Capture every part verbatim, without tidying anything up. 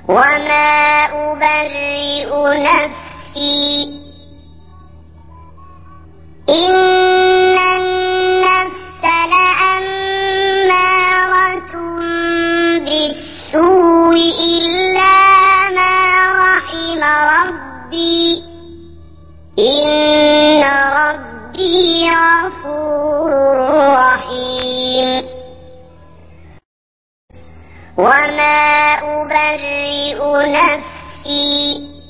وما أبرئ نفسي إن النفس لأمارة بالسوء إلا ما رحم ربي إن ربي غفور رحيم وما أبرئ نفسي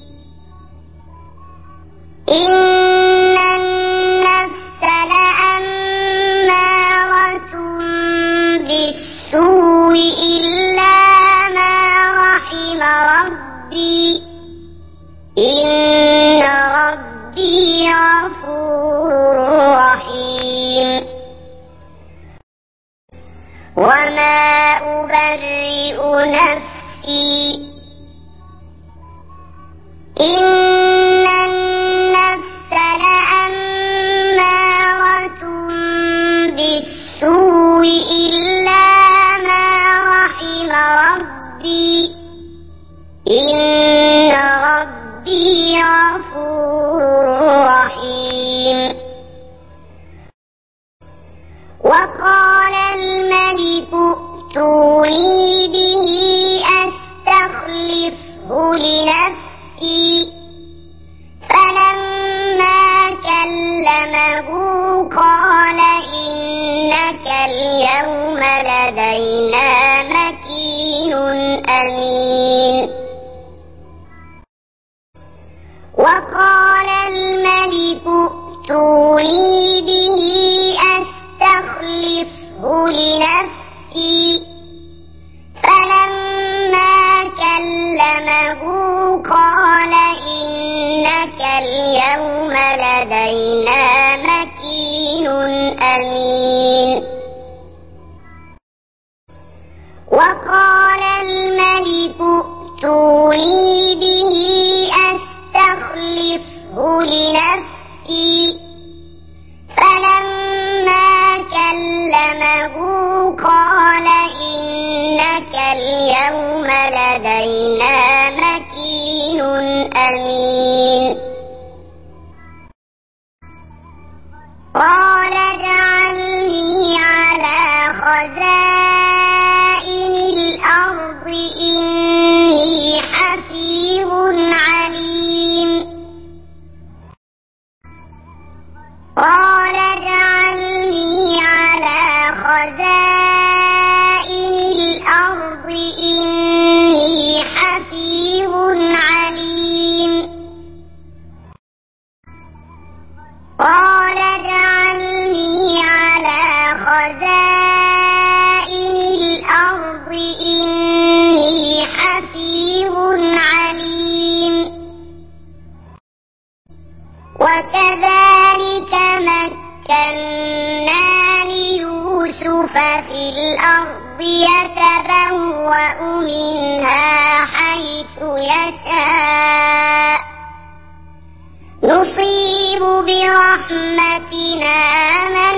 إن النفس لأمارة بالسوء إلا ما رحم ربي إن ربي غفور رحيم وما أبرئ نفسي إن النفس لأمارة بالسوء إلا ما رحم ربي إن ربي غفور رحيم وقال الملك ائتوني به أستخلصه لنفسي فلما كلمه قال إنك اليوم لدينا مكين أمين وقال الملك ائتوني به أستخلصه لنفسي فلما كلمه قال إنك اليوم لدينا مكين أمين وقال الملك ائتوني به أستخلصه لنفسي فلما كلمه قال إنك اليوم لدينا مكين أمين قال اجعلني على خزائن الأرض إني حفيظ عليم قال اجعلني على خزائن الأرض إني حفيظ عليم قال اجعلني على خزائن الأرض إني حفيظ عليم وكذلك مكنا ليوسف في الأرض يتبوأ منها حيث يشاء نصيب برحمتنا من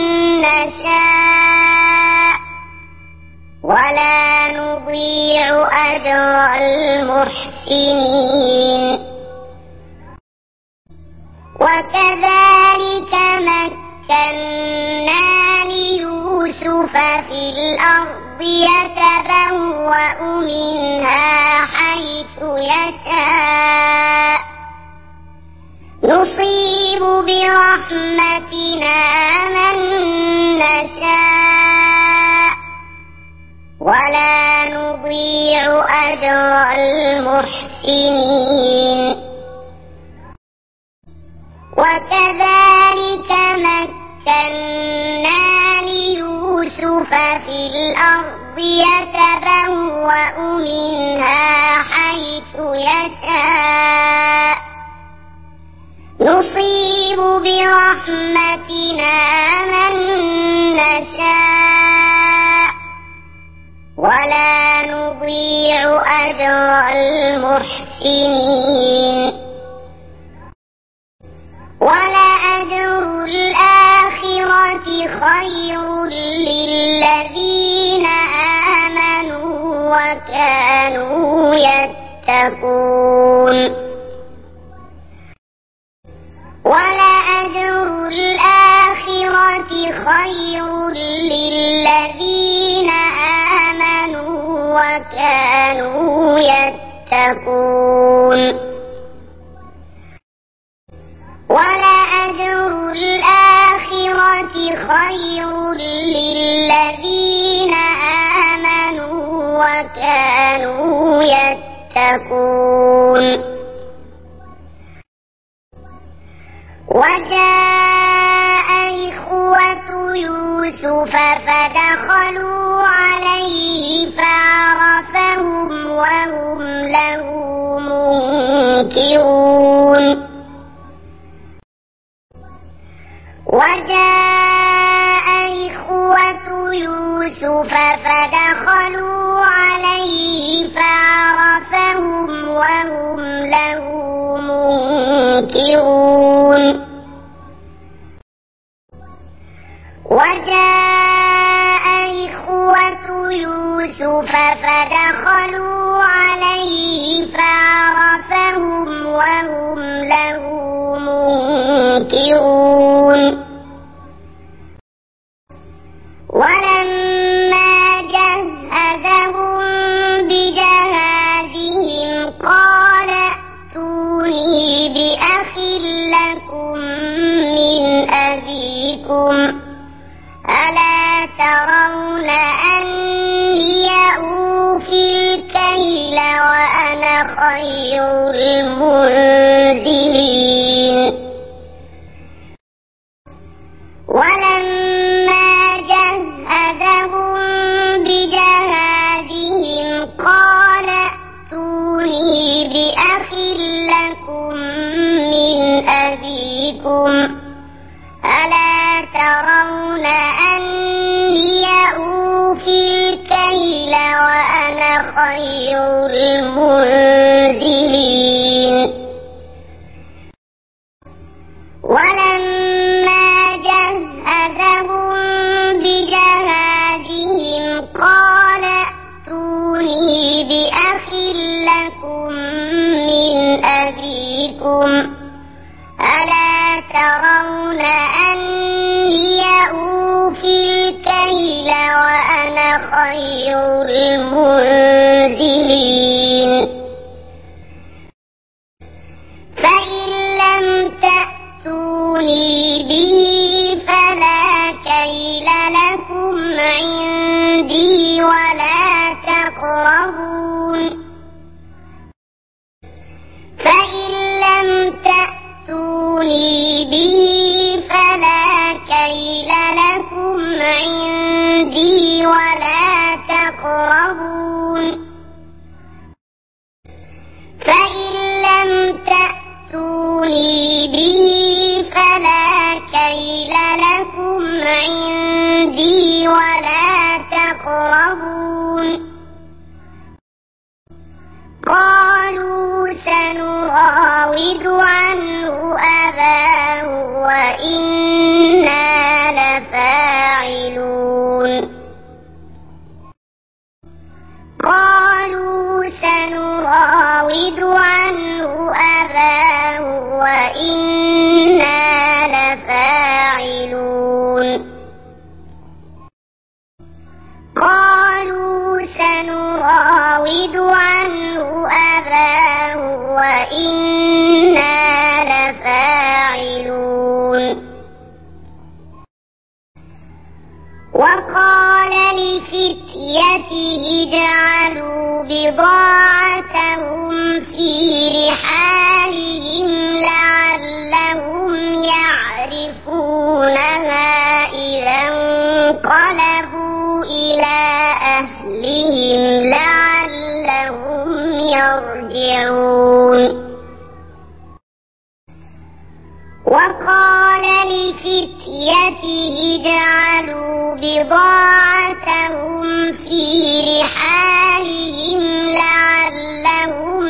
نشاء ولا نضيع أجر المحسنين وكذلك مكنا ليوسف في الأرض يتبوأ منها حيث يشاء نصيب برحمتنا من نشاء ولا نضيع أجر المحسنين وكذلك مكنا ليوسف في الأرض يتبوأ منها حيث يشاء نصيب برحمتنا من نشاء ولا نضيع أجر المحسنين ولأجر الآخرة خير للذين آمنوا وكانوا يتقون يتقون ولأجر الآخرة خير للذين آمنوا وكانوا يتقون ولأجر الآخرة خير للذين آمنوا وكانوا يتقون وجاء إخوة يوسف فدخلوا عليه فعرفهم وهم له منكرون وجاء إخوة يوسف فدخلوا عليه فعرفهم وهم له منكرون وجاء إخوة يوسف فدخلوا عليه فعرفهم وهم له منكرون ولما جهزهم بجهازهم قال ائتوني بأخ لكم من أبيكم ألا ترون أني أوفي الكيل وأنا خير المنزلين ولما جهزهم بجهازهم قال ائتوني بأخ لكم من أبيكم ألا ترون أني أوفي الكيل وأنا خير المنزلين ولما جهزهم بجهازهم قال ائتوني بأخ لكم من أبيكم ألا ترون أني أوفي الكيل وأنا خير المنزلين فإن لم تأتوني به فلا كيل لكم عندي ولا تقربون فإن لم تأتوني به فلا كيل لكم عندي ولا تقربون فإن لم تأتوني به فلا كيل لكم عندي ولا تقربون قالوا سنراود عنه أباه وإنا لفاعلون قالوا سنراود عنه أباه وإنا لفاعلون قالوا سنراود عنه أباه وإنا لفاعلون وقال لفتيته اجعلوا بضاعتهم في رحالهم لعلهم يعرفونها إذا انقلبوا إلى أهلهم لعلهم يرجعون وقال لفتيته اجعلوا بضاعتهم في رحالهم لعلهم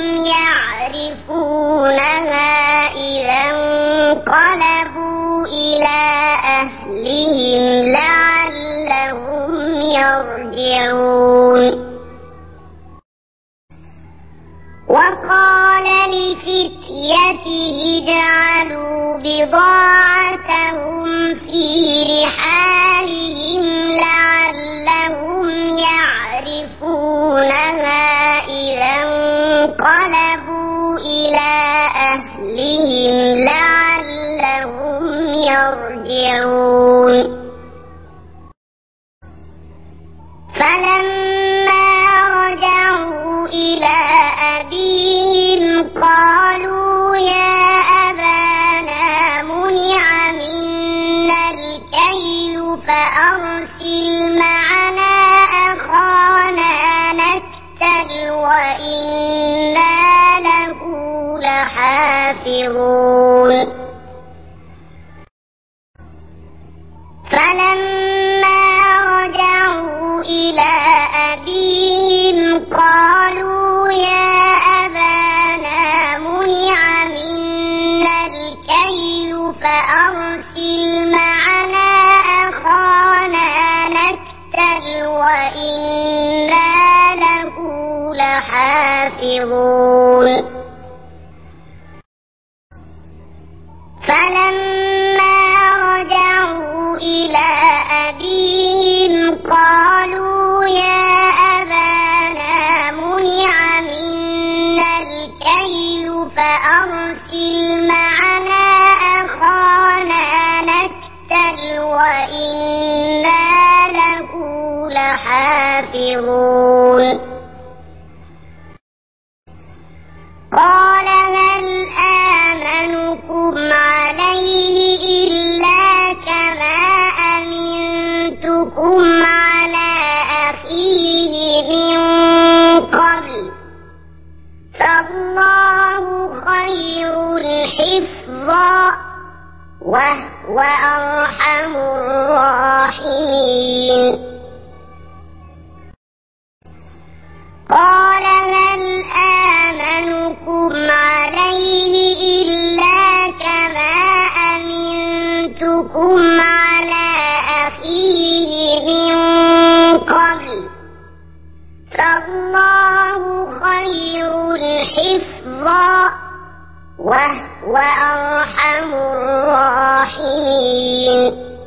يعرفونها إذا انقلبوا إلى أهلهم لعلهم يرجعون وقال لفتيته اجعلوا بضاعتهم في رحالهم لعلهم يعرفونها إذا انقلبوا إلى أهلهم لعلهم يرجعون فلما رجعوا إلى أبيهم قالوا يا أبانا منع منا الكيل فأرسل معنا أخانا نكتل وإنا له لحافظون فلما رجعوا إلى أبيهم قالوا يا أبانا منع منا الكيل فأرسل معنا أخانا نكتل وإنا له لحافظون فلما رجعوا إلى أبيهم قالوا يا أبانا منع منا الكيل فأرسل معنا أخانا نكتل وإنا له لحافظون قال هل آمنكم عليه إلا كما أمنتكم على أخيه من قبل فالله خير حفظا وهو أرحم الراحمين قال هل آمنكم عليه إلا كما أمنتكم على أخيه من قبل فالله خير حفظا وهو أرحم الراحمين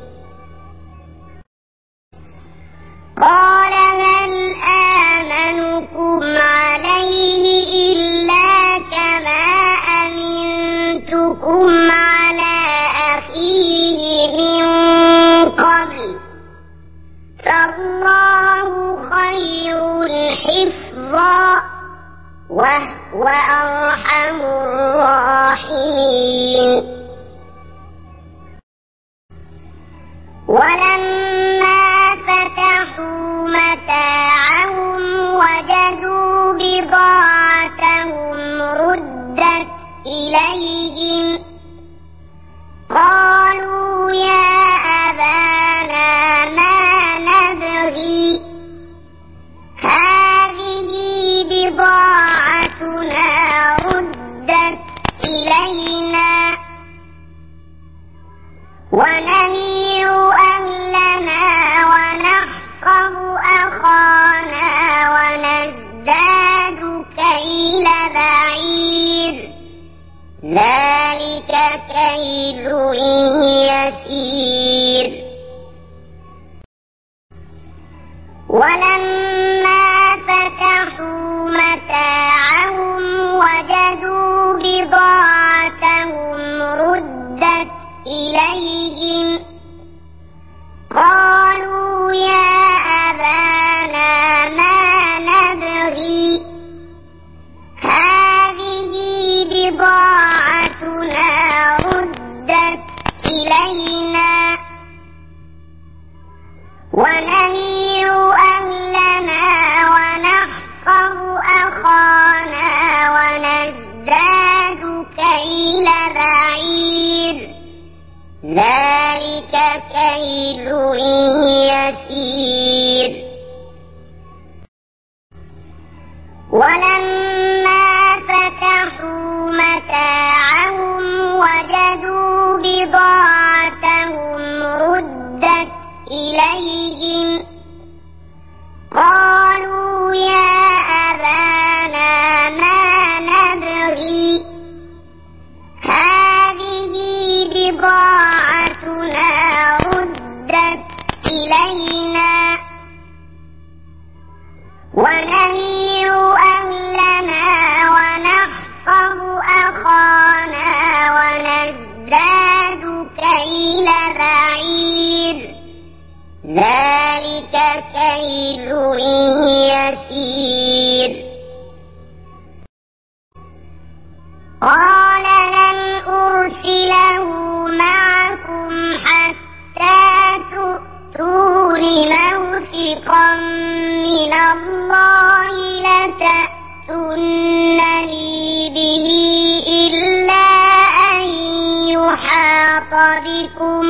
قال هل آمنكم عليه إلا كما أمنتكم على أخيه من قبل فالله خير حفظا وهو أرحم الراحمين ولما فتحوا متاعهم وجدوا بضاعتهم ردت إليهم قالوا يا أبانا ما نبغي هذه بضاعتنا ردت إلينا ونمير أهلنا ونحفظ أخانا ونزداد كيل بعير ذلك كيل يسير ولما فتحوا متاعهم وجدوا بضاعتهم ردت إليهم قالوا يا أبانا ما نبغي هذه بضاعتنا ردت إلينا ونمير أهلنا ونحفظ أخانا ونزداد كيل بعير ذلك كيل يسير ولما فتحوا متاعهم وجدوا بضاعتهم ردت إليهم قالوا يا أبانا ما قال لن أرسله معكم حتى تؤتون موثقا من الله لتأتونني به إلا أن يحاط بكم.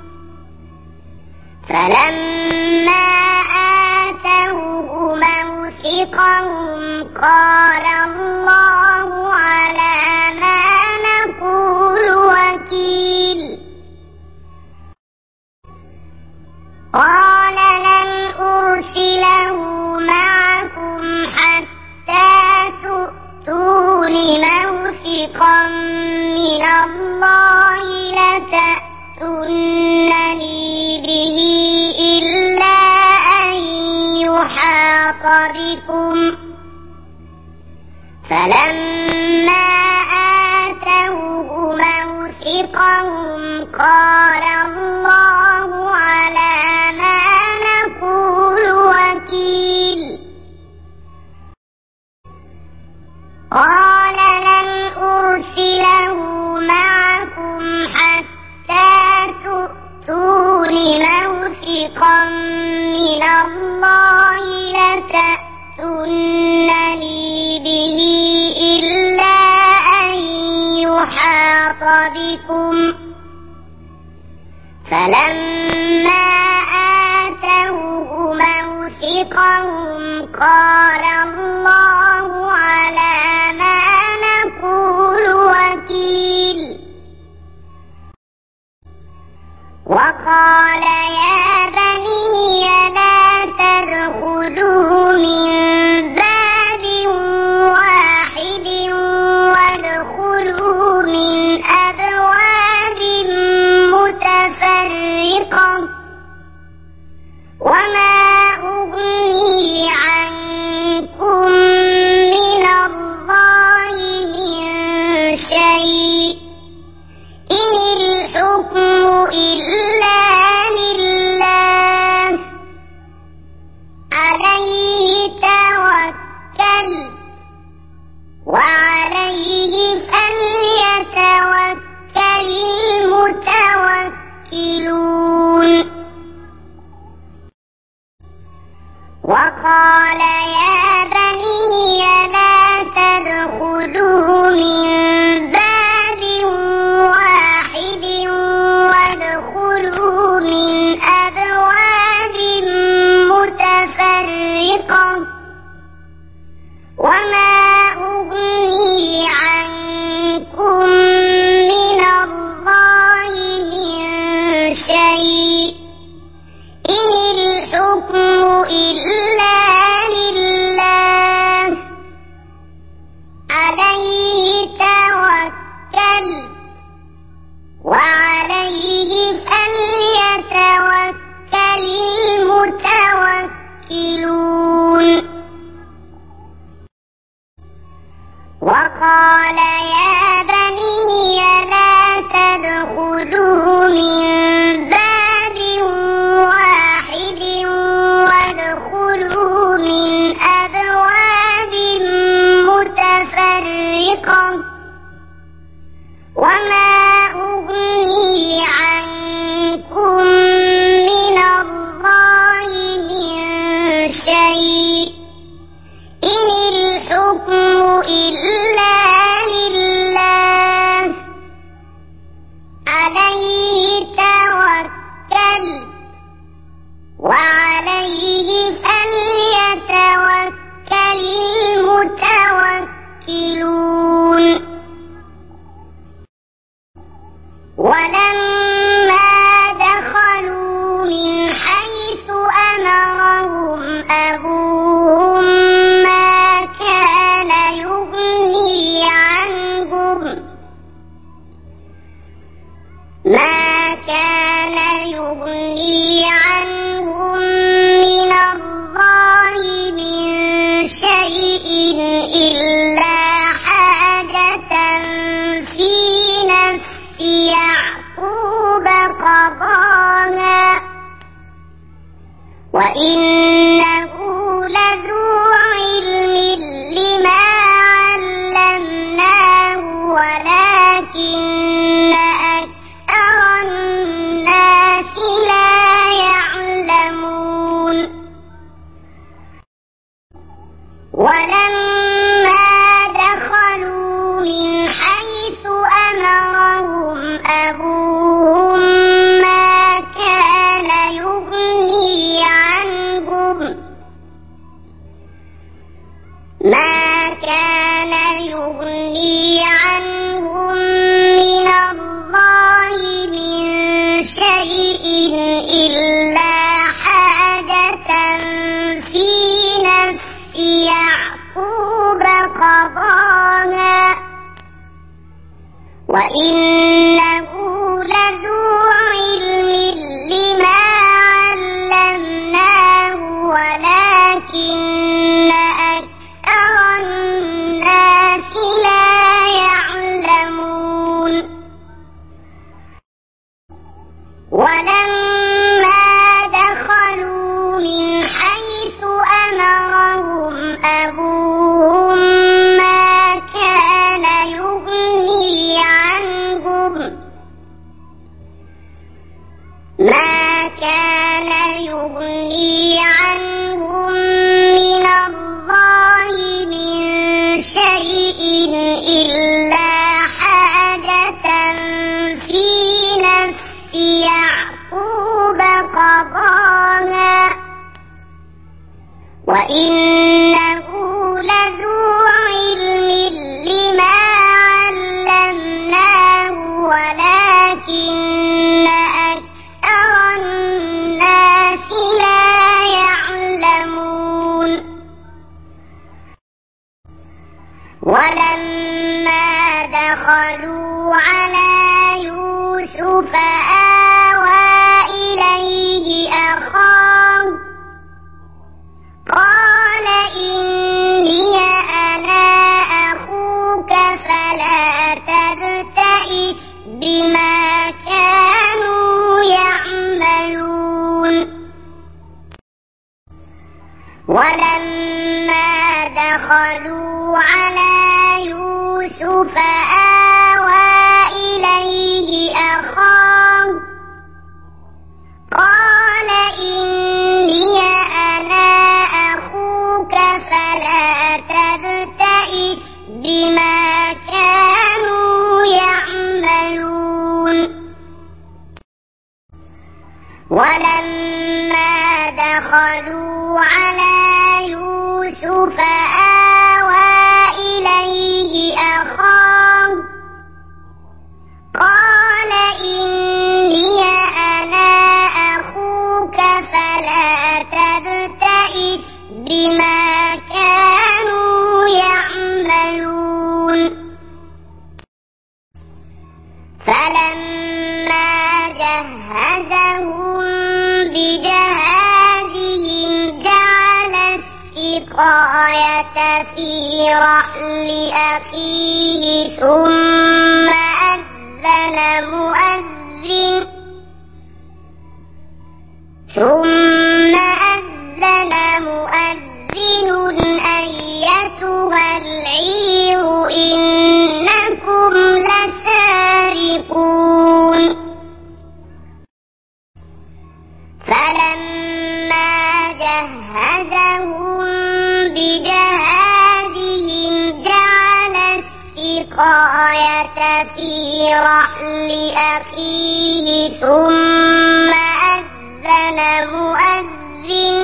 فلما آتوه موثقهم قال الله على ما نقول وكيل. قال لن أرسله معكم حتى تؤتون موثقا من الله لتأتونني به إلا أن يحاط بكم. فلما آتوه موثقهم قال الله على ما نقول وكيل. قال لن أرسله معكم حتى تؤتون موثقا من الله لتأتونني به إلا أن يحاط بكم. فلما آتوه موثقهم قال الله على ما نقول وكيل. وقال يا بني لا تدخلوا من باب واحد وادخلوا من أبواب متفرقة وما أغني عنكم من الله من شيء إن الحكم إلا لله عليه توكل وعليه فليتوكل المتوكلون. وقال يا بني لا تدخلوا من باب واحد وادخلوا من أبواب متفرقة وما أغني عنكم من الله من شيء إن الحكم إلا لله عليه توكل وعليه فليتوكل المتوكلون. وقال يا بني لا تدخلوا من باب واحد وادخلوا من أبواب متفرقة وما أغني عنكم من الله من شيء إن الحكم إلا لله عليه توكل وعليه فليتوكل المتوكلون. ولما دخلوا من حيث أمرهم أبوهم ما كان يغني عنهم ما كان يغني عنهم من الله من شيء إلا حاجة في نفس يعقوب قضاها وإنه لذو علم لما علمناه يغني عنهم من الله من شيء إلا حاجة في نفس يعقوب قضاها وإنه لذو علم لما علمناه ولكن أكثر الناس لا يعلمون ولما دخلوا من حيث أمرهم أبوهم ما كان يغني عنهم ما كان يغني عنهم من الله من شيء إلا حاجة في نفس يعقوب قضاها وإنه لذو علم لما علمناه ولكن أكثر الناس لا يعلمون ولما دخلوا على يوسف آوى إليه أخاه قال إني أنا أخوك فلا تبتئس بما كانوا يعملون ولما دخلوا على يوسف آوى إليه أخاه قال إني أنا أخوك فلا تبتئس بما كانوا يعملون ولما دخلوا على يوسف آوى إليه أخاه قال إني أنا أخوك فلا تبتئس بما كانوا يعملون فلما جهزهم بجهازهم جعل السقاية في رحل أخيه ثم أذن مؤذن ثم أذن مؤذن أيتها العير إنكم لسارقون فلما جهزهم بجهازهم جعل السقاية في رحل أخيه ثم أذن مؤذن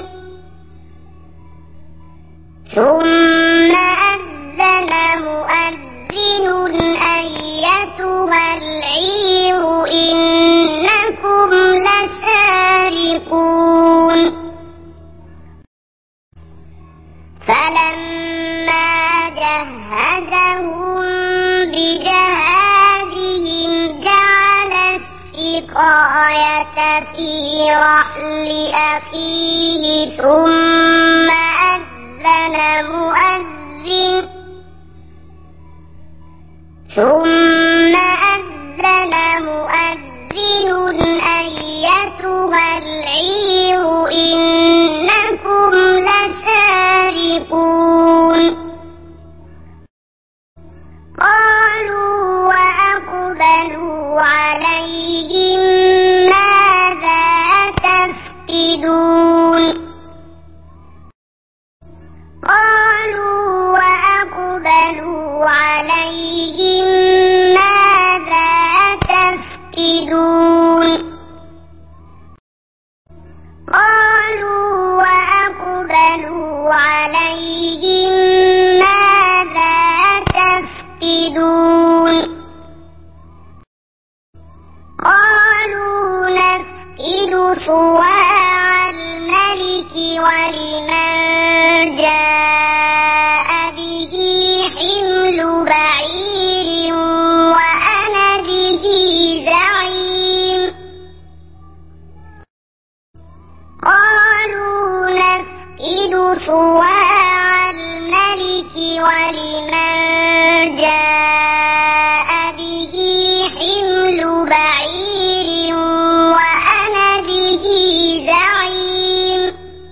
ثم أذن مؤذن أيتها العير إنكم لسارقون فلما جهزهم بجهازهم جعل السقاية في رحل أخيه ثم أذن مؤذن ثم أذن مؤذن أيتها العير إنكم لسارقون قالوا وأقبلوا عليهم ماذا تفقدون قالوا وأقبلوا عليهم ماذا تفقدون قالوا وأقبلوا عليهم ماذا تفقدون تفقدون قالوا نفقد صواع الملك ولمن جاء به حمل بعير وأنا به زعيم قالوا نفقد صواع الملك ولمن جاء به حمل بعير وأنا به زعيم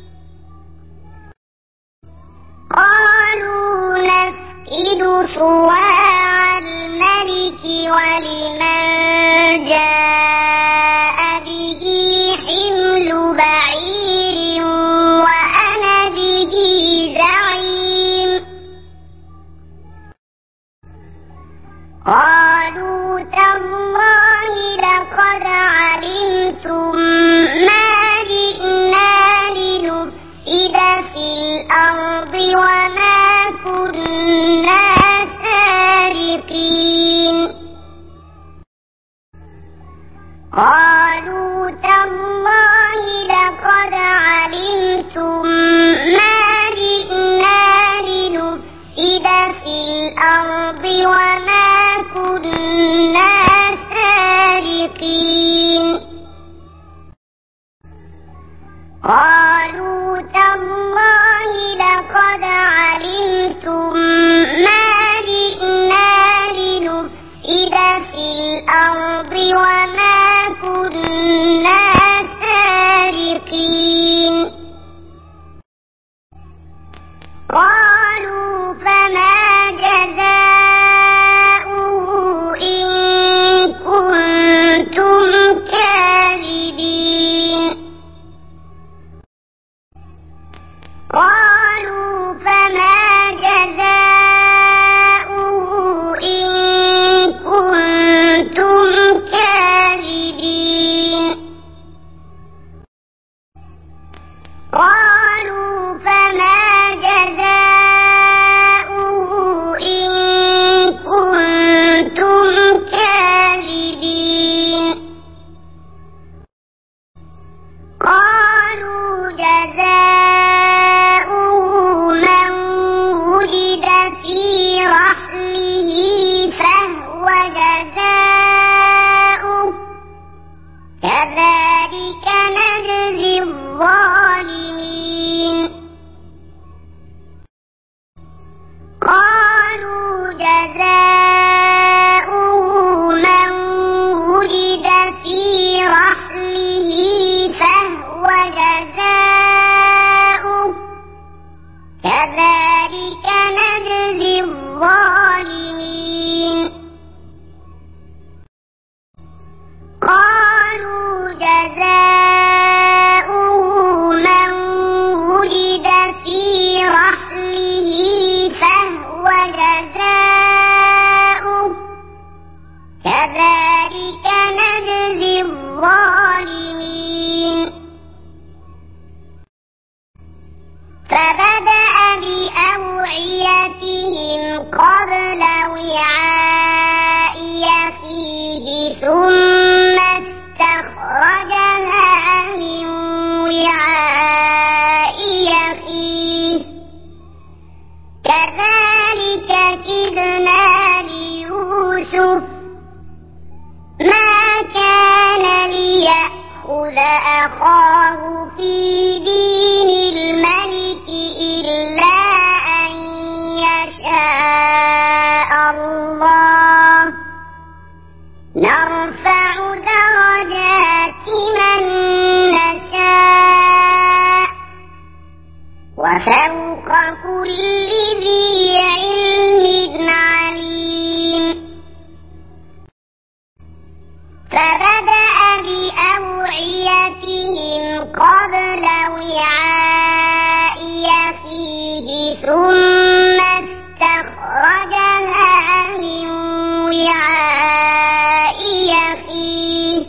قالوا نفقد صواع الملك ولمن جاء به حمل بعير وأنا به زعيم قالوا تالله لقد علمتم ما جئنا لنفسد في الأرض وما كنا سارقين قالوا تالله لقد علمتم ما جئنا لنفسد في الأرض وما كنا سارقين قالوا تالله لقد علمتم ما جئنا لنفسد في الأرض وما كنا سارقين قالوا فما جزاؤه إن كنتم كاذبين قالوا فما جزاؤه إن كنتم كاذبين قالوا فما جزاؤه إن كنتم كاذبين قالوا جزاؤه من وجد في رحله فهو جزاؤه كذلك نجزي الظالمين قالوا جزاؤه من وجد في رحله فهو جزاؤه كذلك نجزي الظالمين قالوا جزاؤه من وجد في رحله فهو جزاؤه كذلك نجزي الظالمين فبدأ بأوعيتهم قبل وعاء أخيه ثم استخرجها من وعاء أخيه كذلك كدنا ليوسف ما كان ليأخذ أخاه في دين الملك إلا أن يشاء الله نرفع درجات من نشاء وفوق كل ذي علم عليم فبدأ بأوعيتهم قبل وعاء أخيه ثم استخرجها من وعاء أخيه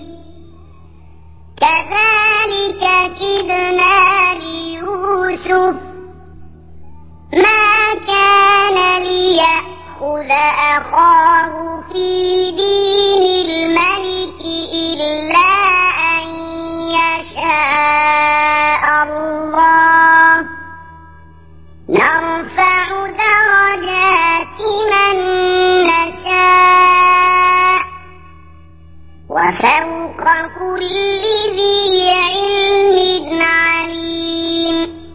كذلك كدنا ليوسف أخاه في دين الملك إلا أن يشاء الله نرفع درجات من نشاء وفوق كل ذي علم عليم.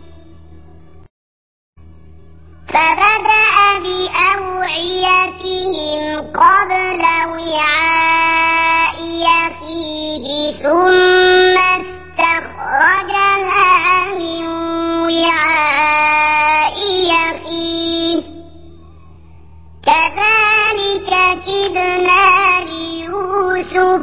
فبدأ بأوعيتهم قبل وعاء أخيه ثم استخرجها من وعاء أخيه كذلك كدنا ليوسف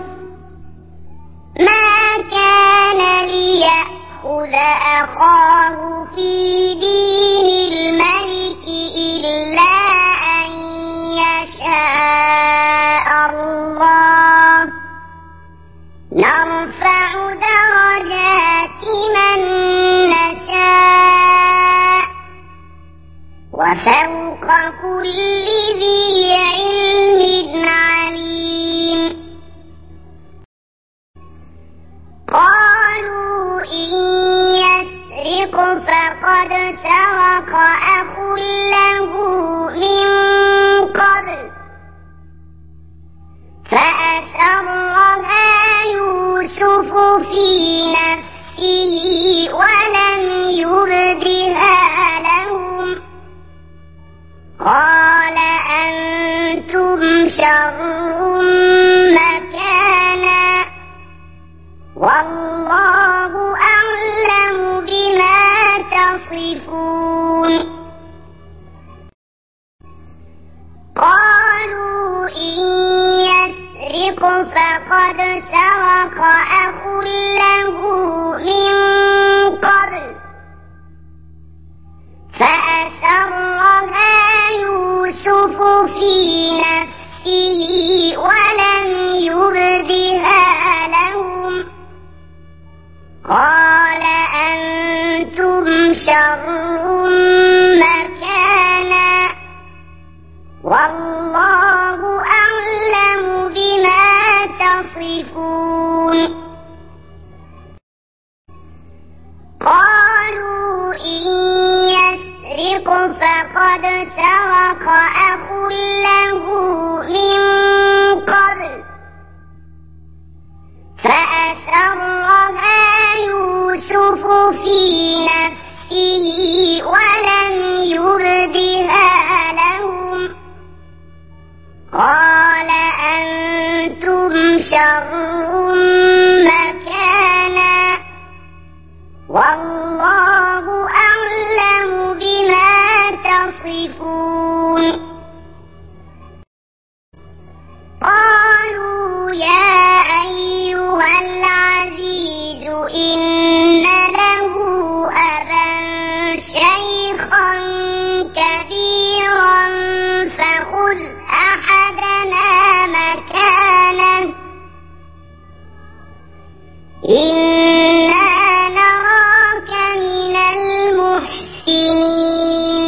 ما كان ليأخذ أخاه في دين الملك إلا أن يشاء الله نرفع درجات من نشاء وفوق كل ذي علم عليم. قالوا إن يسرق فقد سرق أخ له من قبل فأسرها يوسف في نفسه ولم يبدها لهم قال أنتم شر مكانا والله أعلم بما تصفون. قالوا إن يسرق فقد سرق أخ له من قبل فأسرها يوسف في نفسه ولم يبدها لهم قال أنتم شر مكانا والله أعلم بما تصفون. قالوا إن يسرق فقد سرق أخ له من قبل فأسرها يوسف في نفسه ولم يبدها لهم قال أنتم شر مكانا والله أعلم بما تصفون. قالوا يا أيها العزيز إن له أبا شيخا كبيرا فخذ أحدنا مكانه إنا نراك من المحسنين.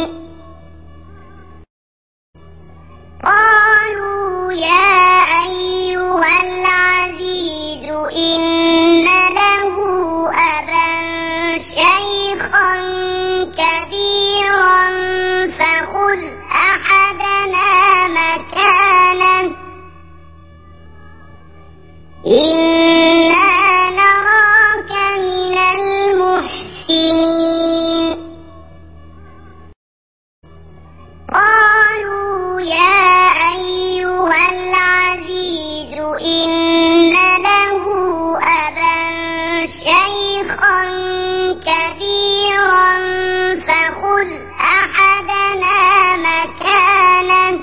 قالوا يا أيها العزيز إن له أبا شيخا كبيرا فخذ أحدنا مكانه إنا نراك من المحسنين. قالوا يا أيها العزيز إن له أبا شيخا كبيرا فخذ أحدنا مكانه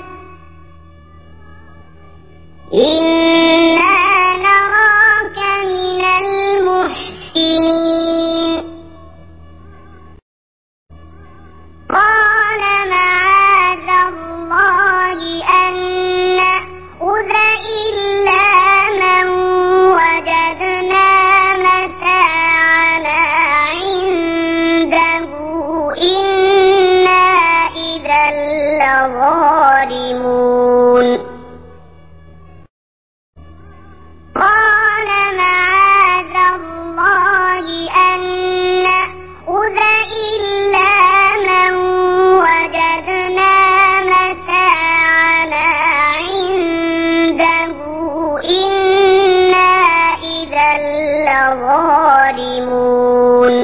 إنا نراك من المحسنين. قال معاذ الله أن نأخذ إلا من وجدنا متاعنا عنده إنا إذا لظالمون. ظالمون قال معاذ الله أن نأخذ إلا من وجدنا متاعنا عنده إنا إذا لظالمون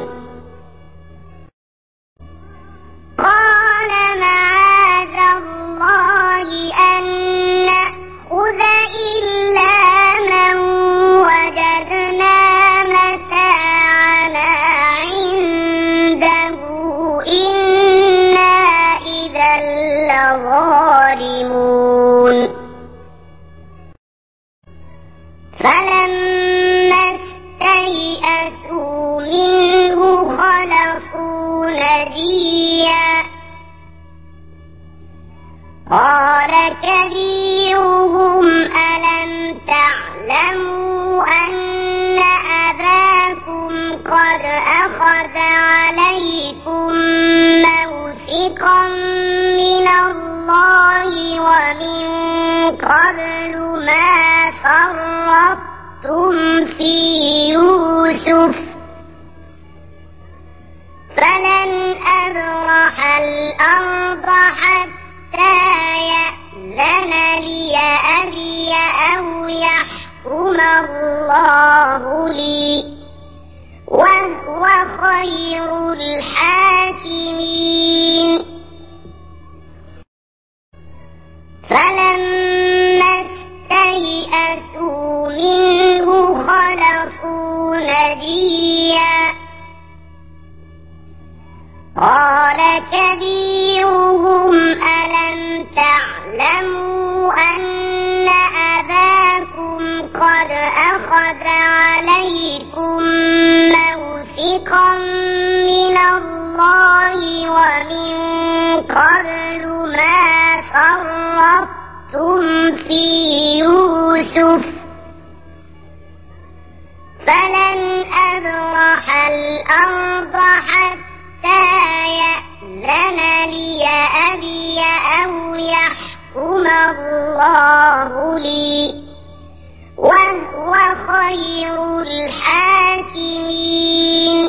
قال معاذ الله أن نأخذ إلا من وجدنا متاعنا عنده إنا إذا لظالمون فلما استيئسوا منه خلصوا نجيا قال كبيرهم ألم تعلموا أن أباكم قد أخذ عليكم موثقا من الله ومن قبل ما فرطتم في يوسف فلن أبرح الأرض حتى يأذن لي أبي أو يحكم الله لي وهو خير الحاكمين فلما استيئسوا منه خلصوا نجيا قال كبيرهم ألم تعلموا أن أباكم قد أخذ عليكم موثقا من الله ومن قبل ما فرطتم في يوسف فلن أبرح الأرض حتى يأذن لي أبي أو يحكم الله لي وهو خير الحاكمين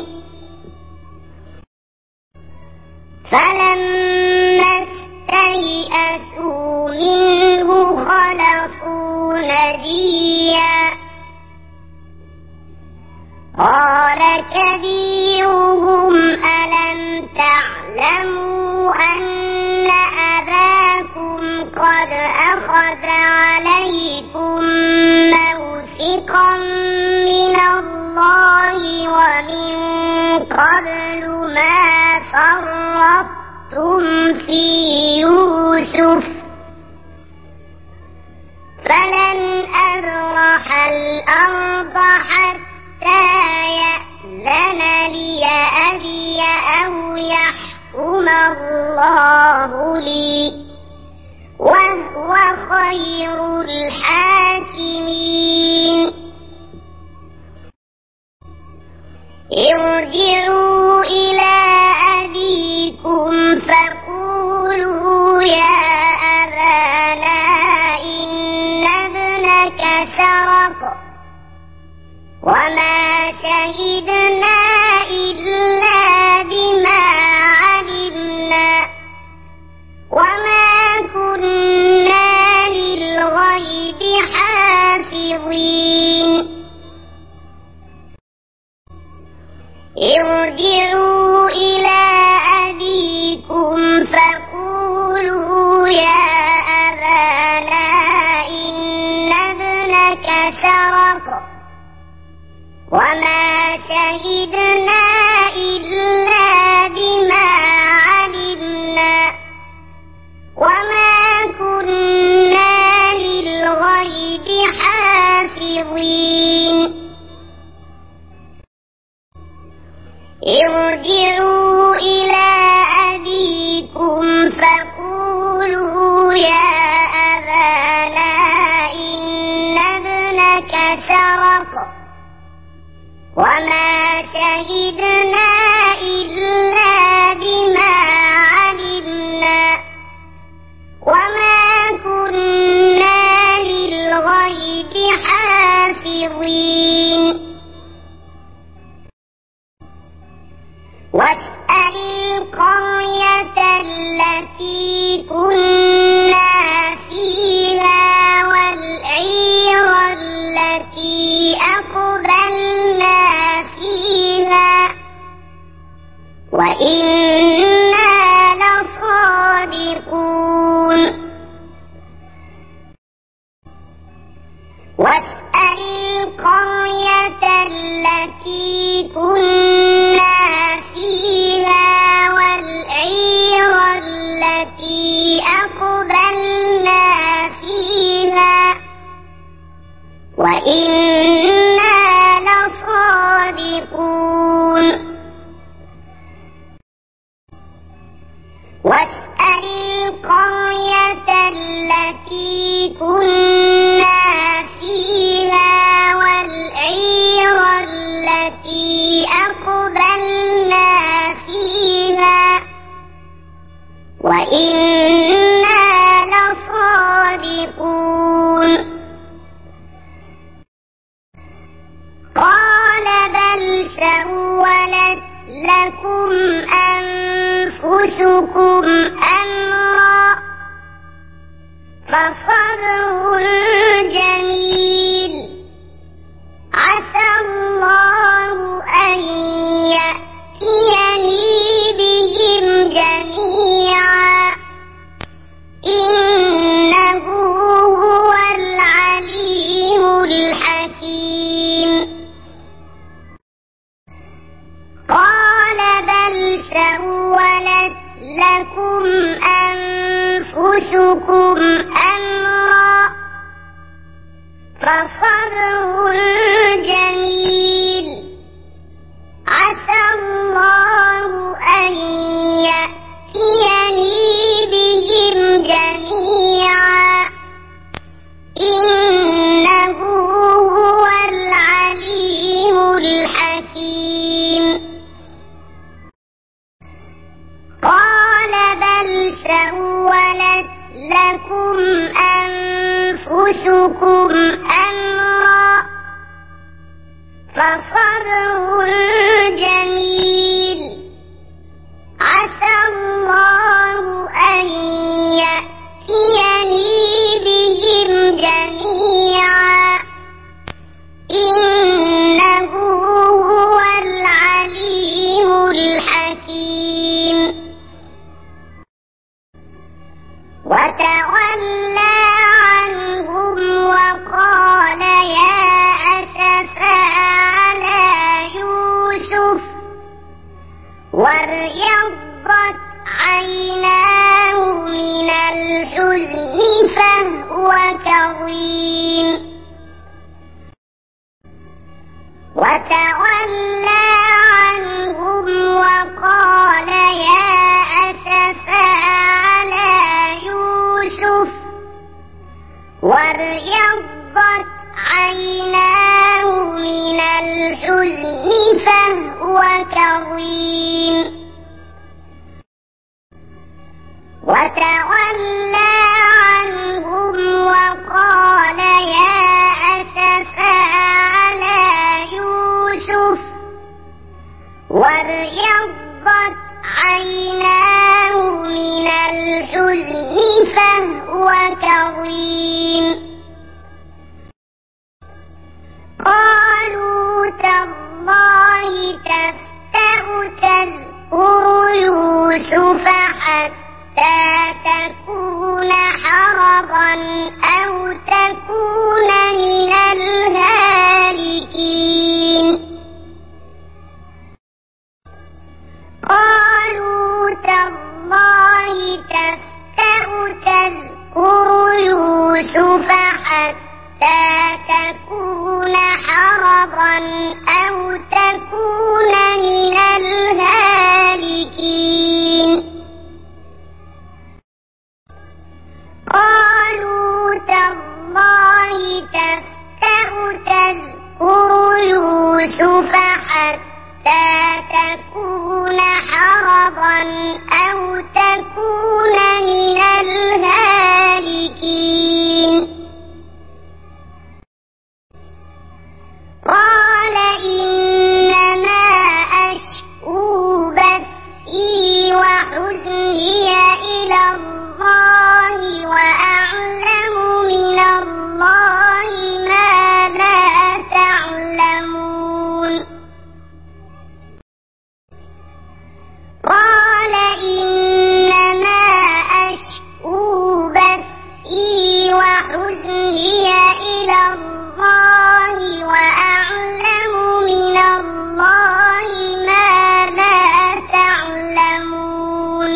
فلما استيئسوا منه خلصوا نجيا قال كبيرهم ألم تعلموا أن أباكم قد أخذ عليكم موثقا من الله ومن قبل ما فرطتم في يوسف فلن أبرح الأرض حتى يأذن لي أبي أو يحكم الله لي وهو خير الحاكمين ارجعوا إلى أبيكم فقولوا يا أبانا إن ابنك سرق وما شهدنا إلا بما علمنا وما كنا للغيب حافظين ارجعوا إلى أبيكم فقولوا يا أبانا إن ابنك سرق وما شهدنا إلا بما علمنا وما كنا للغيب حافظين ارجعوا إلى أبيكم فقولوا يا أبانا إن ابنك سرق وما شهدنا إلا بما علمنا وما كنا واسأل القرية التي كنا فيها والعير التي أقبلنا فيها وإنا لصادقون واسأل القرية التي كنا فيها والعير التي أقبلنا فيها وإنا لصادقون قال بل سولت لكم أنفسكم أمرا فصبر جميل عسى الله أن يأتيني بهم جميعا إنه هو العليم الحكيم قال بل سولت لكم أنفسكم أمرا فصبر جميل عسى الله أن يأتيني بهم جميعا إنه هو العليم الحكيم قال بل سولت لكم أنفسكم أمرا فصبر جميل عسى الله أن يأتيني بهم جميعا إنه هو العليم الحكيم وتولى عنهم وقال يا أسفى على يوسف واريضت عيناه من الحزن فهو كظيم وتولى عنهم وقال يا أسفى على يوسف واريضت عيناه من الحزن فهو كظيم وتولى عنهم وقال يا أسفى على يوسف واريضت عيناه من الحزن فهو كظيم قالوا تالله تفتأ تذكر يوسف حتى تكون حرضا أو تكون من الهالكين قالوا تالله تفتأ تذكر يوسف حتى تكون حرضا أو تكون من الهالكين قالوا تالله تفتأ تذكر يوسف حتى تكون حرضا أو تكون من الهالكين قال إنما أشكو بثي وحزني إلى الله وأعلم من الله ما لا تعلمون قال إنما أشكو بثي وحزني إلى الله الله وأعلم من الله ما لا تعلمون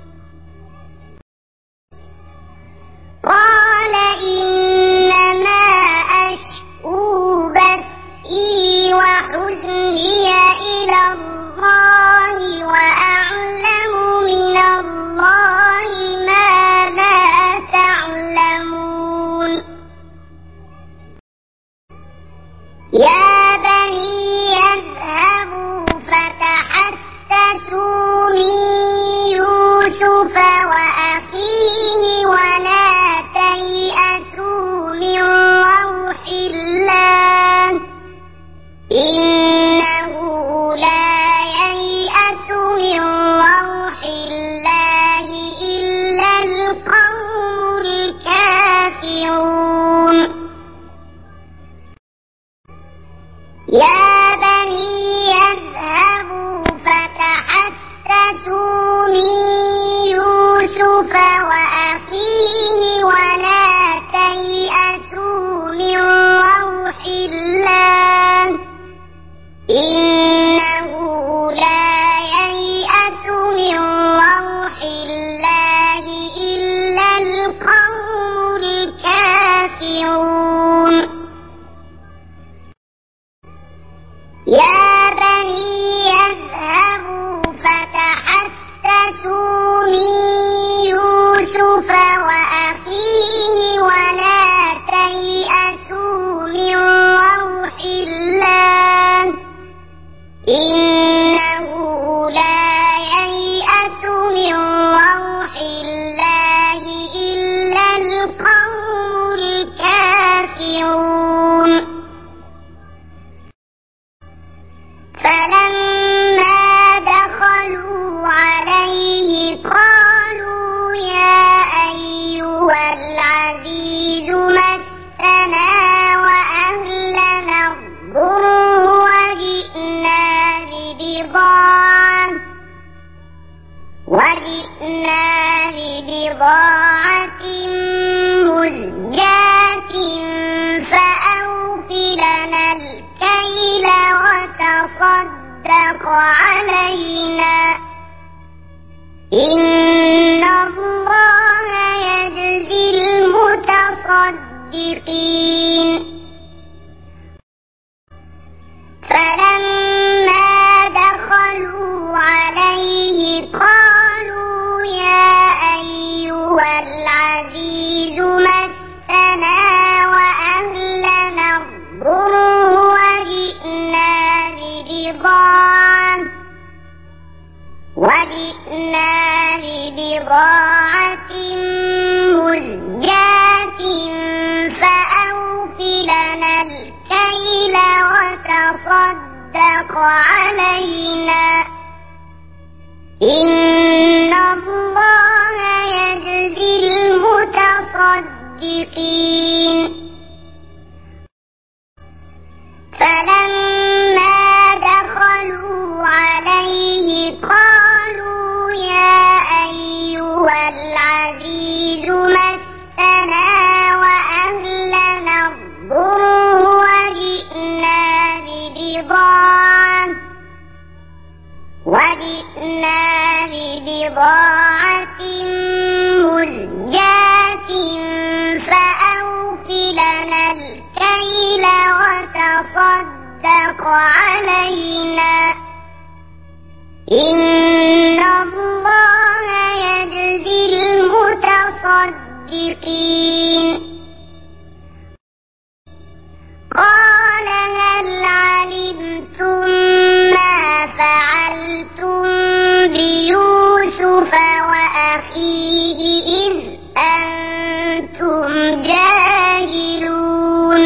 قال إنما أشكو بثي وحزني إلى الله وأعلم من الله ما لا تعلمون يا بني اذهبوا فتحسسوا من يوسف وأخيه ولا تيأسوا من روح الله إنه لا ييأس من روح الله إلا القوم الكافرون يا بني اذهبوا فتحسسوا من يوسف وأخيه ولا تيأسوا من روح الله إنه لا ييأس من روح الله إلا القوم الكافرون يا بني اذهبوا فتحسسوا من يوسف وأخيه ولا تيأسوا من روح الله إنه لا ييأس من روح الله إلا القوم الكافرون فلما دخلوا عليه قالوا يا أيها العزيز مسنا وأهلنا الضر وجئنا ببضاعة وجئنا ببضاعة مزجاة فأوف لنا الكيل وتصدق علينا إن الله يجزي المتصدقين فلما دخلوا عليه قالوا يا أيها العزيز مسنا وأهلنا الضر وجئنا ببضاعة وجئنا ببضاعة مزجاة فأوف لنا الكيل وتصدق علينا إن الله يجزي المتصدقين فلما دخلوا عليه قالوا يا أيها العزيز مسنا وأهلنا الضر وجئنا ببضاعة وجئنا ببضاعة مزجاة فأوف لنا الكيل وتصدق علينا إن الله يجزي المتصدقين قال هل علمتم ما فعلتم بيوسف وأخيه إذ أنتم جاهلون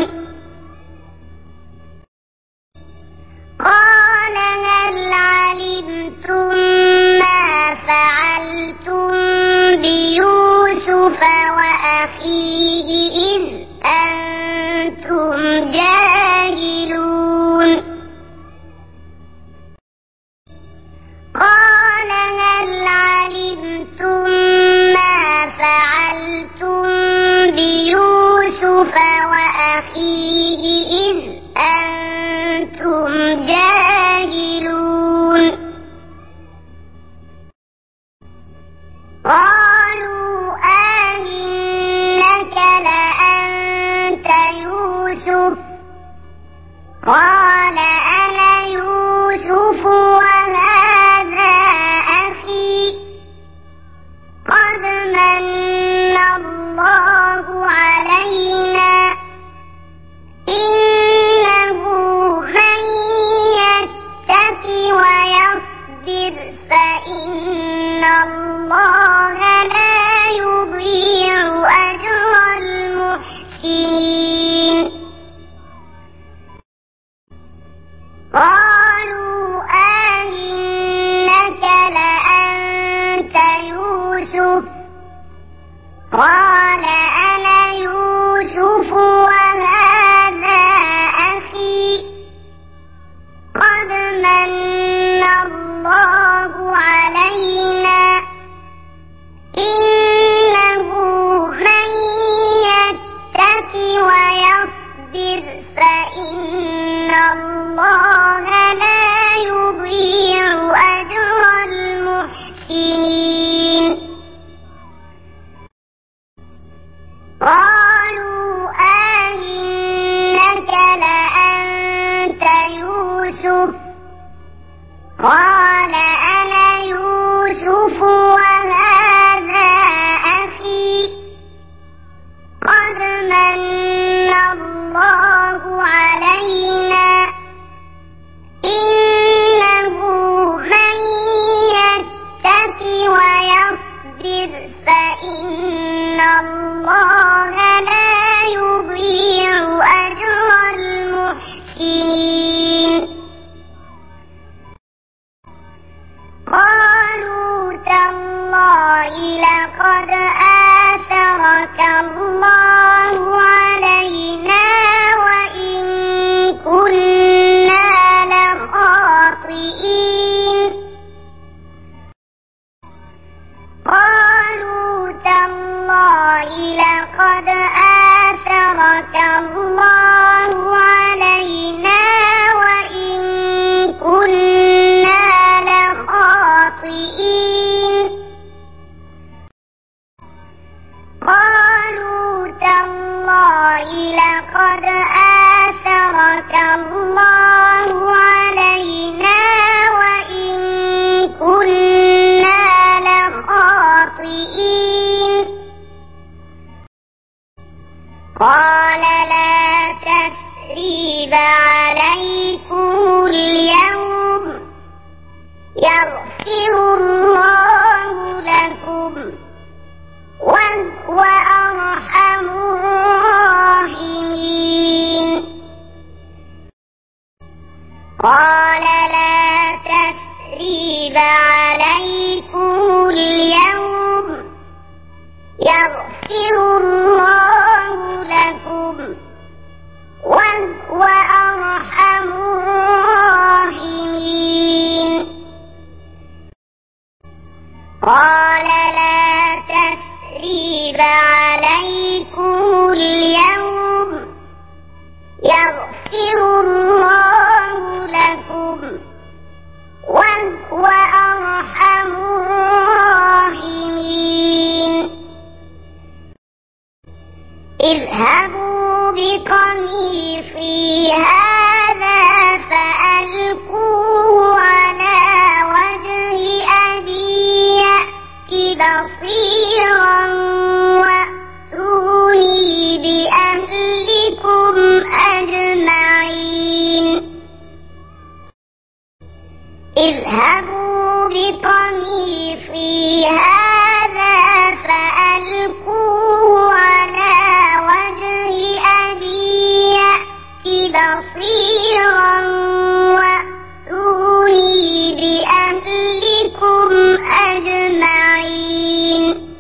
قال هل علمتم ما فعلتم بيوسف وأخيه لقد من الله علينا إنه من يتق ويصبر فإن الله لا يضيع أجر المحسنين قالوا تالله لقد آثرك الله علينا وإن كنا لخاطئين قالوا تالله لقد آثرك الله علينا وإن كنا لخاطئين قالوا تالله لقد آثرك الله علينا وإن كنا لخاطئين قال لا تثريب عليكم اليوم يغفر الله لكم وهو أرحم الراحمين قال لا تثريب عليكم اليوم يغفر الله لكم وهو أرحم الراحمين قال لا تثريب عليكم اليوم يغفر الله لكم وهو أرحم الراحمين اذهبوا بقميصي هذا فألقوه على وجه أبي يأت بصيرا وأتوني بأهلكم أجمعين اذهبوا بقميصي هذا فألقوه على وجه أبي يأت بصيرا وأتوني بأهلكم أجمعين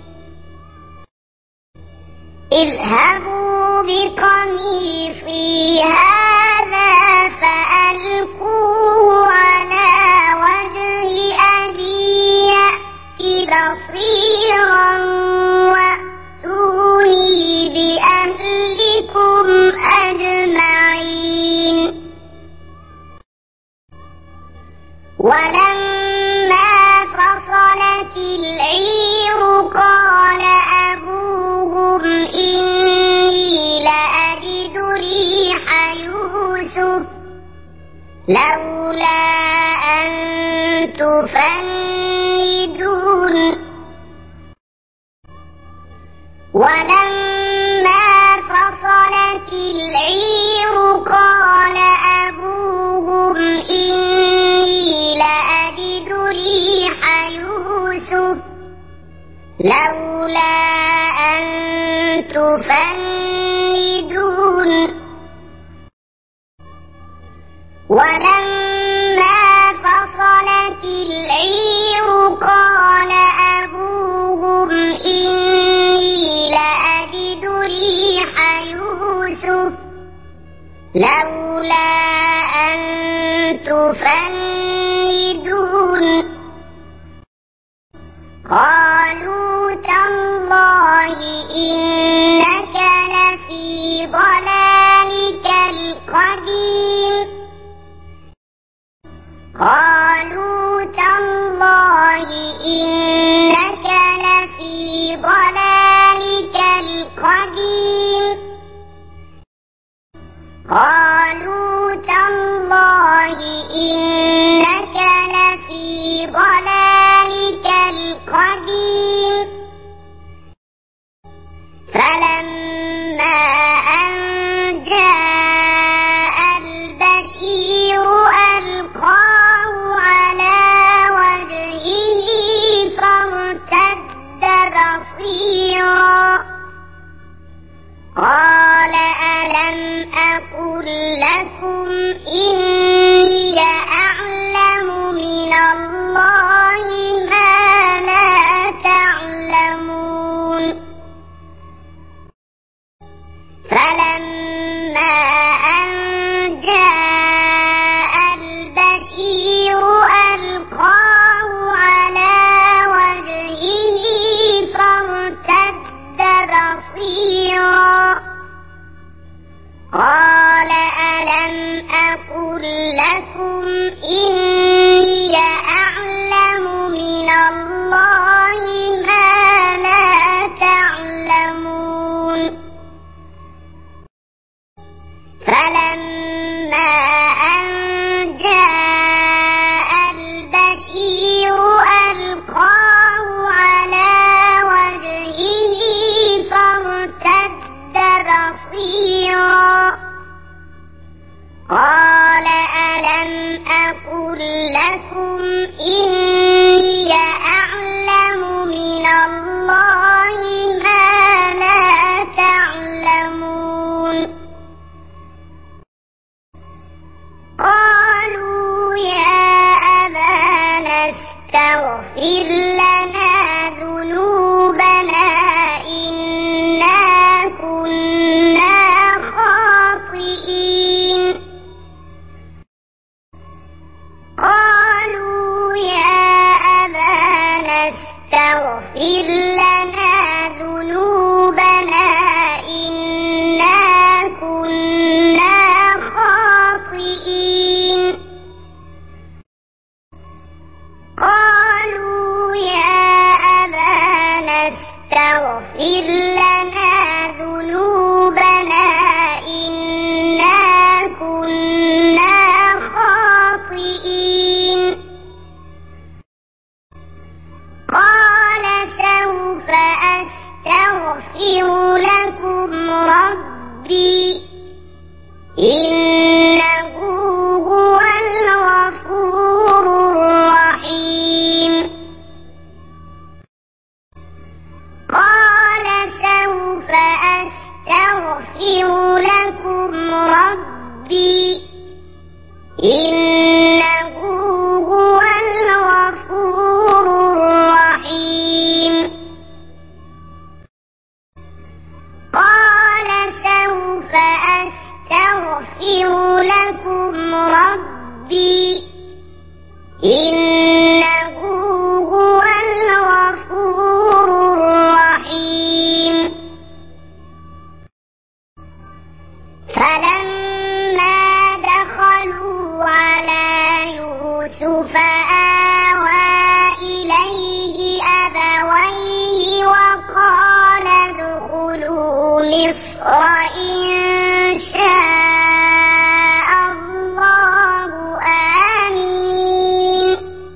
اذهبوا بقميصي هذا فألقوه على وجه أبي يأت بصيرا وأتوني بأهلكم أجمعين ولما فصلت العير قال أبوهم إني لأجد ريح يوسف لولا أن تفندون ولما فصلت العير قال أبوهم إني لأجد ريح يوسف لولا أن تفندون ولما فصلت العير قال أبوهم إني لأجد ريح يوسف لولا أن تفندون قالوا تالله إنك لفي ضلالك القديم قالوا تالله إنك لفي ضلالك القديم قالوا تالله إنك لفي ضلالك القديم فلما ألم أقل لكم إني أعلم من الله ما لا تعلمون فلما أن جاء البشير ألقاه على وجهه فارتد بصيرا قال ألم أقل لكم إني أعلم من الله ما لا تعلمون فلما أن جاء البشير ألقاه على وجهه فارتد بصيرا قال ألم أقل لكم إني أعلم من الله ما لا تعلمون قالوا يا أبانا استغفر لنا ذنوبنا إنا كنا خاطئين قالوا يا أبانا استغفر لنا ذنوبنا إنا كنا خاطئين قالوا يا أبانا استغفر لنا ذنوبنا إنا كنا خاطئين قال سوف أستغفر لكم ربي إنه هو الغفور الرحيم قال سوف أستغفر لكم ربي إنه هو الغفور الرحيم قال سوف أستغفر لكم ربي إنه هو الغفور الرحيم فلما دخلوا على يوسف آوى إليه أبويه وقال ادخلوا مصر إن شاء الله آمنين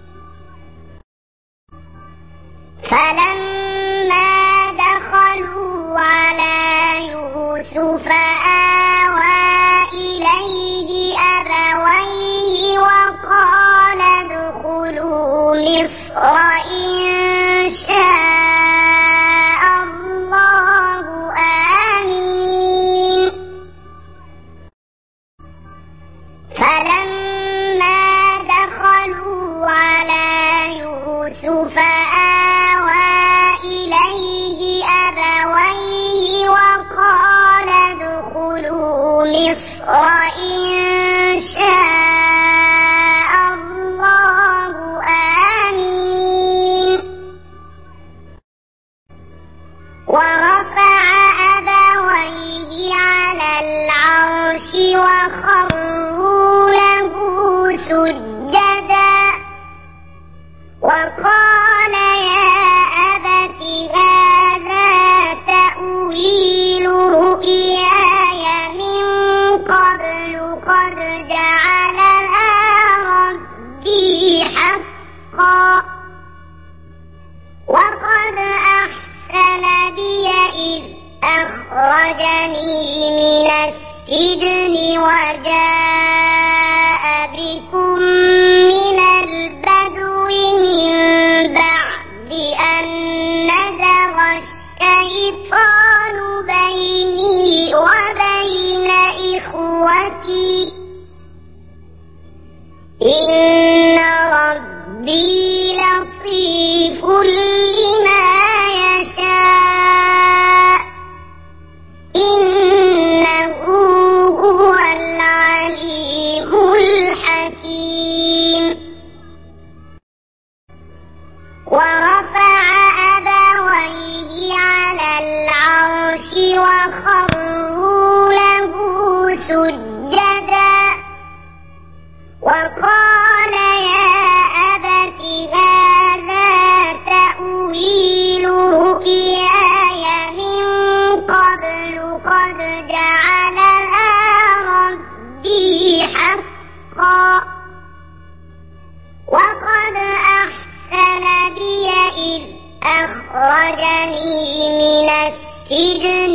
فلما دخلوا على يوسف آوى إليه أبويه وقال ادخلوا مصر إن شاء الله آمنين فلما دخلوا على يوسف آوى إليه أبويه وقال ادخلوا مصر إن شاء الله آمنين ورفع أبويه على العرش وخروا له سجدا وقال يا أبت هذا تأويل رؤياي من قبل قد جعلها ربي حقا وقد أحسن بي إذ أخرجني من السجن وجاء بكم من البدو من بعد أن نزغ الشيطان بيني وبين لطيف لما يشاء إنه هو العليم الحكيم. ورفع أبويه على العرش وخروا له سجدا وقال يا أبت هذا تأويل رؤياي من قبل قد جعلها ربي حقا وقد أحسن بي إذ أخرجني من السجن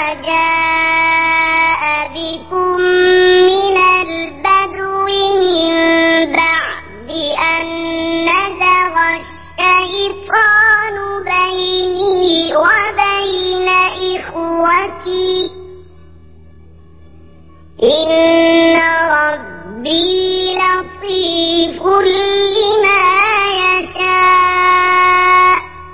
وجاء بكم من البدو من بعد أن نزغ الشيطان بيني وبين إخوتي إن ربي لطيف لما يشاء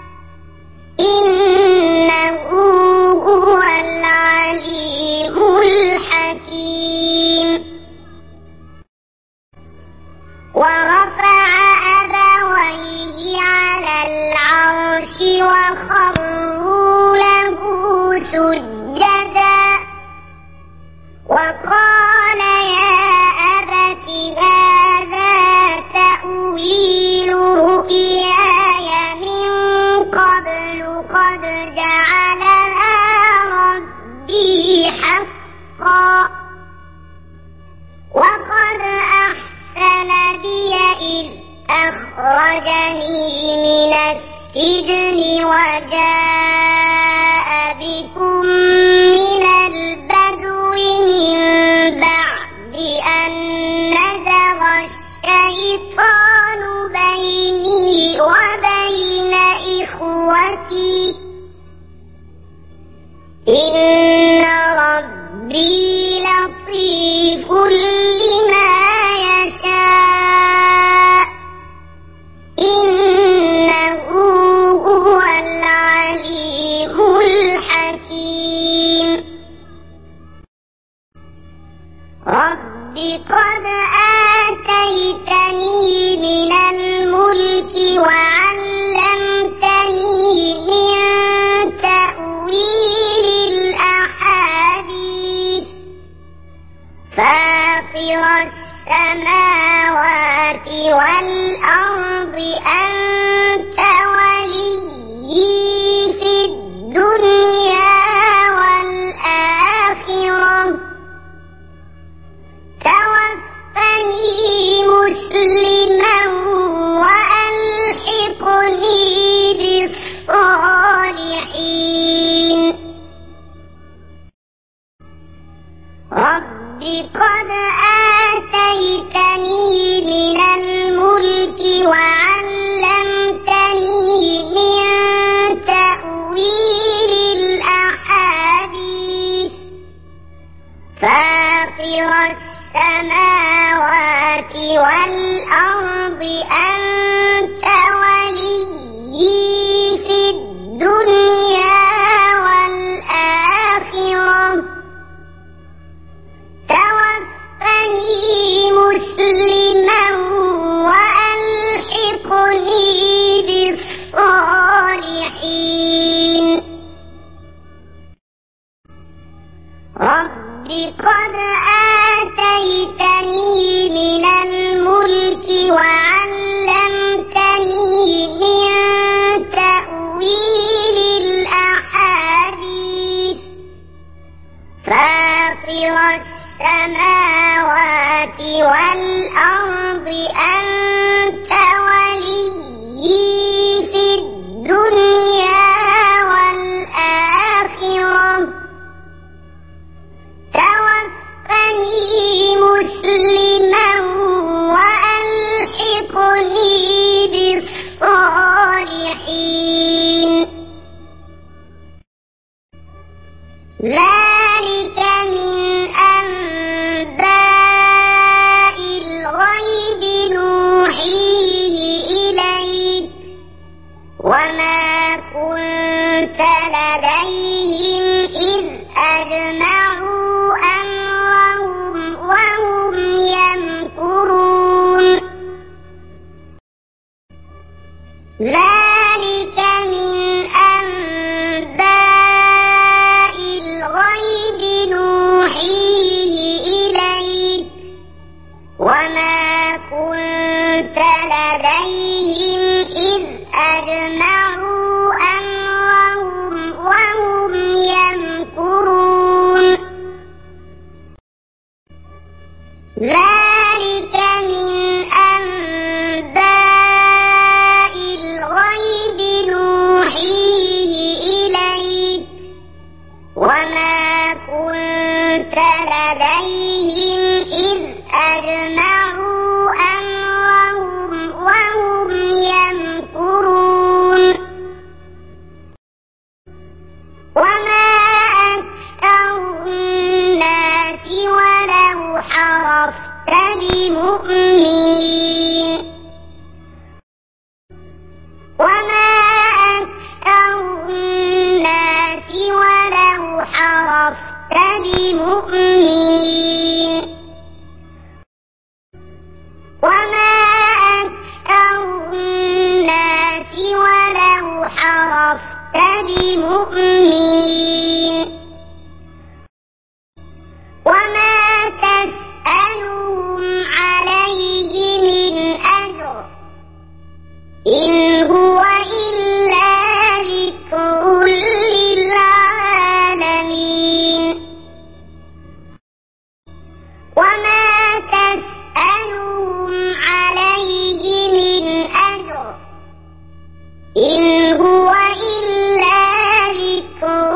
إنه هو العليم الحكيم. ورفع أبويه على العرش وخروا له سجدا وقال يا أبت هذا تأويل رؤياي من قبل قد جعلها ربي حقا وقد أحسن بي إذ أخرجني من السجن وجاء بكم من البدو من بعد أن نزغ الشيطان بيني وبين إخوتي إن ربي لطيف لما يشاء إنه هو العليم الحكيم. رب قد آتيتني من الملك وعلمتني من تأويل الأحاديث فاطر السماوات والأرض أنت وليي في الدنيا والآخرة توفني مسلما وألحقني بالصالحين. رب قد آتيتني من الملك وعلمتني من تأويل الأحاديث فاطر السماوات والأرض أنت وليي في الدنيا والآخرة توفني مسلما وألحقني بالصالحين. رب قد آتيتني من الملك وعلمتني من تأويل الأحاديث فاطر السماوات والأرض أنت وليي في الدنيا والآخرة توفني مسلما وألحقني بالصالحين. ذلك من أنباء الغيب نوحيه إليك بمؤمنين وما أكثر الناس ولو حرصت بمؤمنين وما أكثر الناس ولو حرصت بمؤمنين وما تسألهم عليه من أجر إن هو إلا ذكر للعالمين وما تسألهم عليه من أجر إن هو إلا ذكر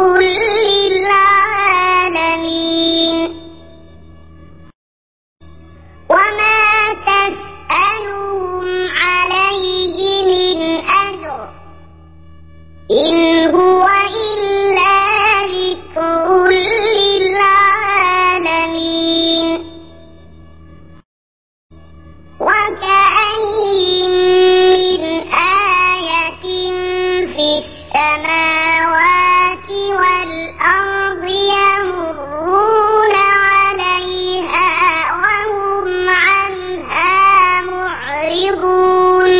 للعالمين وما تسألهم عليه من أجر إن هو إلا ذكر للعالمين وكأين من آية في السماوات والأرض يمرون عليها وهم عنها معرضون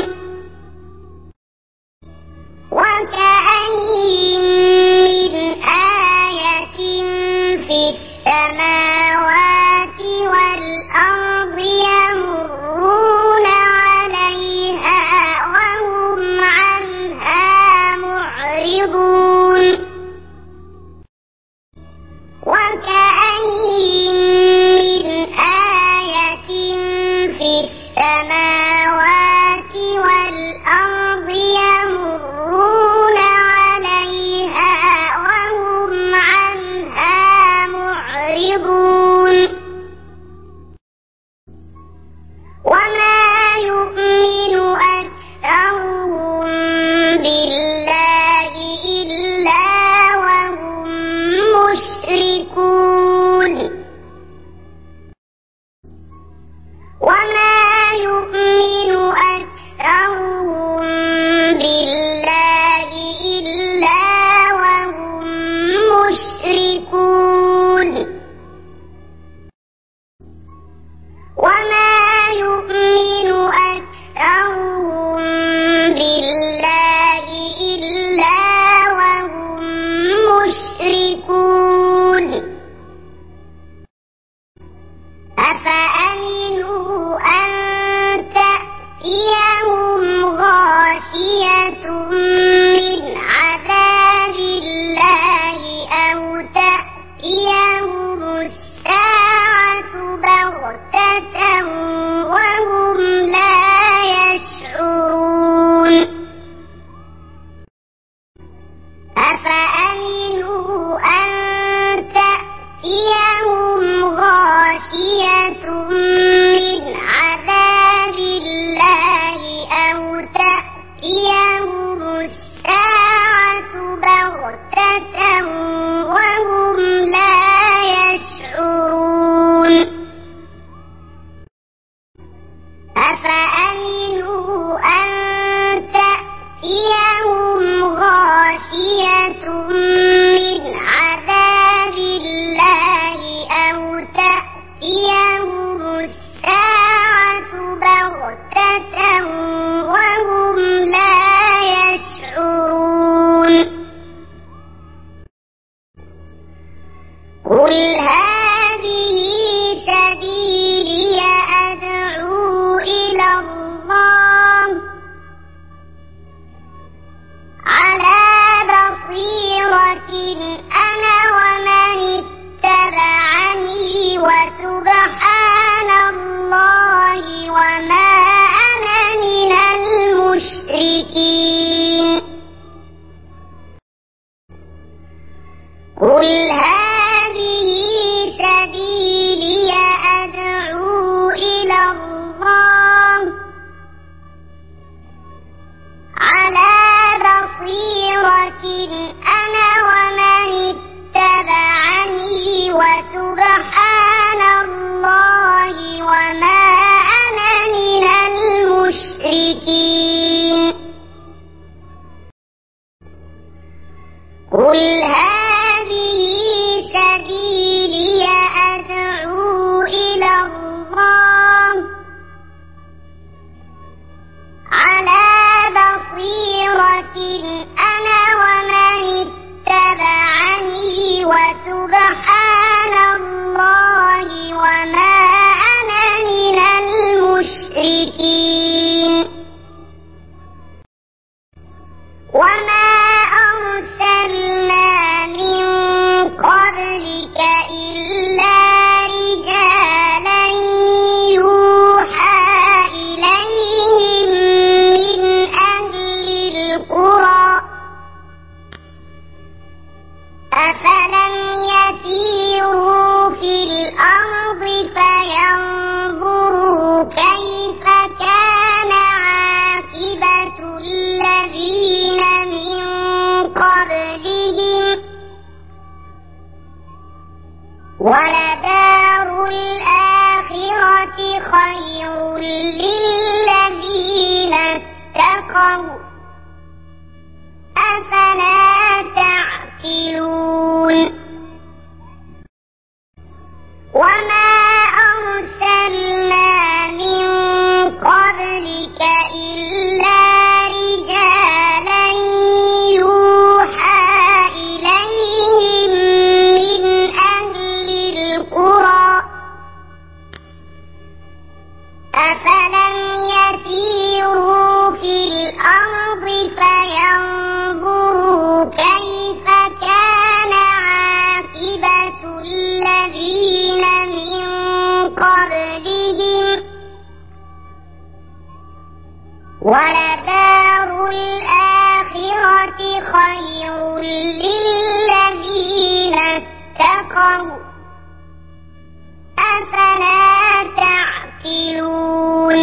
وكأين من آية في السماوات والأرض يمرون عليها وهم عنها معرضون وكأين من آية في السماوات والأرض يمرون عليها وهم عنها معرضون وما يؤمن أكثرهم بالله إلا وهم مشركون وما يؤمن أكثرهم بالله إلا وهم مشركون وما يؤمن أكثرهم بالله إلا وهم مشركون أفأمنوا أن تأتيهم غاشية من عذاب الله أو تأتيهم الساعة بغتة وهم لا يشعرون أفأمنوا أن تأتيهم غاشية من عذاب الله أو تأتيهم الساعة بغتة وهم لا يشعرون أفأمنوا أن تأتيهم غاشية من عذاب الله أو تأتيهم الساعة بغتة وهم لا يشعرون قل هذه سبيلي أدعو إلى الله على بصيرة أنا ومن اتبعني وسبحان الله وما أنا من المشركين قل هذه سبيلي أدعو إلى الله على بصيرة أنا ومن اتبعني وسبحان الله وما ولدار الآخرة خير للذين اتقوا أفلا تعقلون وما أرسلنا من قبلك إلا رجالا يوحى إليهم من أهل القرى أفلم يسيروا في الأرض فينظروا كيف كان عاقبة الذين من قبلهم ولدار الآخرة خير للذين اتقوا أفلا تعقلون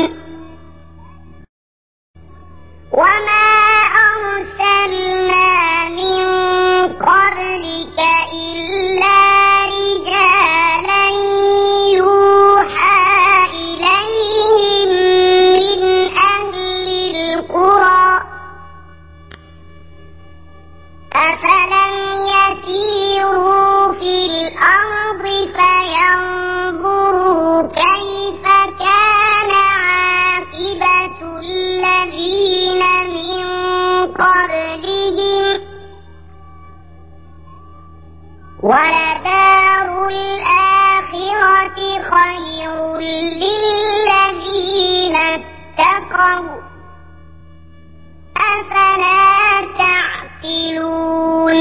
وما أرسلنا من قبلك إلا رجالا يوحى إليهم من أهل القرى أفلم يسيروا في الأرض فينظروا كيف كان عاقبة الذين من قبلهم ولدار الآخرة خير للذين اتقوا أفلا تعقلون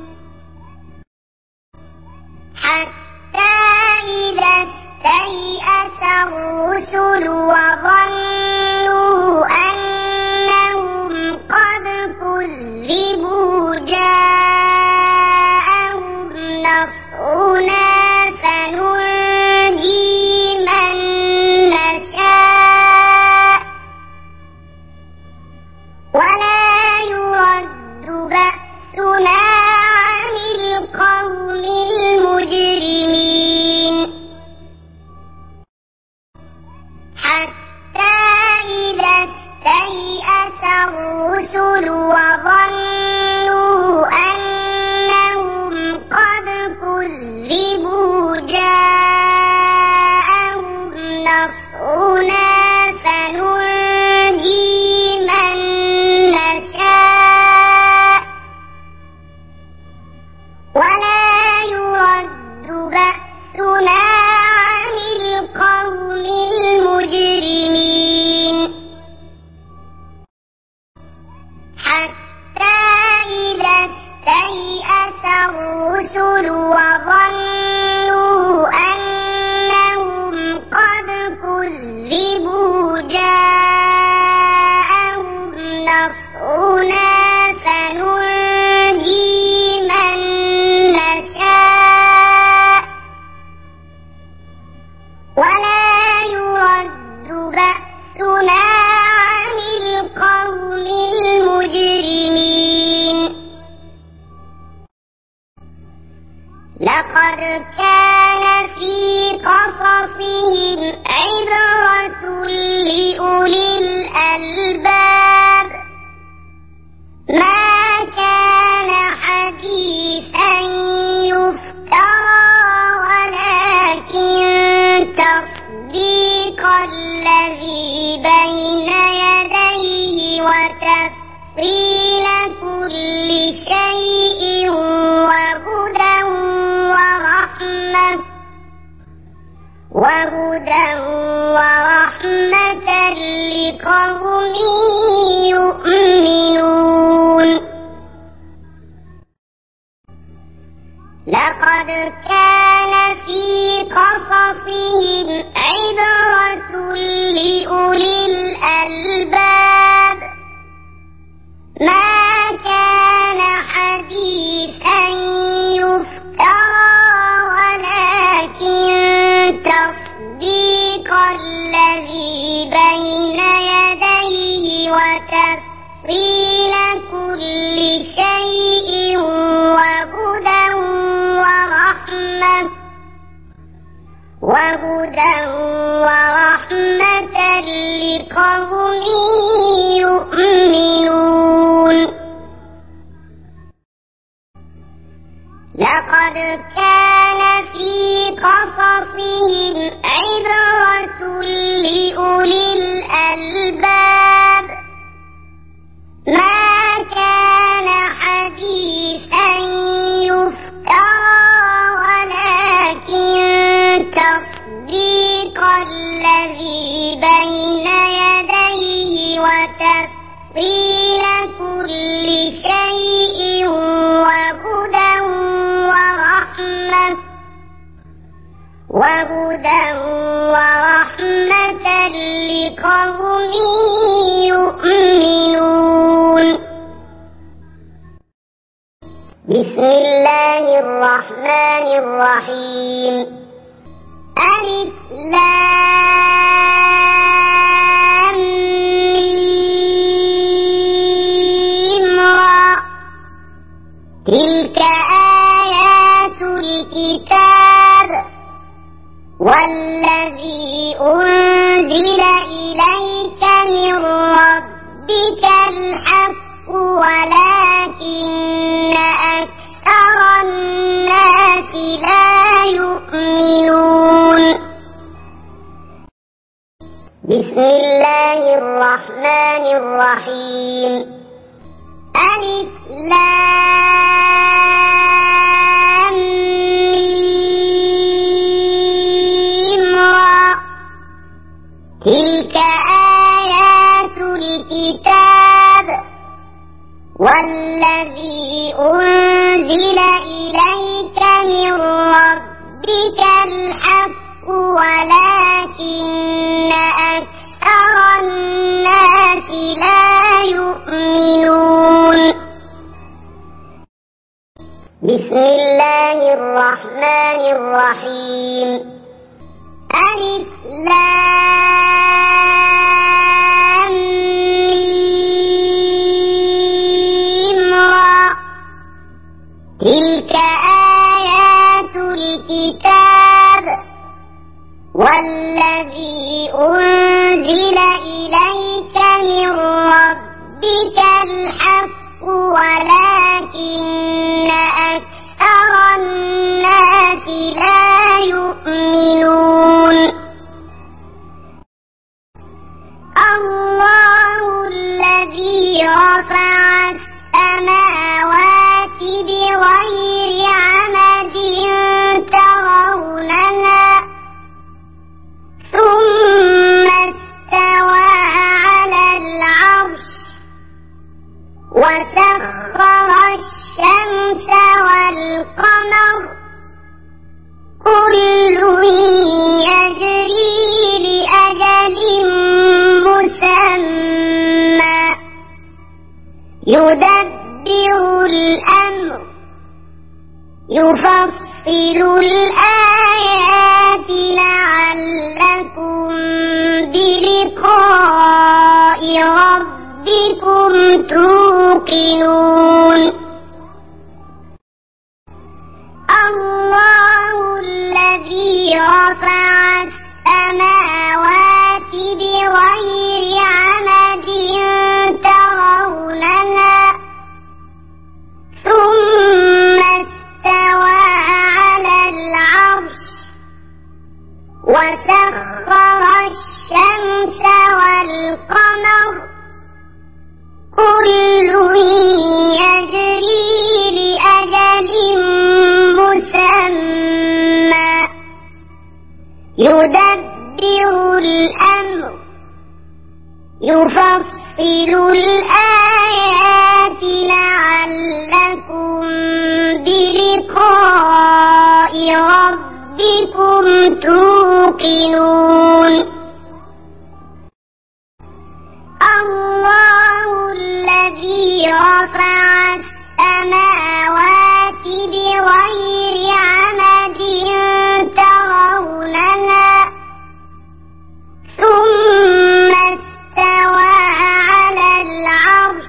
حتى إذا استيأس الرسل وظنوا أنهم قد كذبوا جاءهم نصرنا فننجي من نشاء ولا يرد بأسنا عن القوم المجرمين حتى إذا استيأس الرسل وظنوا أنهم قد كذبوا جاءهم نصرنا فننجي من نشاء ولا يرد بأسنا عن القوم المجرمين حتى إذا استيأس الرسل وظنوا أنهم قد كذبوا جاءهم نصرنا فننجي من نشاء ولا يرد بأسنا عن القوم المجرمين لقد كان في قصصهم عبرة لأولي الألباب ما كان حديثا يفترى ولكن تصديق الذي بين يديه وتفصيل كل شيء وهدى ورحمة وهدى ورحمة لقوم يؤمنون لقد كان في قصصهم عبرة لأولي الألباب ما كان حديثا يفترى ولكن تصديق الذي بين يديه وتفصيل كل شيء وهدى ورحمة وهدى ورحمة لقوم يؤمنون لقد كان في قصصهم عبرة لأولي الألباب ما كان حديثا يفترى ولكن تصديق الذي بين يديه وتفصيل كل شيء وهدى ورحمة وهدى ورحمة لقوم يؤمنون بسم الله الرحمن الرحيم ألف لام ميم را تلك آيات الكتاب والذي أنزل إليك من ربك الحق ولكن أكثر الناس لا يؤمنون بسم الله الرحمن الرحيم ألف لام ميم را تلك آيات الكتاب والذي أنزل إليك من ربك الحق ولكن أكثر الناس لا يؤمنون بسم الله الرحمن الرحيم ألف لام ميم را تلك آيات الكتاب والذي أنزل إليك من ربك الحق ولكن أكثر الناس لا يؤمنون الله الذي رفع السماوات بغير عمد ترونها ثم استوى على العرش وسخر الشمس والقمر كل يجري لأجل مسمى يدبر الأمر يفصل الآيات لعلكم بلقاء ربكم توقنون الله الذي رفع السماوات بغير عمد ترونها ثم استوى على العرش وسخر الشمس والقمر كل يجري لأجل مسمى يدبر الأمر يفصل الآيات لعلكم بلقاء ربكم توقنون الله الذي رفع السماوات بغير عمد ترونها ثم استوى على العرش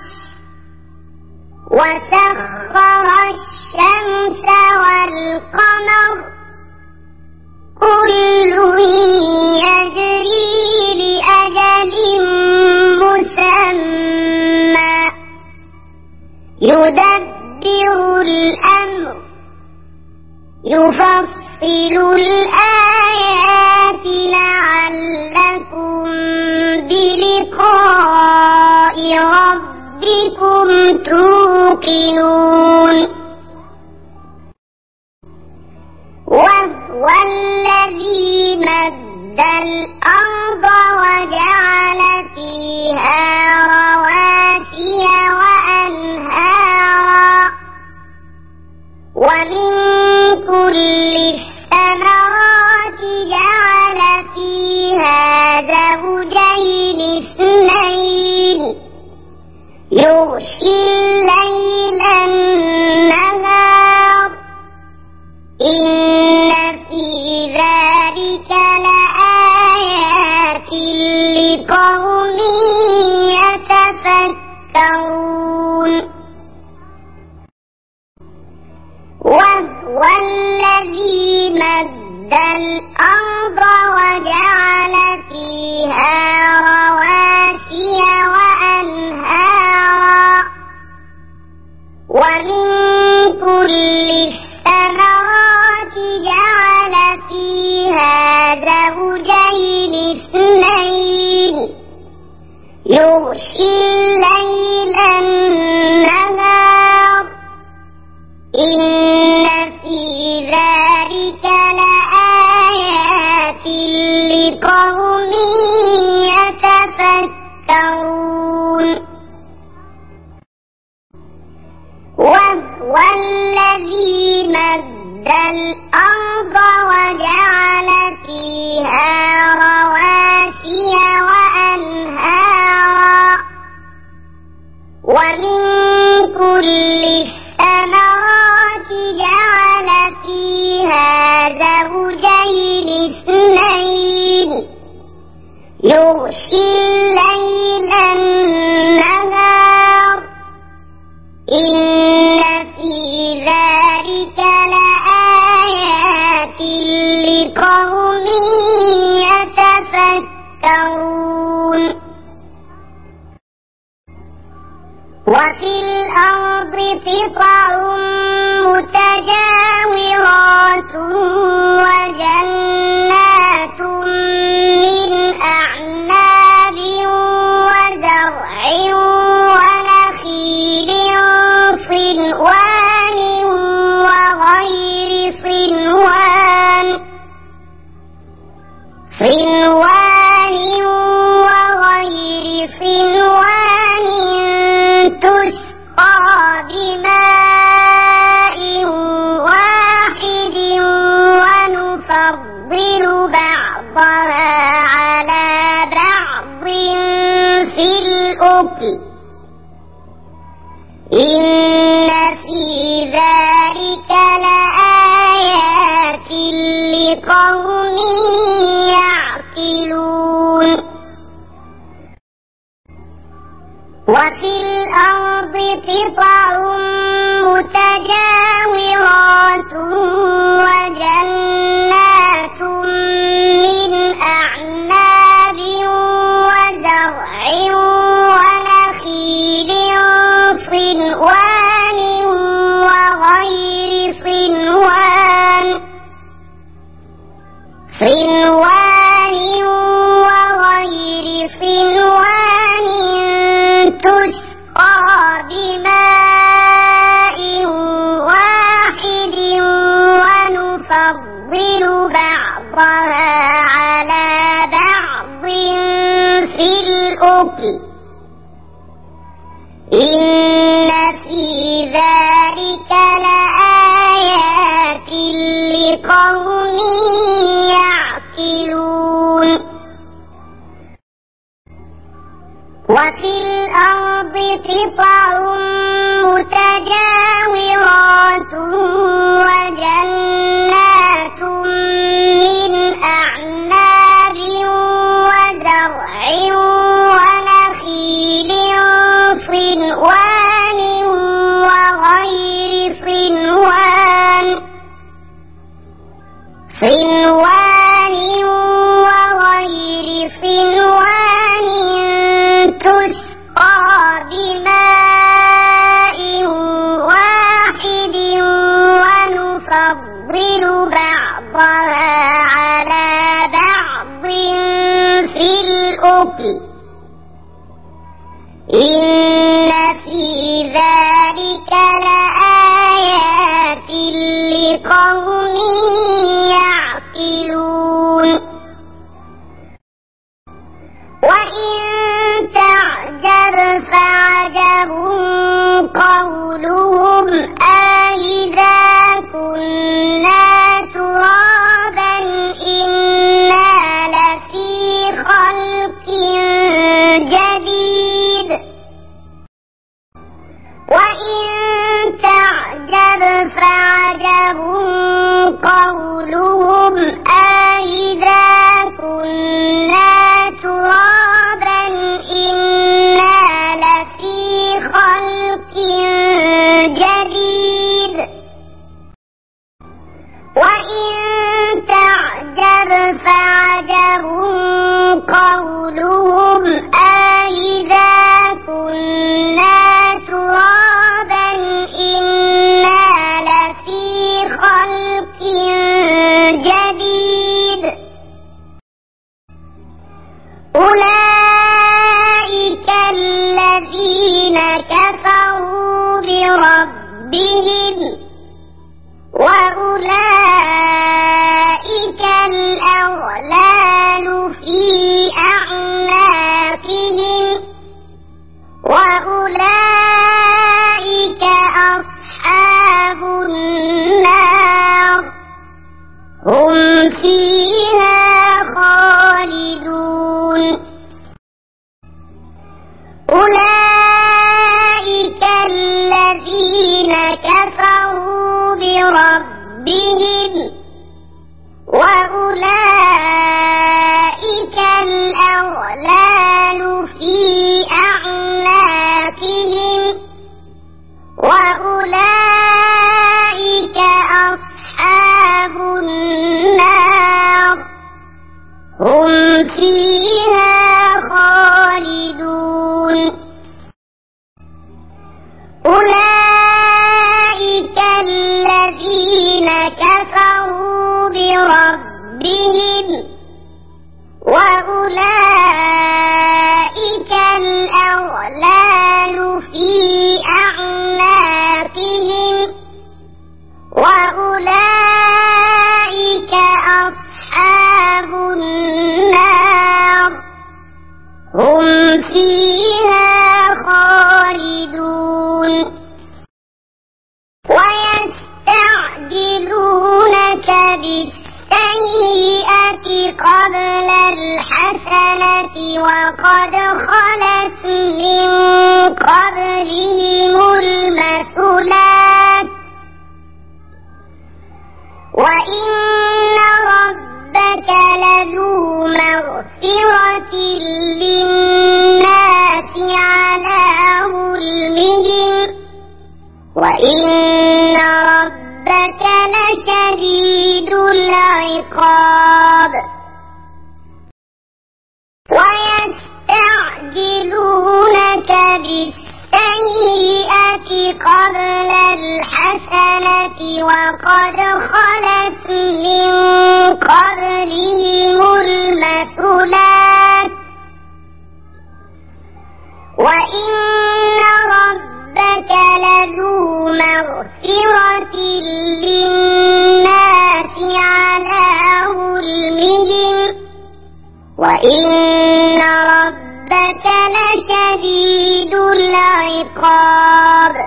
وسخر الشمس والقمر كل الأمر يفصل الآيات لعلكم بلقاء ربكم توقنون وهو الذي مد الأرض وجعل فيها رواسي وأنهارا ومن كل الثمرات جعل فيها زوجين اثنين يغشي الليل النهار إن في ذلك لآيات لقوم يتفكرون وهو الذي مد الأرض وجعل فيها رواسي وأنهارا ومن كل الثمرات جعل فيها زوجين اثنين يغشي الليل النهار إن في ذلك لآيات لقوم يتفكرون وهو الذي مد الأرض وجعل فيها رواسي وأنهارا ومن كل الثمرات جعل فيها زوجين اثنين يغشي الليل النهار إن في ذلك لآيات لقوم يتفكرون وفي الأرض قطع متجاورات وجنات من أعناب وزرع ونخيل صنوان وغير صنوان صنوان وغير صنوان تسقى بماء واحد ونفضل بعضها على بعض في الأكل إن في ذلك لآيات لقوم يعقلون وفي الأرض قطع متجاورات وجنات من أعناب وزرع ونخيل صنوان وغير صنوان صنوان وغير صنوان تسقى بماء واحد ونفضل بعضها على بعض في الأكل إن في ذلك لآيات لقوم يعقلون وفي الأرض قطع متجاورات وجنات من أعناب وزرع ونخيل صنوان وغير صنوان صنوان وغير صنوان تسقى بماء واحد البخل إن في ذلك لآيات لقوم يعقلون وإن تعجب فعجب قولهم أإذا كنا ترابا إنا لفي خلق جديد وإن تعجب فعجب قولهم أإذا كنا ترابا إنا لفي خلق جديد وإن تعجب فعجب قولهم أإذا كنا ترابا إنا لفي خلق جديد أولئك الذين كفروا بربهم وأولئك الأغلال في أعناقهم وأولئك أصحاب النار هم فيها خالدون أولئك الذين كفروا بربهم وأولئك الأغلال في أعناقهم وأولئك أصحاب النار هم فيها خالدون أولئك الذين كفروا بربهم وأولئك الأغلال في أعناقهم وأولئك أصحاب النار هم فيها خالدون ويستعجلونك بالسيئة قبل الحسنة وقد خلت من قبلهم المثلات وإن ربك لذو مغفرة للناس على ظلمهم وإن ربك لشديد العقاب ويستعجلونك بالسيئة قبل الحسنة وقد خلت من قبلهم المثلات وإن ربك لذو مغفرة للناس على ظلمهم وإن ربك لشديد العقاب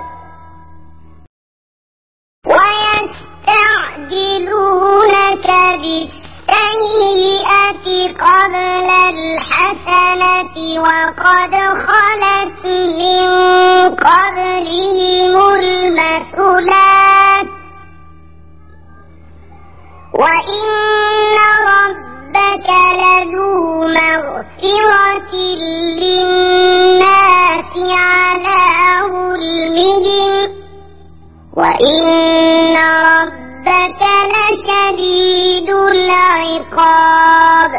ويستعجلونك بالسيئة قبل الحسنة وقد خلت من قبلهم المثلات وإن ربك لذو مغفرة للناس على ظلمهم وإن ربك لشديد العقاب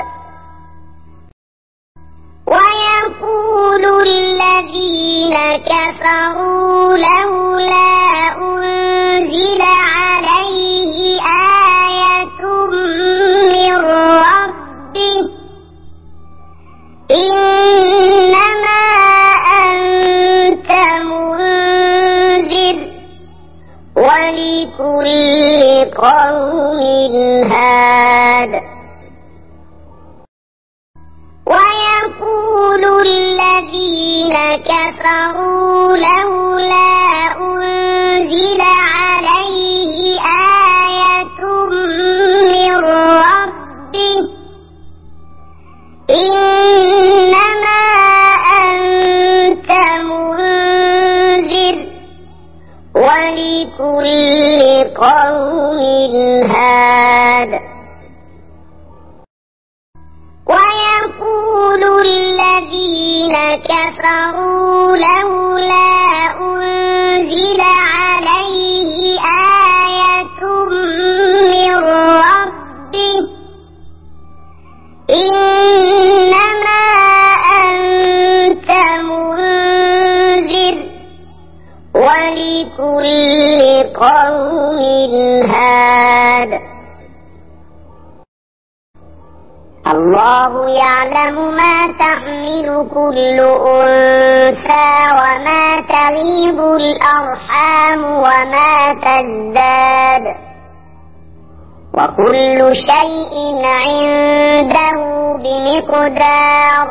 ويقول الذين كفروا لولا أنزل عليه آية من ربه إن لقوم هاد ويقول الذين كفروا لولا أنزل عليه آية من ربه إنما أنت منذر ولكل قوم هاد ويقول الذين كفروا لولا أنزل عليه آية من ربه إنما أنت منذر ولكل قوم هاد الله يعلم ما تحمل كل أنثى وما تغيض الأرحام وما تزداد وكل شيء عنده بمقدار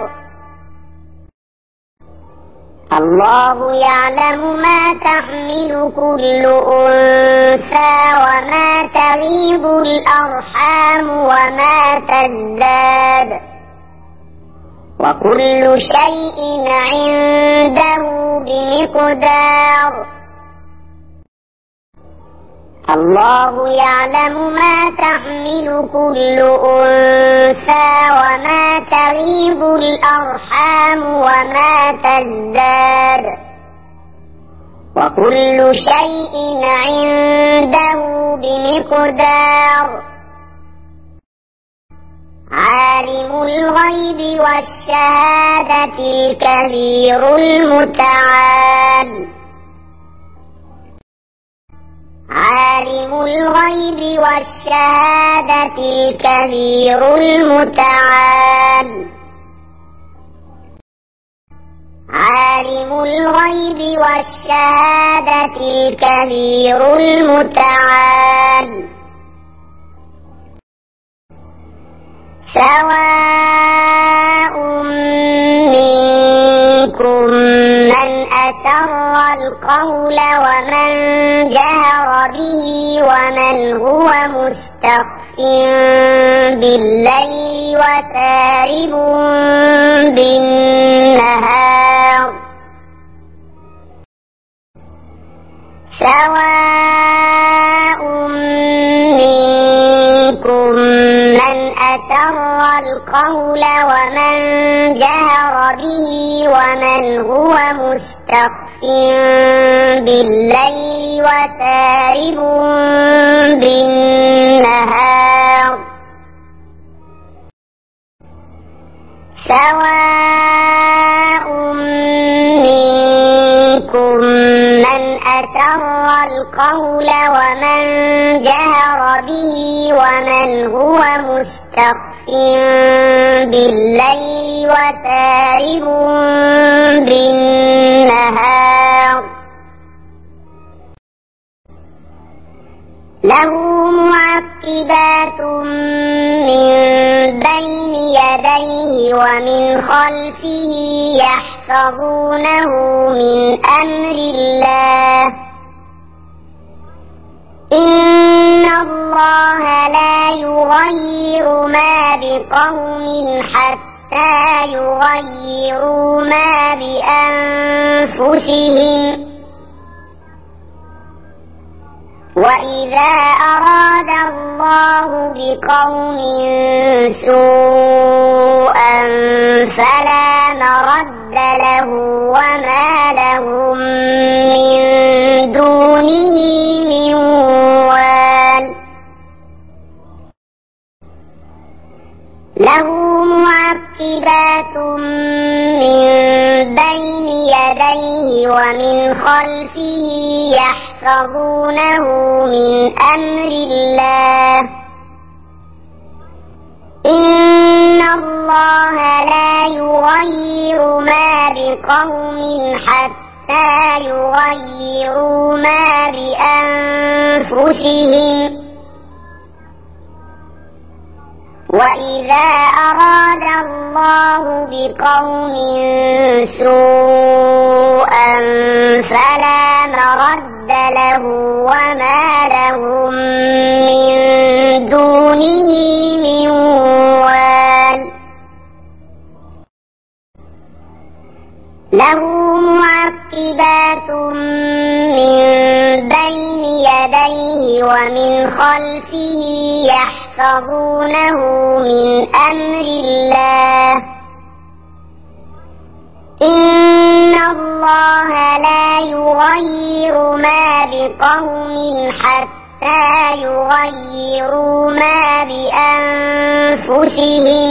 الله يعلم ما تحمل كل أنثى وما تغيض الأرحام وما تزداد وكل شيء عنده بمقدار الله يعلم ما تحمل كل أنثى وما تغيض الأرحام وما تزداد وكل شيء عنده بمقدار عالم الغيب والشهادة الكبير المتعال عالم الغيب والشهادة الكبير المتعال عالم الغيب والشهادة الكبير المتعال سواء منكم من أسر القول ومن جهر به ومن هو مستخف بالليل وسارب بالنهار سواء منكم من أسر القول ومن جهر به ومن هو مستخف بالليل وسارب بالنهار سواء منكم من أسر القول ومن جهر به ومن هو مستخف بالليل وسارب بالنهار له معقبات من بين يديه ومن خلفه يحفظونه من أمر الله إن الله لا يغير ما بقوم حتى يغيروا ما بأنفسهم وإذا أراد الله بقوم سوءا فلا مرد له وما لهم من دونه من وال له معقبات من بين يديه ومن خلفه يحفظونه من أمر الله إن الله لا يغير ما بقوم حتى يغيروا ما بأنفسهم وإذا أراد الله بقوم سوءا فلا مرد له وما لهم من دونه من وال له معقبات من بين يديه ومن خلفه يحفظونه من أمر الله إن الله لا يغير ما بقوم حتى يغيروا ما بأنفسهم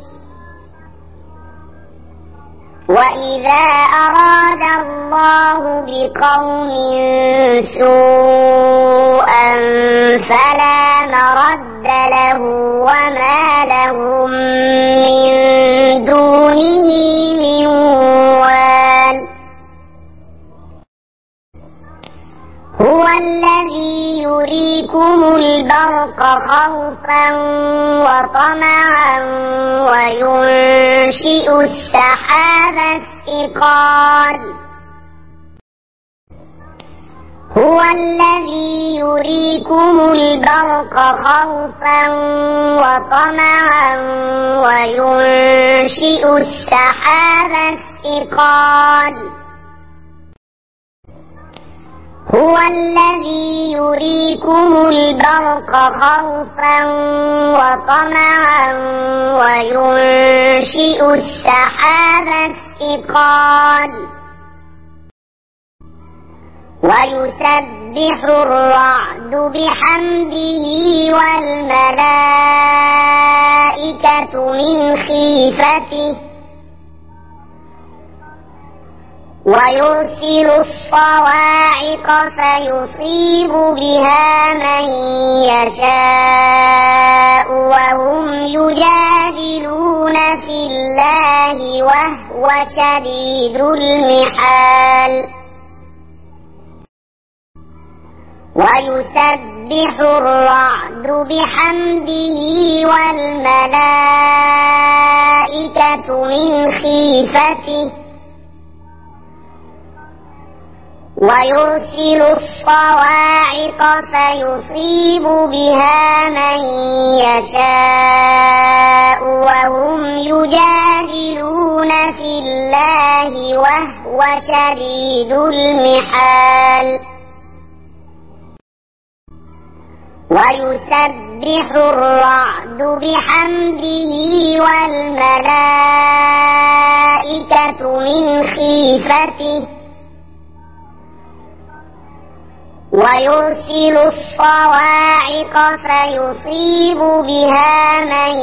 وإذا أراد الله بقوم سوءا فلا مرد له وما لهم من دونه من وال هو الذي يريكم البرق خوفا وطمعا وينشئ السحاب الثقال هو الذي يريكم البرق خوفا وطمعا وينشئ السحاب الثقال هو الذي يريكم البرق خوفا وطمعا وينشئ السحاب الثقال ويسبح الرعد بحمده والملائكة من خيفته ويرسل الصواعق فيصيب بها من يشاء وهم يجادلون في الله وهو شديد المحال ويسبح الرعد بحمده والملائكة من خيفته ويرسل الصواعق فيصيب بها من يشاء وهم يجادلون في الله وهو شديد المحال ويسبح الرعد بحمده والملائكة من خيفته ويرسل الصواعق فيصيب بها من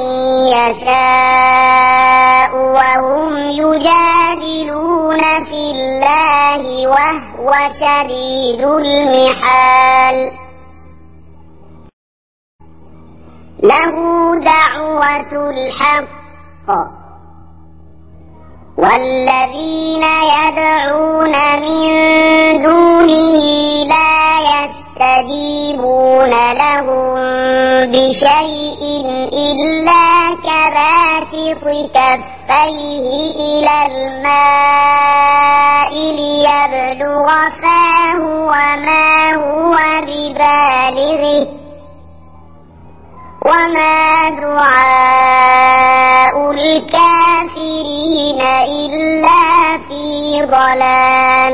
يشاء وهم يجادلون في الله وهو شديد المحال له دعوة الحق والذين يدعون من دونه لا يستجيبون لهم بشيء إلا كباسط كفيه إلى الماء ليبلغ فاه وما هو ببالغه وما دعاء الكافرين إلا في ضلال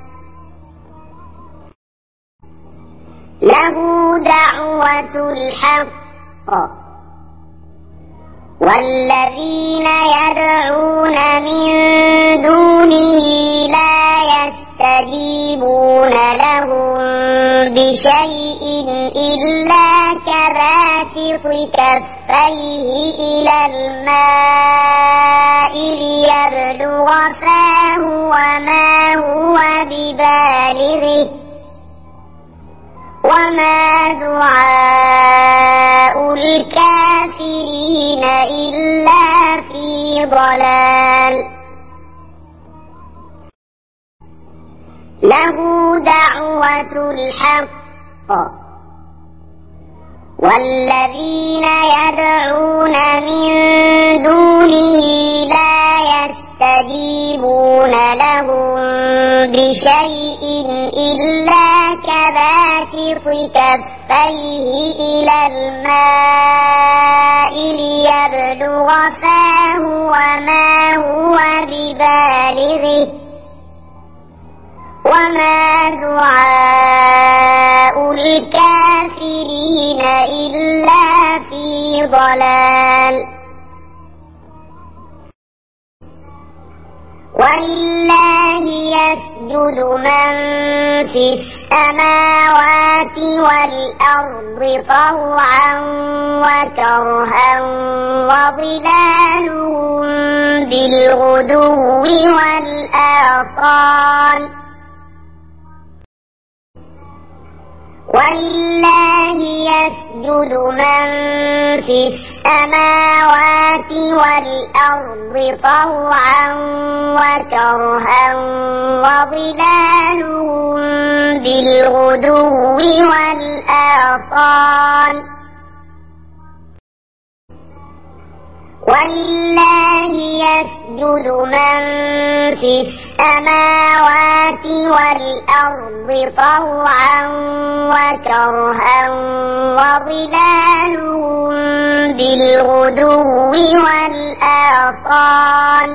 له دعوة الحق والذين يدعون من دونه لا يستجيبون لهم بشيء إلا كباسط كفيه إلى الماء ليبلغ فاه وما هو ببالغه وما دعاء الكافرين إلا في ضلال له دعوة الحق والذين يدعون من دونه لا يستجيبون لهم بشيء إلا كباسط كفيه إلى الماء ليبلغ فاه وما هو ببالغه وما دعاء الكافرين إلا في ضلال ولله يسجد من في السماوات والأرض طوعا وكرها وظلالهم بالغدو والآصال ولله يسجد من في السماوات والأرض طوعا وكرها وظلالهم بالغدو والآصال ولله يسجد من في السماوات والأرض طوعا وكرها وظلالهم بالغدو والآصال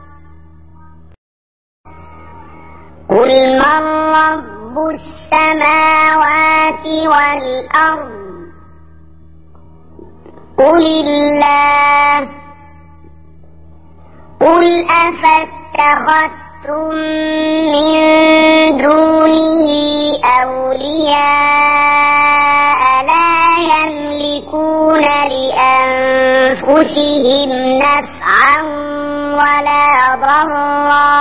قل من رب السماوات والأرض قل الله قل أفاتخذتم من دونه أولياء لا يملكون لأنفسهم نفعا ولا ضرا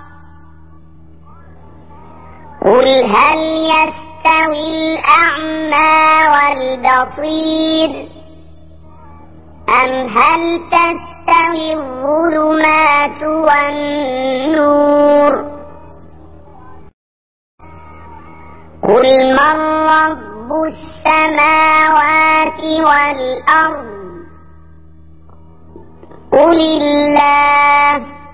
قل هل يستوي الأعمى والبصير أم هل تستوي الظلمات والنور قل من رب السماوات والأرض قل الله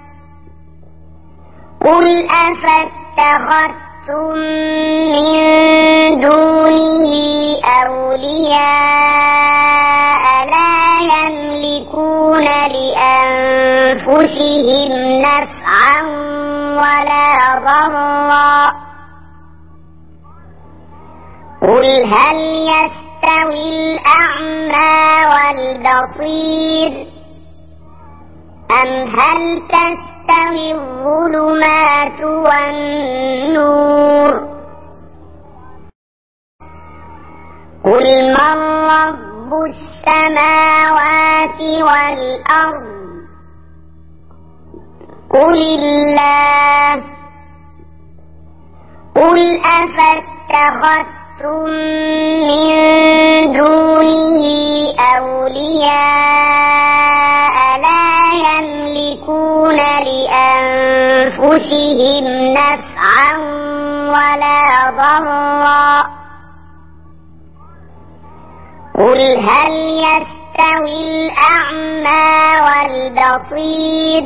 قل أفاتخذتم من دونه أولياء لا يملكون لأنفسهم نفعا ولا ضرا قل هل يستوي الأعمى والبصير أم هل تستوي الظلمات والنور قل من رب السماوات والأرض قل الله قل أفاتخذتم من دونه أولياء لا يملكون لأنفسهم نفعا ولا ضرا قل هل يستوي الأعمى والبصير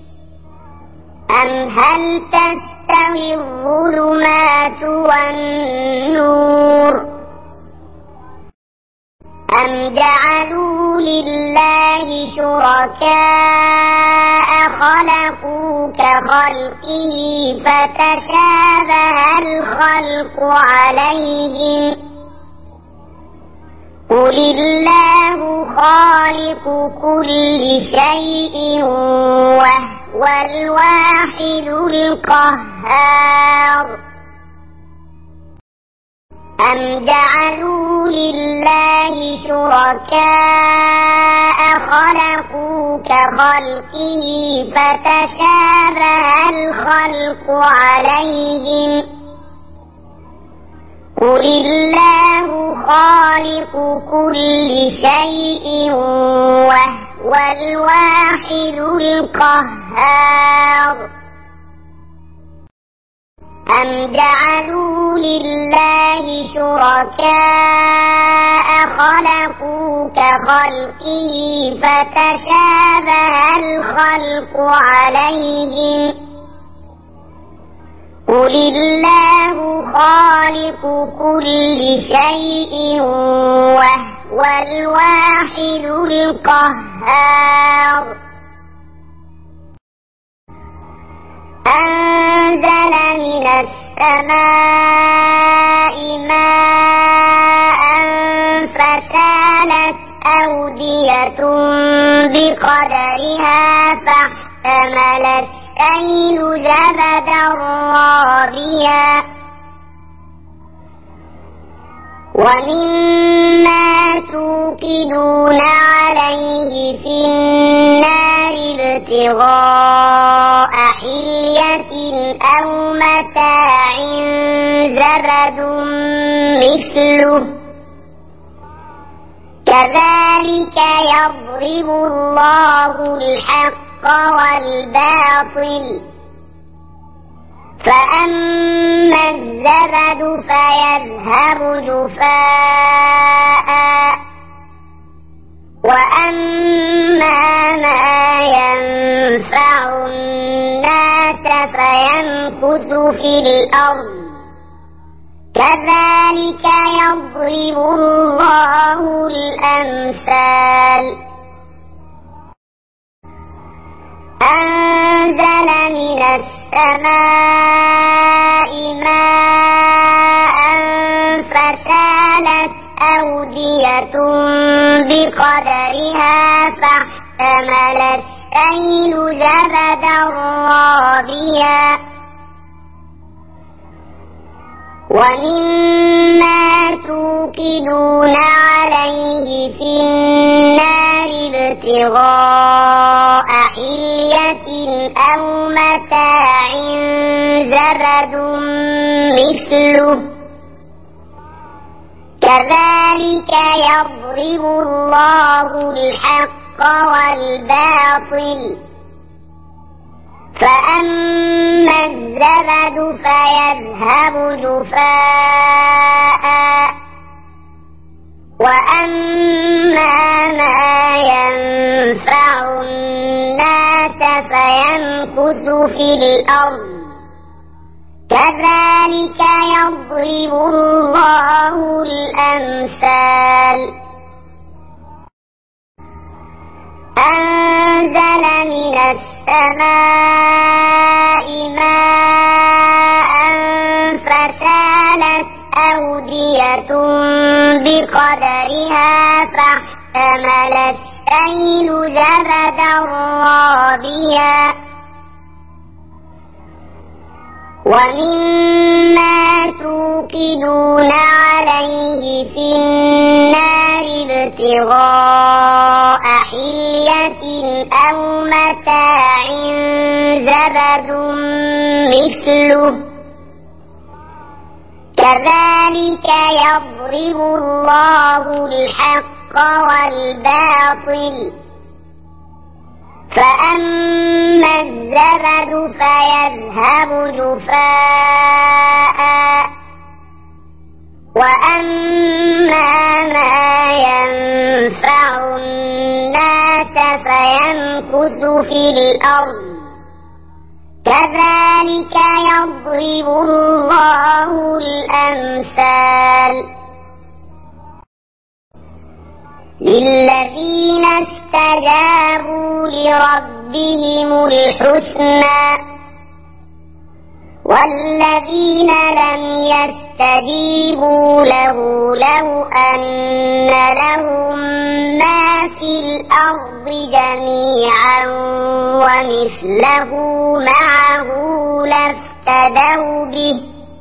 أم هل تستوي الظلمات والنور أم جعلوا لله شركاء خلقوا كخلقه فتشابه الخلق عليهم قل الله خالق كل شيء وهو الواحد القهار أم جعلوا لله شركاء خلقوا كخلقه فتشابه الخلق عليهم قل الله خالق كل شيء وهو الواحد القهار أم جعلوا لله شركاء خلقوا كخلقه فتشابه الخلق عليهم قل الله خالق كل شيء وهو الواحد القهار أنزل من السماء ماء فسالت أودية بقدرها فاحتمل السيل زبدا رابيا ومما توقدون عليه في النار ابتغاء حلية أو متاع زبد مثله كذلك يضرب الله الحق والباطل فأما الزبد فيذهب جفاء وأما ما ينفع الناس فيمكث في الأرض كذلك يضرب الله الأمثال أنزل من السماء ماء فسالت أودية بقدرها فاحتمل السيل زبدا رابيا ومما توقدون عليه في النار ابتغاء حلية أو متاع زبد مثله كذلك يضرب الله الحق والباطل فأما الزبد فيذهب جفاء وأما ما ينفع الناس فيمكث في الأرض كذلك يضرب الله الأمثال أنزل من السماء ماء فسالت أودية بقدرها فاحتمل السيل زبدا رابيا ومما توقدون عليه في النار ابتغاء حلية أو متاع زبد مثله كذلك يضرب الله الحق والباطل فأما الزبد فيذهب جفاء وأما ما ينفع الناس فيمكث في الأرض كذلك يضرب الله الأمثال للذين استجابوا لربهم الحسنى والذين لم يستجيبوا له لو أن لهم ما في الأرض جميعا ومثله معه لافتدوا به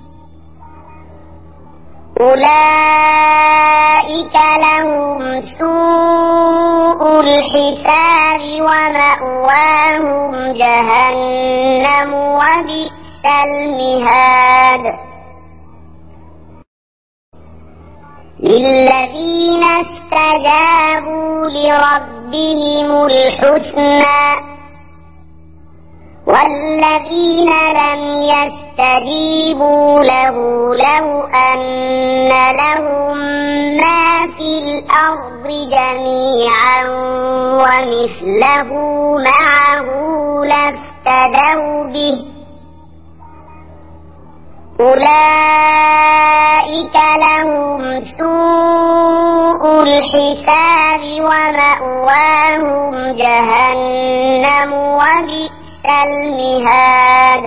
أولئك لهم سوء الحساب ومأواهم جهنم وبئس المهاد للذين استجابوا لربهم الحسنى والذين لم يستجيبوا له لو أن لهم ما في الأرض جميعا ومثله معه لافتدوا به أولئك لهم سوء الحساب ومأواهم جهنم وبئس المهاد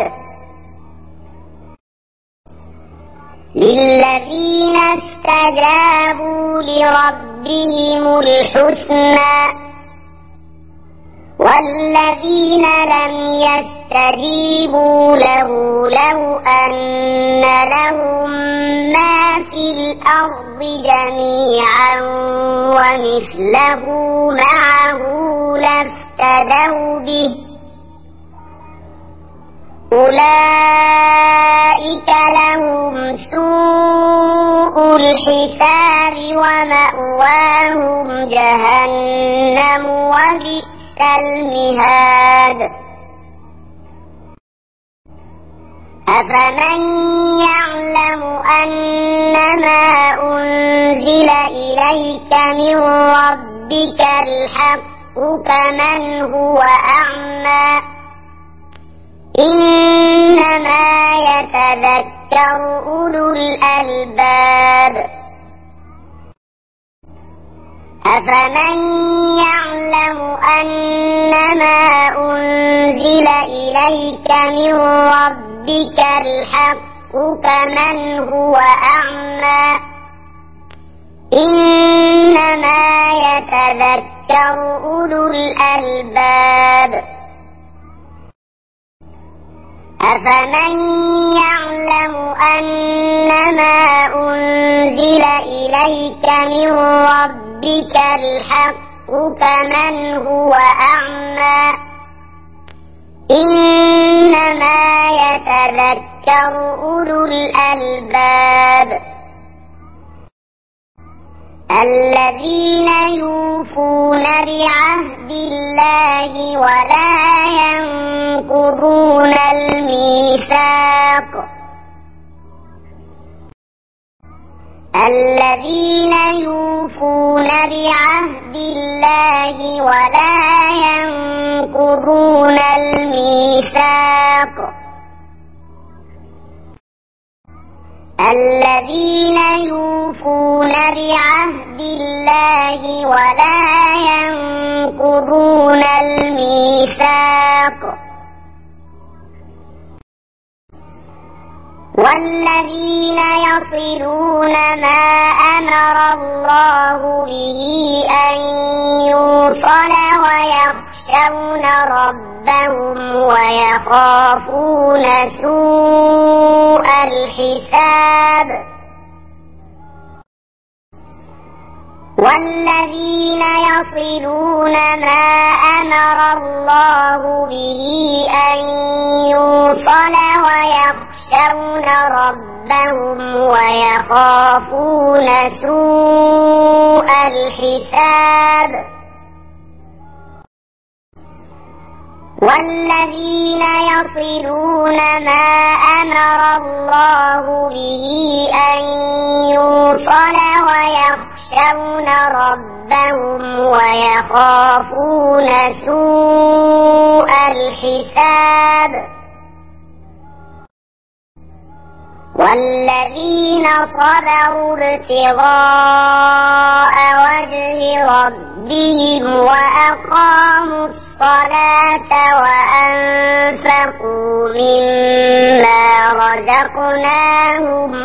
للذين استجابوا لربهم الحسنى والذين لم يستجيبوا له لو أن لهم ما في الأرض جميعا ومثله معه لافتدوا به أولئك لهم سوء الحساب ومأواهم جهنم وبئس المهاد أفمن يعلم أنما أنزل إليك من ربك الحق كمن هو أعمى إنما يتذكر أولو الألباب أفمن يعلم أنما أنزل إليك من ربك الحق كمن هو أعمى إنما يتذكر أولو الألباب أفمن يعلم أنما أنزل إليك من ربك الحق كمن هو أعمى إنما يتذكر أولو الألباب الذين يوفون بعهد الله ولا ينقضون الميثاق الذين يوفون بعهد الله ولا ينقضون الميثاق الذين يوفون بعهد الله ولا ينقضون الميثاق والذين يصلون ما أمر الله به أن يوصل ويخشون ربهم ويخافون سوء الحساب والذين يصلون ما أمر الله به أن يوصل ويخشون ربهم ويخافون سوء الحساب والذين يصلون ما أمر الله به أن يوصل ويخشون ربهم ويخافون سوء الحساب والذين صبروا ابتغاء وجه ربهم وأقاموا الصلاة وأنفقوا مما رزقناهم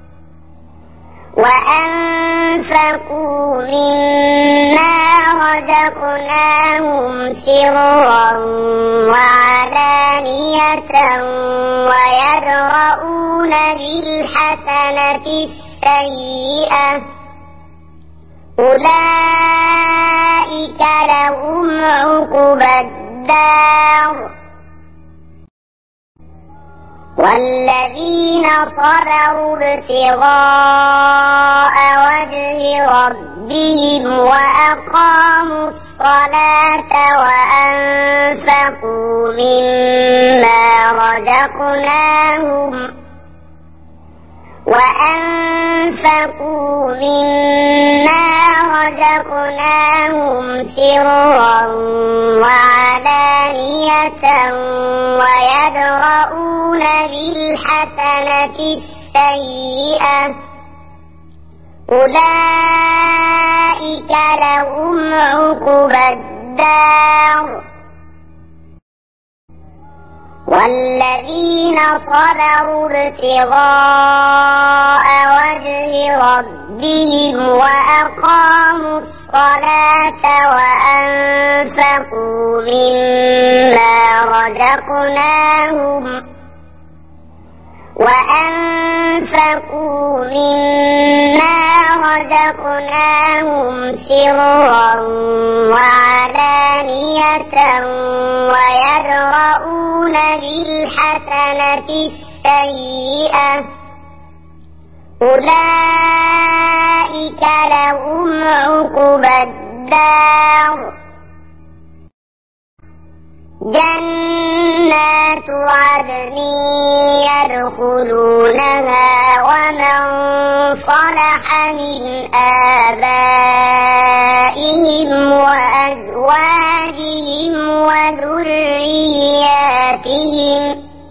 وأنفقوا مما رزقناهم سرا وعلانية ويدرؤون بالحسنة السيئة أولئك لهم عقبى الدار والذين صبروا ابتغاء وجه ربهم وأقاموا الصلاة وأنفقوا مما رزقناهم وأنفقوا مما رزقناهم سرا وعلانية ويدرؤون بالحسنة السيئة أولئك لهم عقبى الدار والذين صبروا ابتغاء وجه ربهم وأقاموا الصلاة وأنفقوا مما رزقناهم وأنفقوا مما رزقناهم سرا وعلانية ويدرؤون بالحسنة السيئة أولئك لهم عقبى الدار جنات عدن يدخلونها ومن صلح من آبائهم وأزواجهم وذرياتهم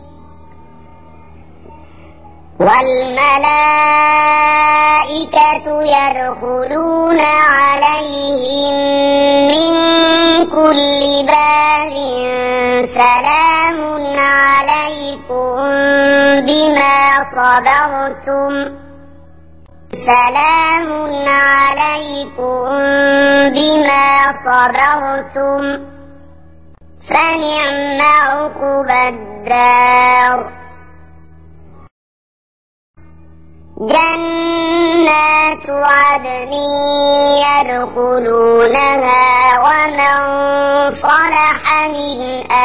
والملائكة يدخلون عليهم من كل باب سلام عليكم بما صبرتم سلام عليكم بما صبرتم فنعم عقبى الدار جنات عدن يدخلونها ومن صلح من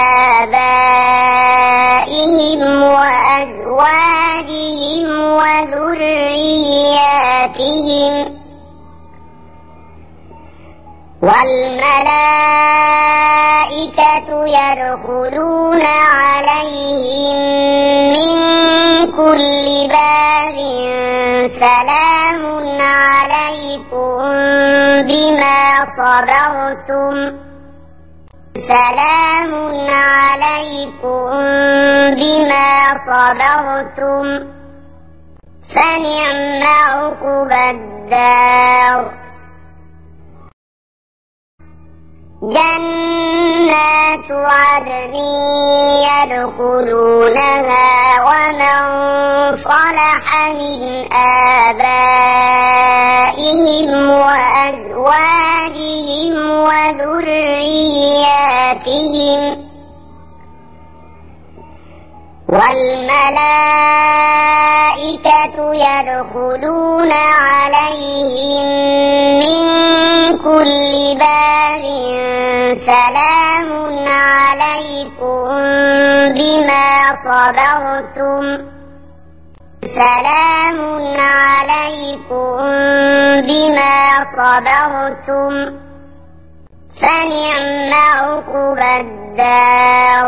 آبائهم وأزواجهم وذرياتهم والملائكة يدخلون عليهم من كل باب سلام عليكم بما صبرتم سلام عليكم بما صبرتم فنعم عقبى الدار جنات عدن يدخلونها ومن صلح من آبائهم وأزواجهم وذرياتهم والملائكة يدخلون عليهم من كل باب سلام عليكم بما صبرتم سلام عليكم بما صبرتم فنعم عقبى الدار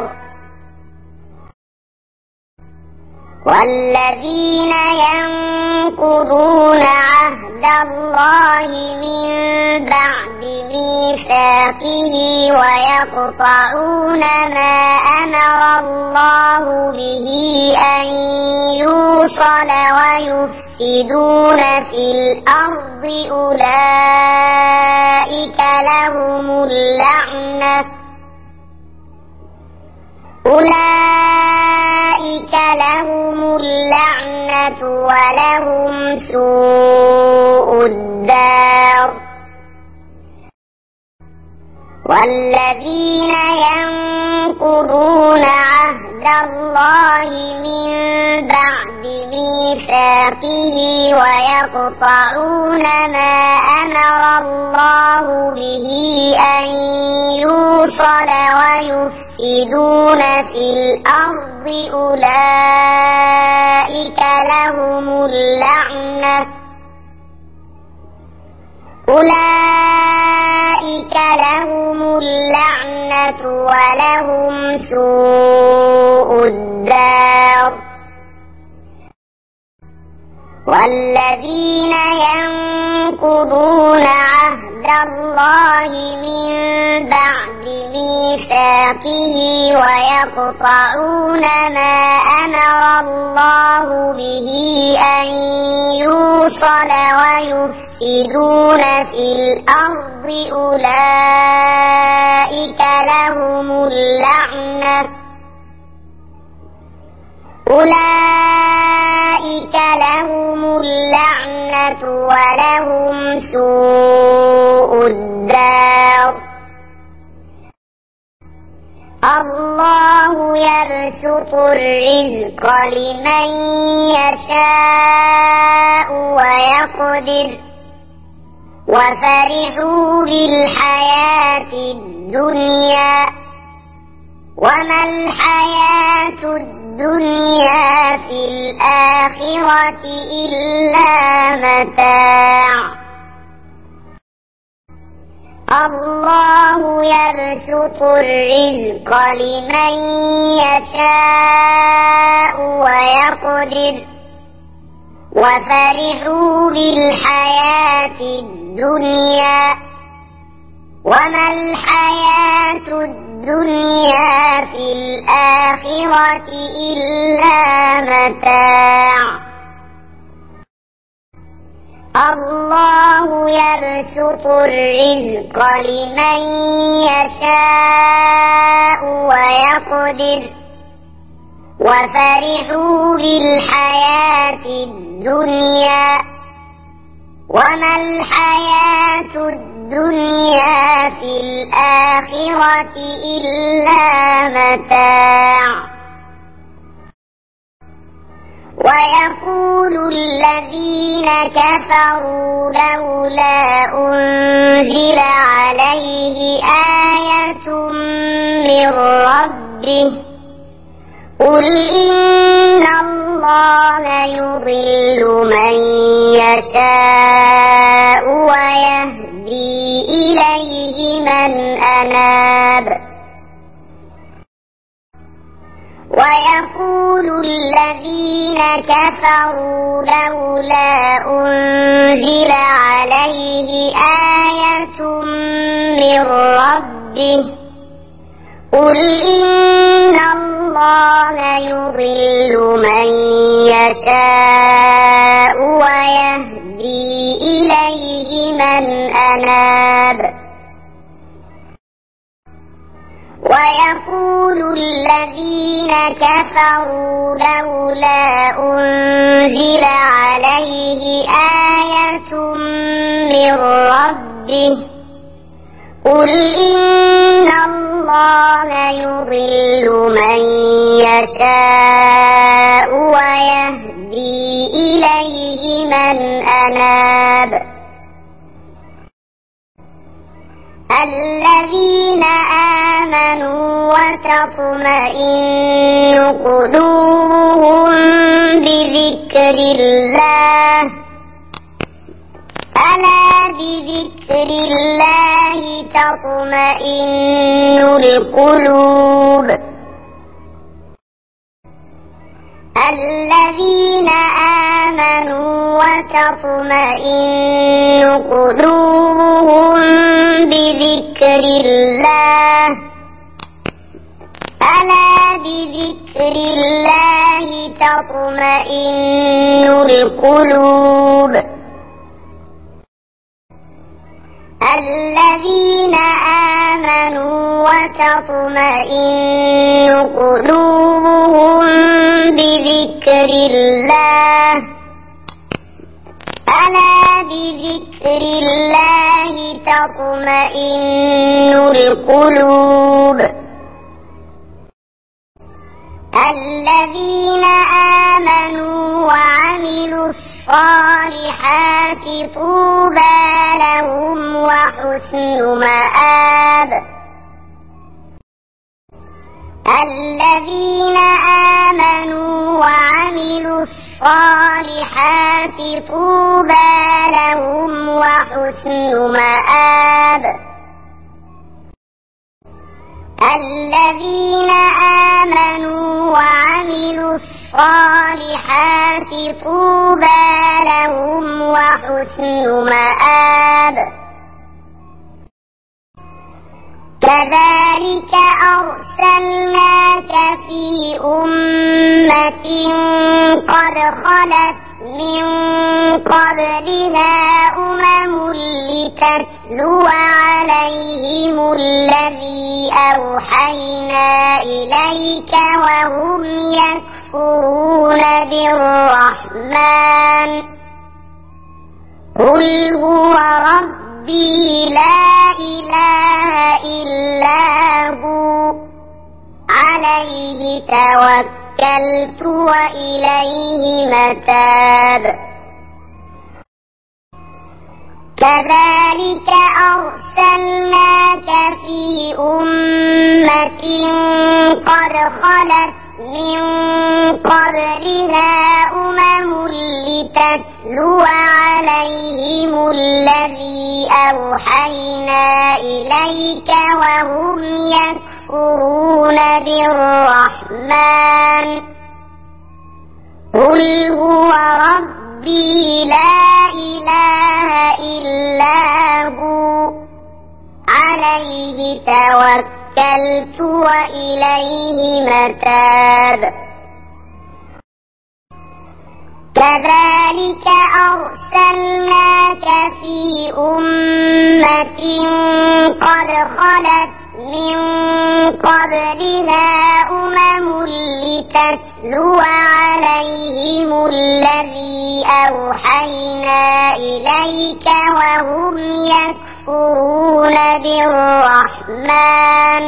والذين ينقضون عهد الله من بعد ميثاقه ويقطعون ما أمر الله به أن يوصل ويفسدون في الأرض أولئك لهم اللعنة أولئك لهم اللعنة ولهم سوء الدار والذين ينقضون عهد الله من بعد ميثاقه ويقطعون ما أمر الله به أن يوصل ويفسدون في الأرض أولئك لهم اللعنة أولئك لهم اللعنة ولهم سوء الدار والذين ينقضون عهد الله من بعد ميثاقه ويقطعون ما أمر الله به أن يوصل ويفسدون في الأرض أولئك لهم اللعنة أولئك لهم اللعنة ولهم سوء الدار الله يبسط الرزق لمن يشاء ويقدر وفرحوا بالحياة الدنيا وما الحياة الدنيا في الآخرة إلا متاع الله يبسط الرزق لمن يشاء ويقدر وفرحوا بالحياة الدنيا وما الحياة الدنيا في الآخرة إلا متاع الله يبسط الرزق لمن يشاء ويقدر وفرحوا بالحياة الدنيا وما الحياة الدنيا في الآخرة إلا متاع ويقول الذين كفروا لولا أنزل عليه آية من ربه قل إن الله يضل من يشاء ويهدي إليه من أناب ويقول الذين كفروا لولا أنزل عليه آية من ربه قل إن الله يضل من يشاء ويهدي إليه من أناب ويقول الذين كفروا لولا أنزل عليه آية من ربه قل إن الله يضل من يشاء ويهدي إليه من أناب الذين آمنوا وتطمئن قلوبهم بذكر الله ألا بذكر الله تطمئن القلوب الذين آمنوا وتطمئن قلوبهم بذكر الله ألا بذكر الله تطمئن القلوب الذين آمنوا وتطمئن قلوبهم بذكر الله ألا بذكر الله تطمئن القلوب الذين آمنوا وعملوا الصالحات طوبى لهم وحسن مآب الذين آمنوا وعملوا الصالحات الصالحات طوبى لهم وحسن مآب الذين آمنوا وعملوا الصالحات طوبى لهم وحسن مآب كذلك أرسلناك في أمة قد خلت من قبلها أمم لتتلو عليهم الذي أوحينا إليك وهم يكفرون بالرحمن قل هو ربي لا إله إلا هو عليه توكلت وإليه متاب كذلك أرسلناك في أمة قد خلت من قبلها أمم لتتلو عليهم الذي أوحينا إليك وهم يكفرون بالرحمن قل هو ربي لا إله إلا هو عليه توكلت وإليه متاب كذلك أرسلناك في أمة قد خلت من قبلها أمم لتتلو عليهم الذي أوحينا إليك وهم يكفرون بالرحمن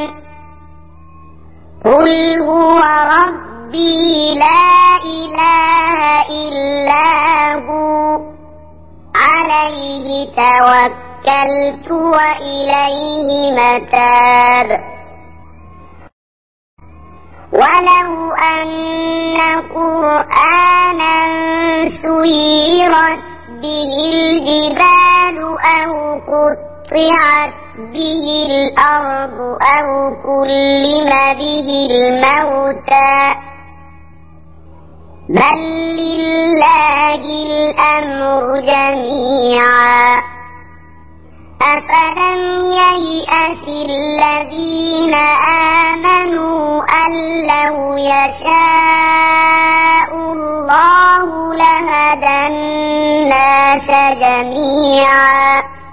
قل هو ربي لا إله إلا هو عليه توكلت وإليه متاب ولو أن قرآنا سيرت به الجبال أو قطعت به الأرض أو كلم به الموتى بل لله الأمر جميعا أفلم ييأس الذين آمنوا أن لو يشاء الله لهدى الناس جميعا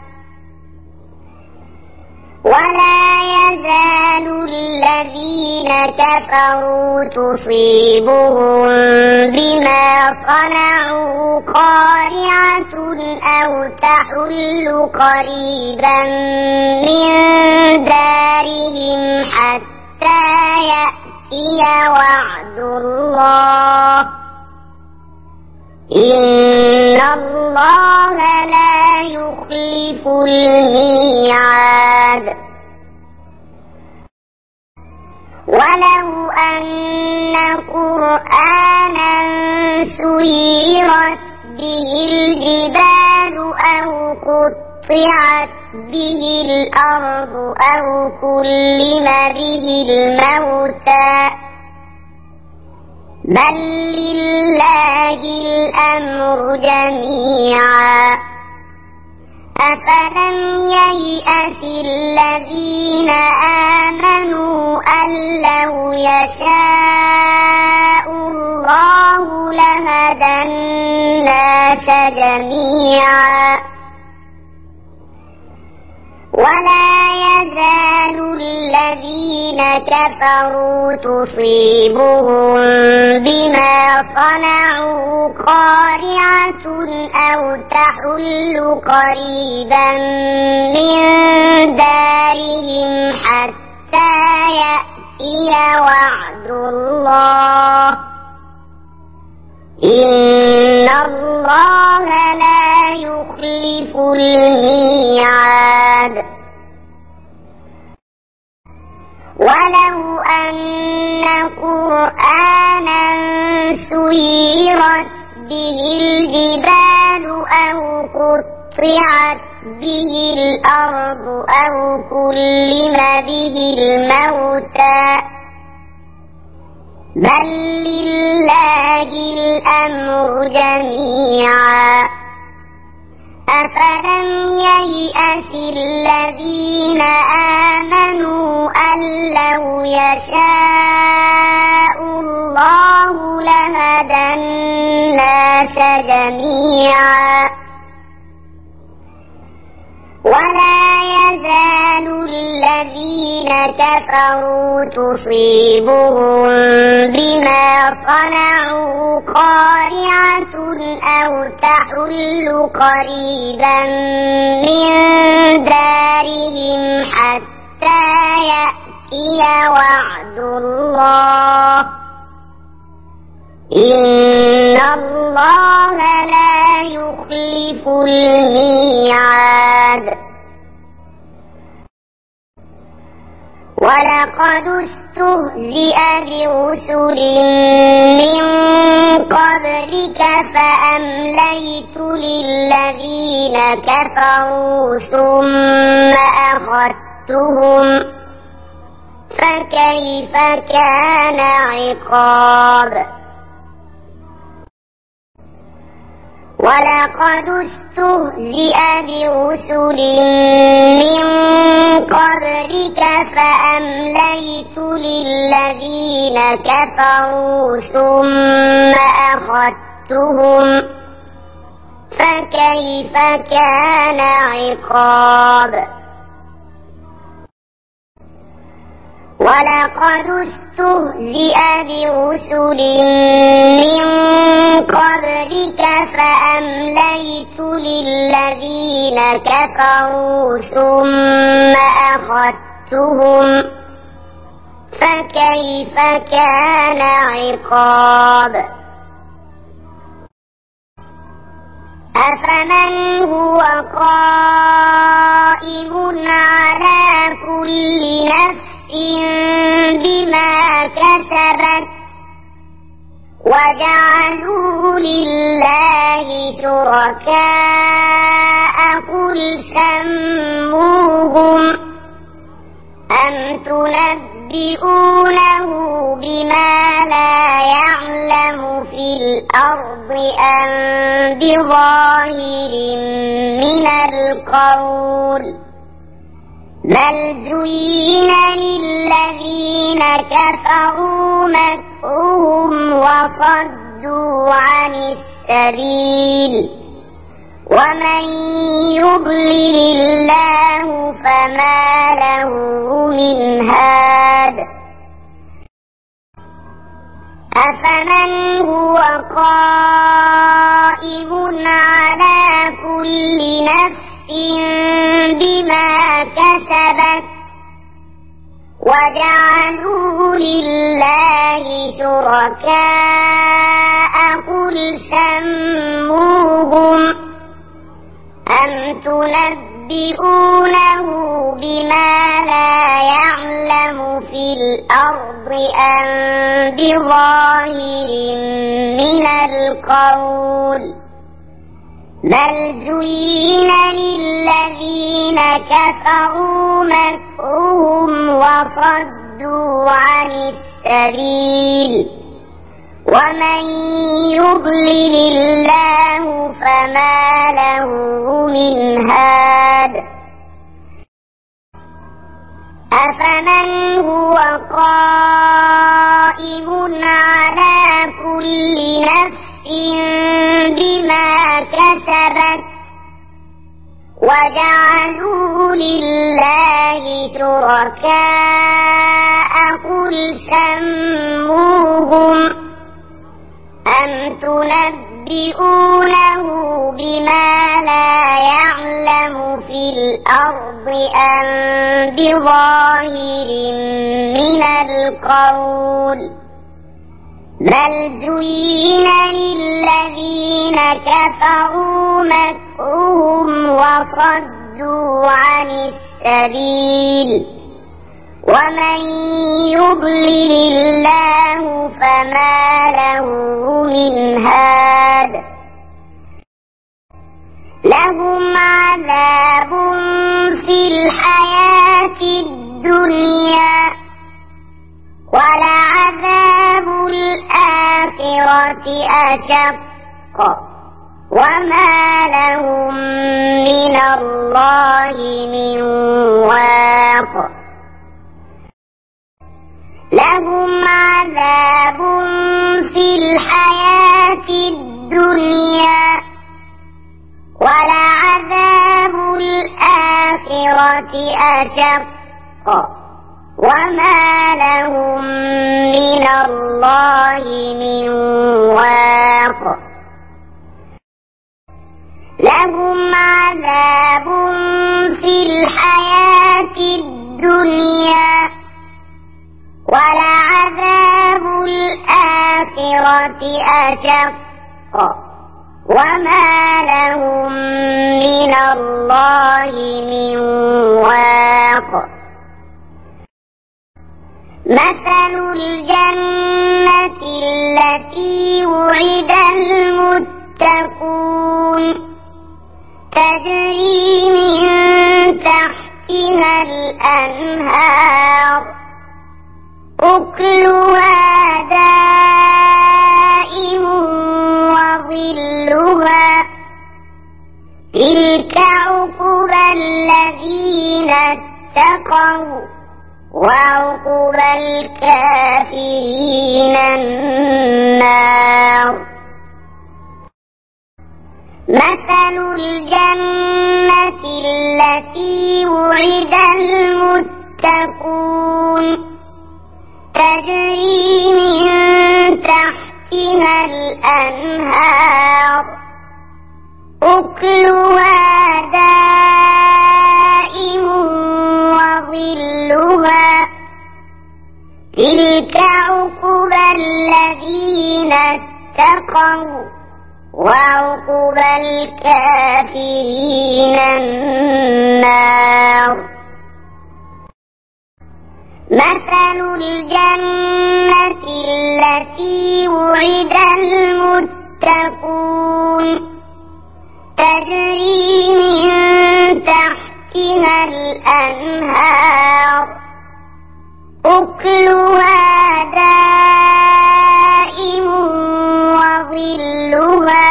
ولا يزال الذين كفروا تصيبهم بما صنعوا قارعة أو تحل قريبا من دارهم حتى يأتي وعد الله إن الله لا يخلف الميعاد ولو أن قرآنا سيرت به الجبال أو قطعت به الأرض أو كلم به الموتى بل لله الأمر جميعا أفلم ييأس الذين آمنوا أن لو يشاء الله لهدى الناس جميعا ولا يزال الذين كفروا تصيبهم بما صنعوا قارعة أو تحل قريبا من دارهم حتى يأتي وعد الله إن الله لا يخلف الميعاد ولو أن قرآنا سيرت به الجبال أو قطعت به الأرض أو كلم به الموتى بل لله الأمر جميعا أفلم ييأس الذين آمنوا أن لو يشاء الله لهدى الناس جميعا ولا يزال الذين كفروا تصيبهم بما صنعوا قارعة أو تحل قريبا من دارهم حتى يأتي وعد الله إن الله لا يخلف الميعاد ولقد استهزئ برسل من قبلك فأمليت للذين كفروا ثم أخذتهم فكيف كان عقاب ولقد استهزئ برسل من قبلك فأمليت للذين كفروا ثم أخذتهم فكيف كان عقاب ولقد استهزئ برسل من قبلك فأمليت للذين كفروا ثم أخذتهم فكيف كان عقاب أفمن هو قائم على كل نفس بما كسبت وجعلوا لله شركاء قل سموهم أم تنبئونه بما لا يعلم في الأرض أم بظاهر من القول بل زين للذين كفروا مكرهم وصدوا عن السبيل ومن يضلل الله فما له من هاد أفمن هو قائم على كل نفس بما كسبت وجعلوا لله شركاء قل سموهم أم تنبئونه بما لا يعلم في الأرض أم بظاهر من القول بل زين للذين كفروا مكرهم وصدوا عن السبيل ومن يضلل الله فما له من هاد أفمن هو قائم على كل نفس بما كسبت وجعلوا لله شركاء قل سموهم أم تنبئونه بما لا يعلم في الأرض أم بظاهر من القول بل زين للذين كفروا مكرهم وصدوا عن السبيل ومن يضلل الله فما له له من هاد لهم عذاب في الحياة الدنيا ولعذاب الآخرة أشق وما لهم من الله من واق لهم عذاب في الحياة الدنيا ولعذاب الآخرة أشق وما لهم من الله من واق لهم عذاب في الحياة الدنيا ولعذاب الآخرة أشق وما لهم من الله من واق مثل الجنة التي وعد المتقون تجري من تحتها الأنهار أكلها دائم وظلها تلك عقبى الذين اتقوا وعقبى الكافرين النار مثل الجنة التي وعد المتقون تجري من تحتها الأنهار أكلها دائم وظلها تلك عقبى الذين اتقوا وعقبى الكافرين النار مثل الجنة التي وعد المتقون تجري من تحتها الأنهار أكلها دائم وظلها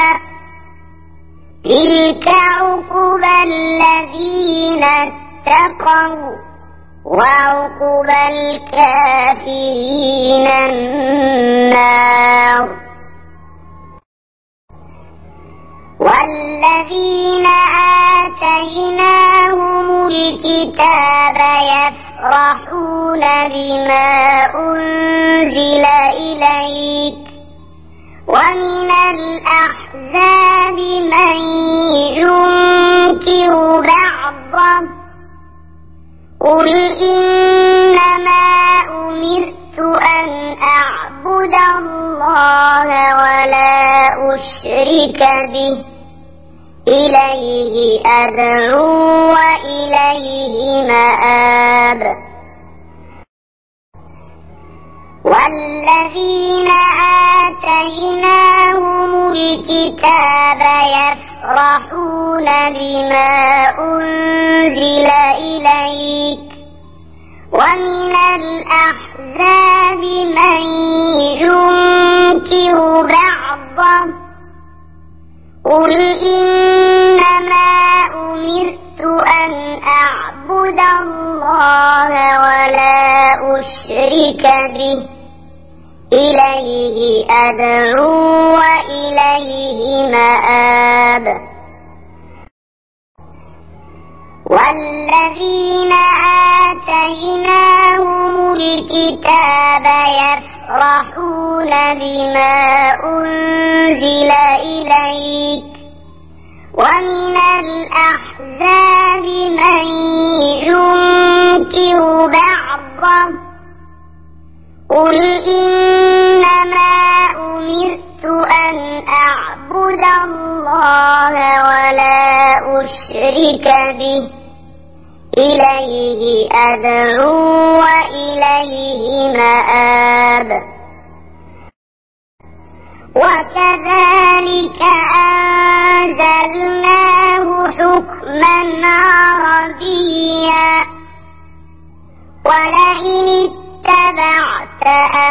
تلك عقبى الذين اتقوا وعقبى الكافرين النار والذين آتيناهم الكتاب يفرحون بما أنزل إليك ومن الأحزاب من ينكر بعضه قل إنما أمرت أن أعبد الله ولا أشرك به إليه أدعو وإليه مآب والذين آتيناهم الكتاب يفرحون بما أنزل إليك ومن الأحزاب من ينكر بعضه قل إنما أمرت أن أعبد الله ولا أشرك به إليه أدعو وإليه مآب والذين آتيناهم الكتاب يفرحون بما أنزل إليك ومن الأحزاب من ينكر بعضه قل إنما أمرت أن أعبد الله ولا أشرك به إليه أدعو وإليه مآب وكذلك أنزلناه حكما عربيا ولئن اتبعت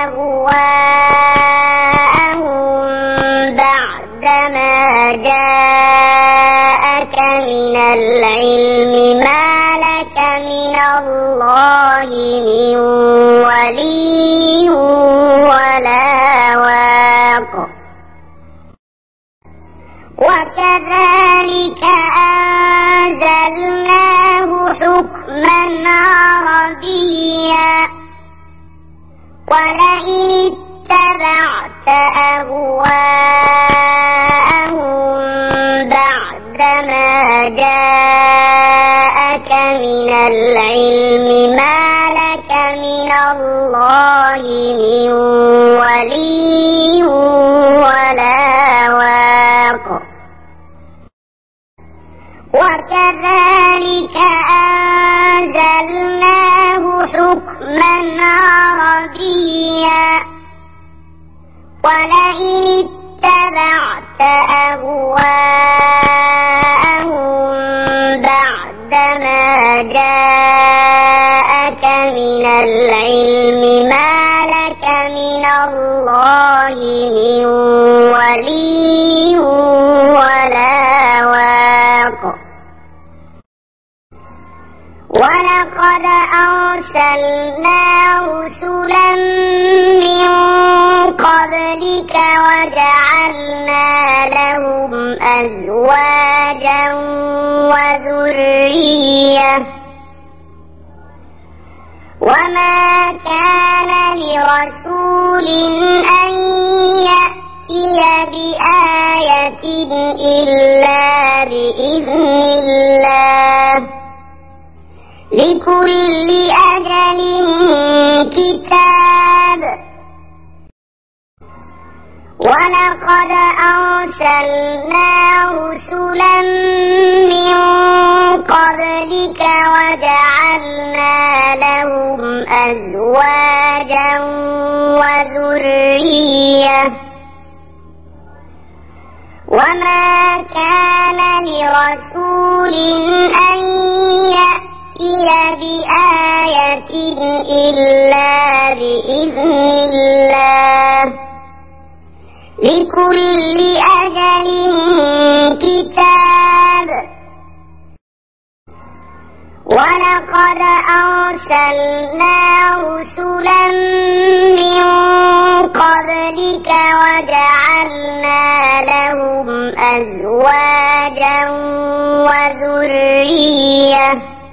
أهواءهم بعدما جاءك من العلم ما لك من الله من ولي ولا واق وكذلك أنزلناه حكما عربيا ولئن اتبعت أهواءهم بعدما جاءك من العلم ما لك من الله من ولي ولا واق وكذلك أنزلناه حكما عربيا ولئن اتبعت أهواءهم بعدما جاءك من العلم ما لك من الله من ولي ولا واق ولقد أرسلنا رسلا من قبلك وجعلنا لهم أزواجا وذرية وما كان لرسول أن يأتي بآية إلا بإذن الله لكل أجل كتاب ولقد أرسلنا رسلا من قبلك وجعلنا لهم أزواجا وذرية وما كان لرسول أن يأتي بآية إلا بإذن الله لكل أجل كتاب ولقد أرسلنا رسلا من قبلك وجعلنا لهم أزواجا وذرية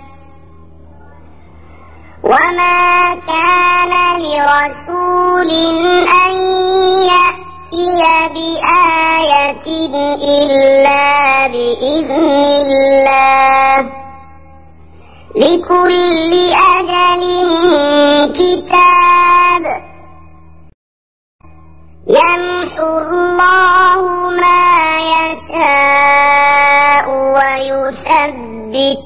وما كان لرسول أن يأتي بآية إلا بإذن الله لكل أجل كتاب يمحو الله ما يشاء ويثبت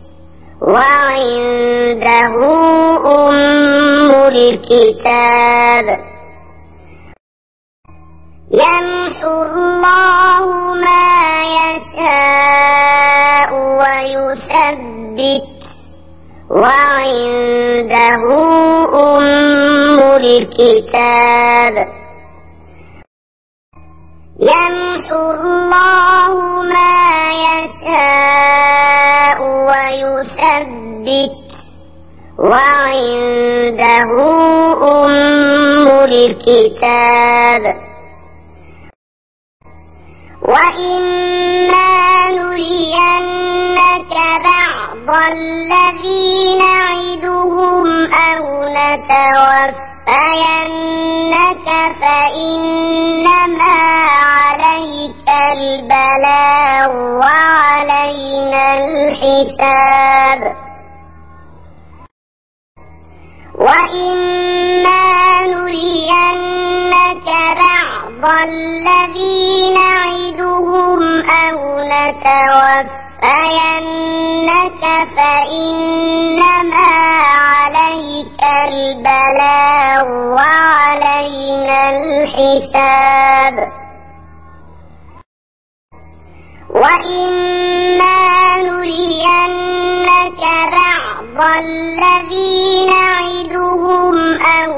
وعنده أم الكتاب يمحو الله ما يشاء ويثبت وعنده أم الكتاب يمحو الله ما يشاء ويثبت وعنده أم الكتاب وإما نرينك بعض الذي نعدهم أو نتوفينك فإنما عليك البلاغ وعلينا الحساب وإما نرينك بعض الذي نعدهم أو نتوفينك فإنما عليك البلاغ وعلينا الحساب الحساب وإما نرينك بعض الذي نعدهم أو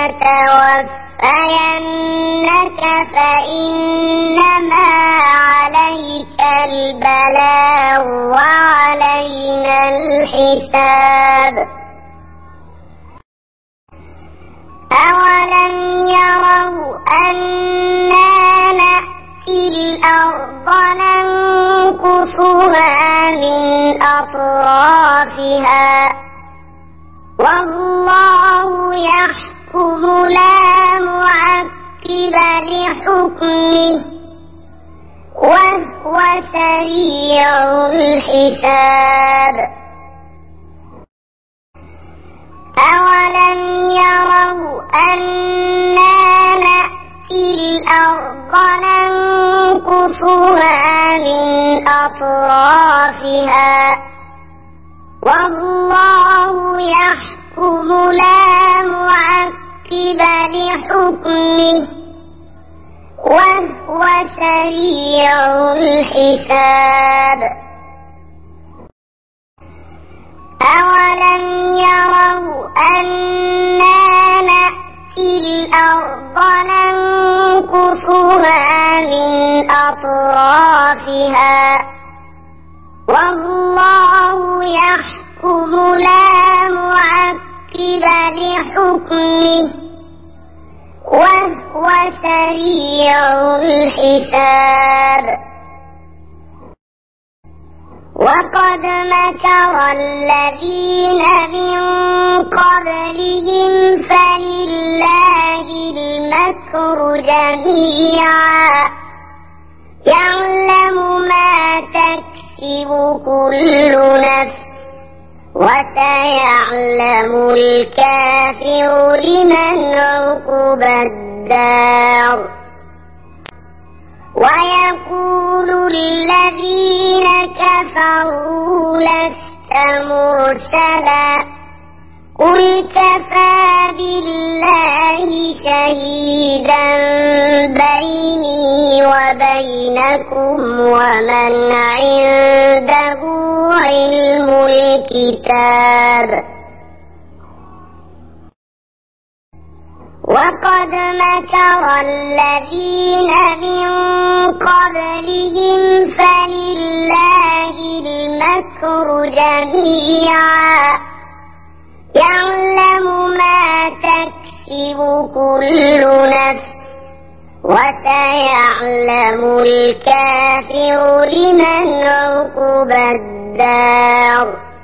نتوفينك فإنما عليك البلاغ وعلينا الحساب أولم يروا أنا نأتي الأرض ننقصها من أطرافها والله يحكم لا معقب لحكمه وهو سريع الحساب أولم يروا أنا نأتي الأرض ننقصها من أطرافها والله يحكم لا معقب لحكمه وهو سريع الحساب أولم يروا أنا نأتي الأرض ننقصها من أطرافها والله يحكم لا معقب لحكمه وهو سريع الحساب وقد مكر الذين من قبلهم فلله المكر جميعا يعلم ما تكسب كل نفس وسيعلم الكافر لمن عقبى الدار ويقول الذين كفروا لست مرسلا قل كفى بالله شهيدا بيني وبينكم ومن عنده علم الكتاب وقد مكر الذين من قبلهم فلله المكر جميعا يعلم ما تكسب كل نفس وسيعلم الكافر لمن عقبى الدار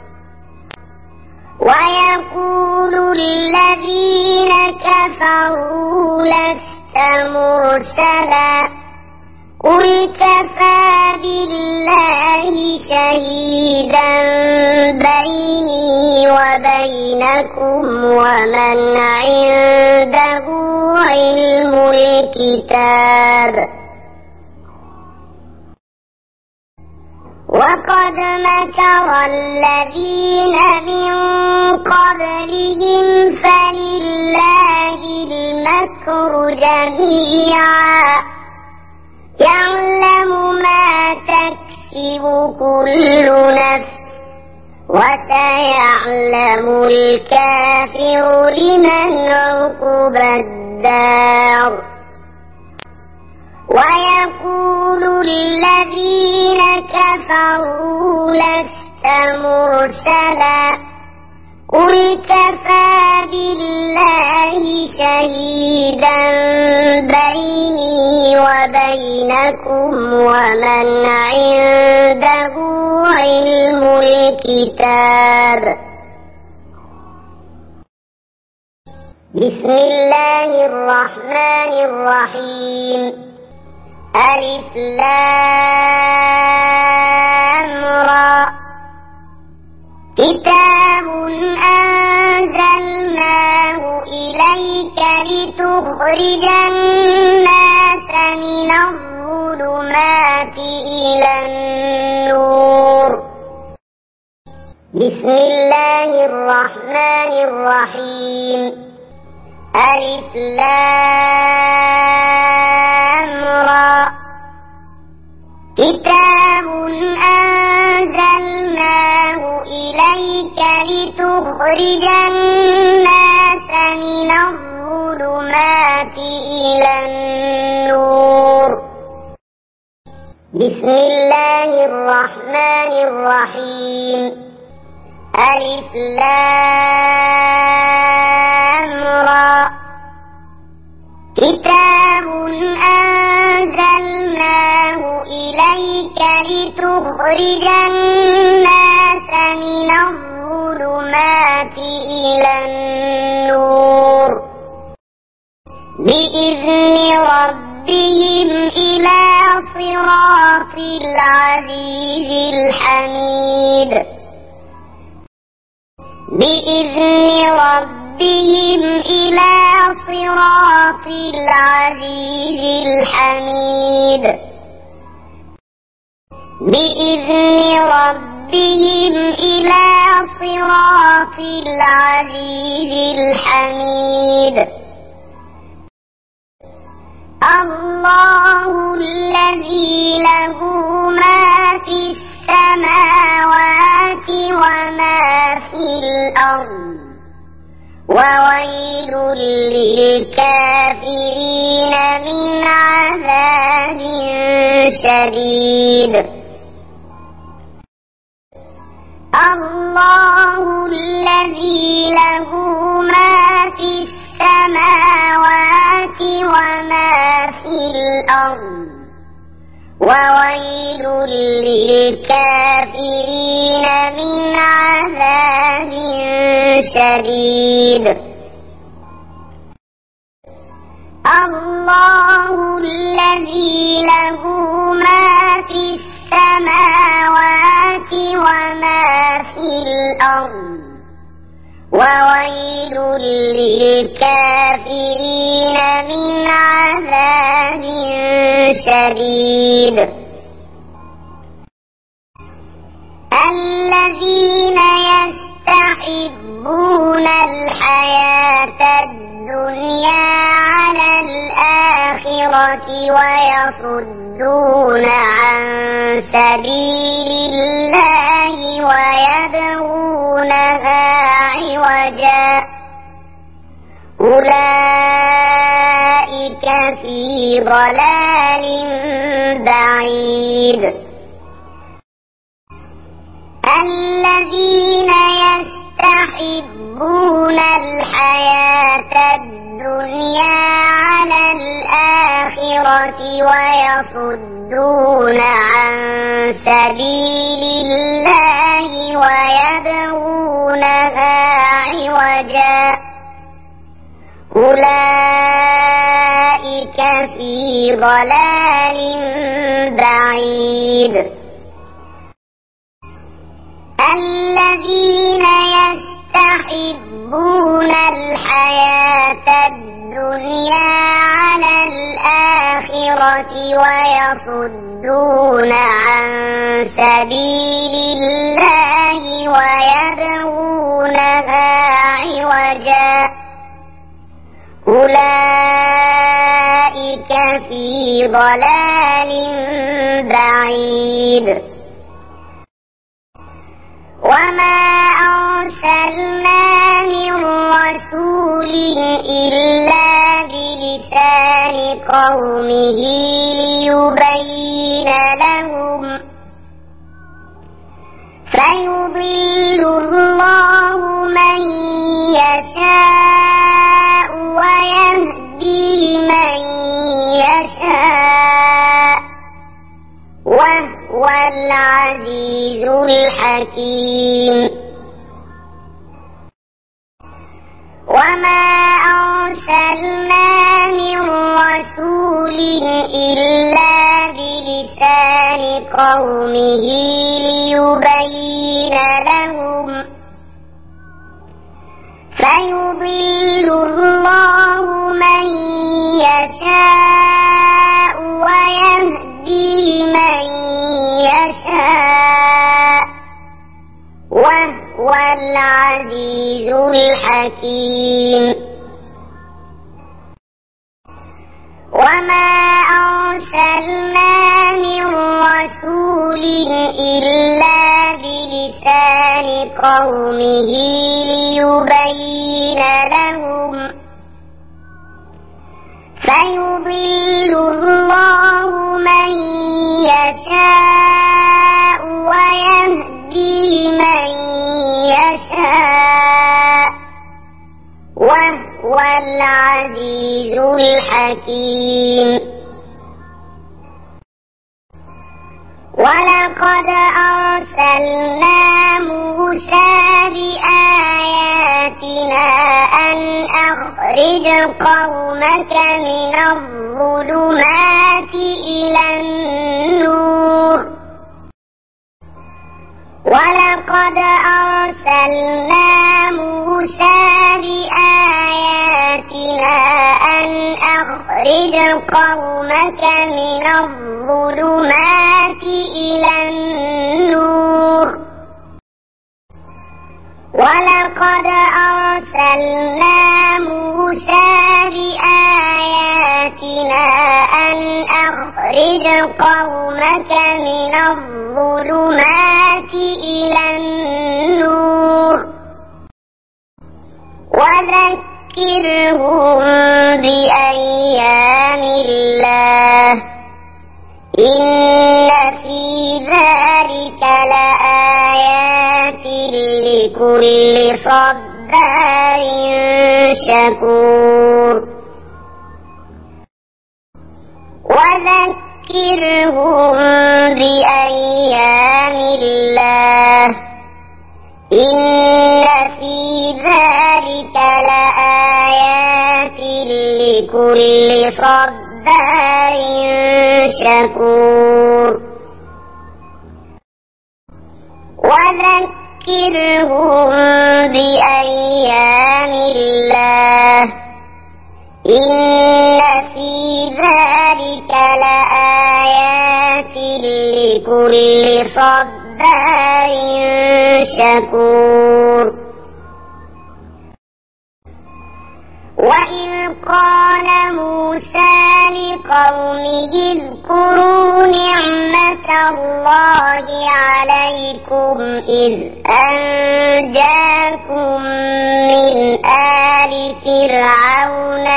ويقول الذين كفروا لست مرسلا قل كفى بالله شهيدا بيني وبينكم ومن عنده علم الكتاب وقد مكر الذين من قبلهم فلله المكر جميعا يعلم ما تكسب كل نفس وسيعلم الكافر لمن عقبى الدار ويقول الذين كفروا لست مرسلا قل كفى بالله شهيدا بيني وبينكم ومن عنده علم الكتاب بسم الله الرحمن الرحيم ألف لام را كتاب أنزلناه إليك لتخرج الناس من الظلمات إلى النور بسم الله الرحمن الرحيم ألف لام كتاب أنزلناه إليك لتخرج الناس من الظلمات إلى النور. بسم الله الرحمن الرحيم. ألف لام را. كتاب أنزلناه إليك لتخرج الناس من الظلمات إلى النور بإذن ربهم إلى صراط العزيز الحميد. بإذن ربهم إلى صراط العزيز الحميد. بإذن ربهم إلى صراط العزيز الحميد. الله الذي له ما في السماوات وما في الأرض وويل للكافرين من عذاب شديد. الله الذي له ما في السماوات وما في الأرض وويل للكافرين من عذاب شديد. الله الذي له ما في السماوات وما في الأرض وويل للكافرين من عذاب شديد. الذين يستحبون الحياة الدنيا على الآخرة ويصدون عن سبيل الله ويبغونها عوجا أولئك في ضلال بعيد. الذين يستحبون الحياة الدنيا على الآخرة ويصدون عن سبيل الله ويبغونها عوجا أولئك في ضلال بعيد. الذين يستحبون الحياة الدنيا على الآخرة ويصدون عن سبيل الله ويبغونها عوجا أولئك في ضلال بعيد. وما أرسلنا من رسول إلا بلسان قومه ليبين لهم فيضل الله من يشاء ويهدي من يشاء وهو العزيز الحكيم. وما أرسلنا من رسول إلا بلسان قومه ليبين لهم فيضل الله من يشاء ويهدي من يشاء وهو العزيز الحكيم. وما أرسلنا من رسول إلا بلسان قومه ليبين لهم فيضل الله من يشاء ويهدي من يشاء وهو العزيز الحكيم. ولقد أرسلنا موسى بآياتنا أن أخرج قومك من الظلمات إلى النور ولقد أرسلنا موسى بآياتنا أن أخرج قومك من الظلمات إلى النور ولقد أرسلنا موسى بآياتنا أن أخرج قومك من الظلمات إلى النور وذكرهم بأيام الله إن في ذلك لآيات لكل صبار شكور. وذكرهم بأيام الله إن في ذلك لآيات لكل صبار شكور. وذكرهم بأيام الله إن في ذلك لآيات لكل صبار شكور. وإذ قال موسى لقومه اذكروا نعمة الله عليكم إذ أنجاكم من آل فرعون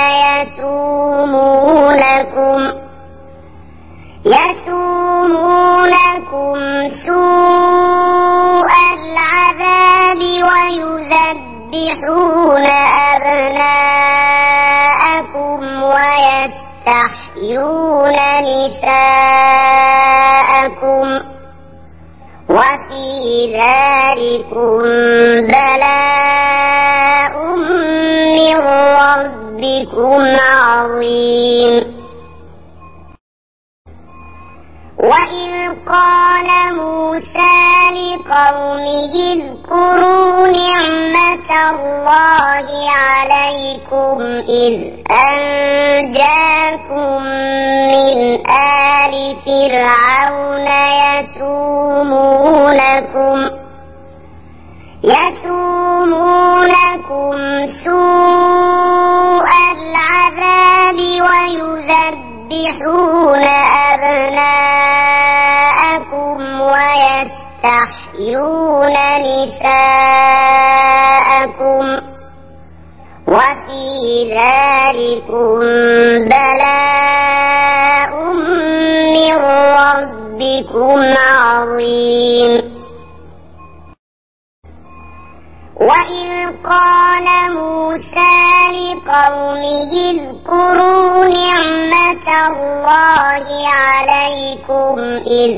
يسومونكم يسومونكم سوء العذاب ويذبحون أبناءكم ويستحيون نساءكم وفي ذلكم بلاء من ربكم عظيم. وإذ قال موسى لقومه اذكروا نعمة الله عليكم إذ أنجاكم من آل فرعون يسومونكم يسومونكم سوء العذاب ويذبحون أبناءكم ويستحيون نساءكم وفي ذلكم بلاء من ربكم عظيم. وإذ قال موسى لقومه اذكروا نعمة الله عليكم إذ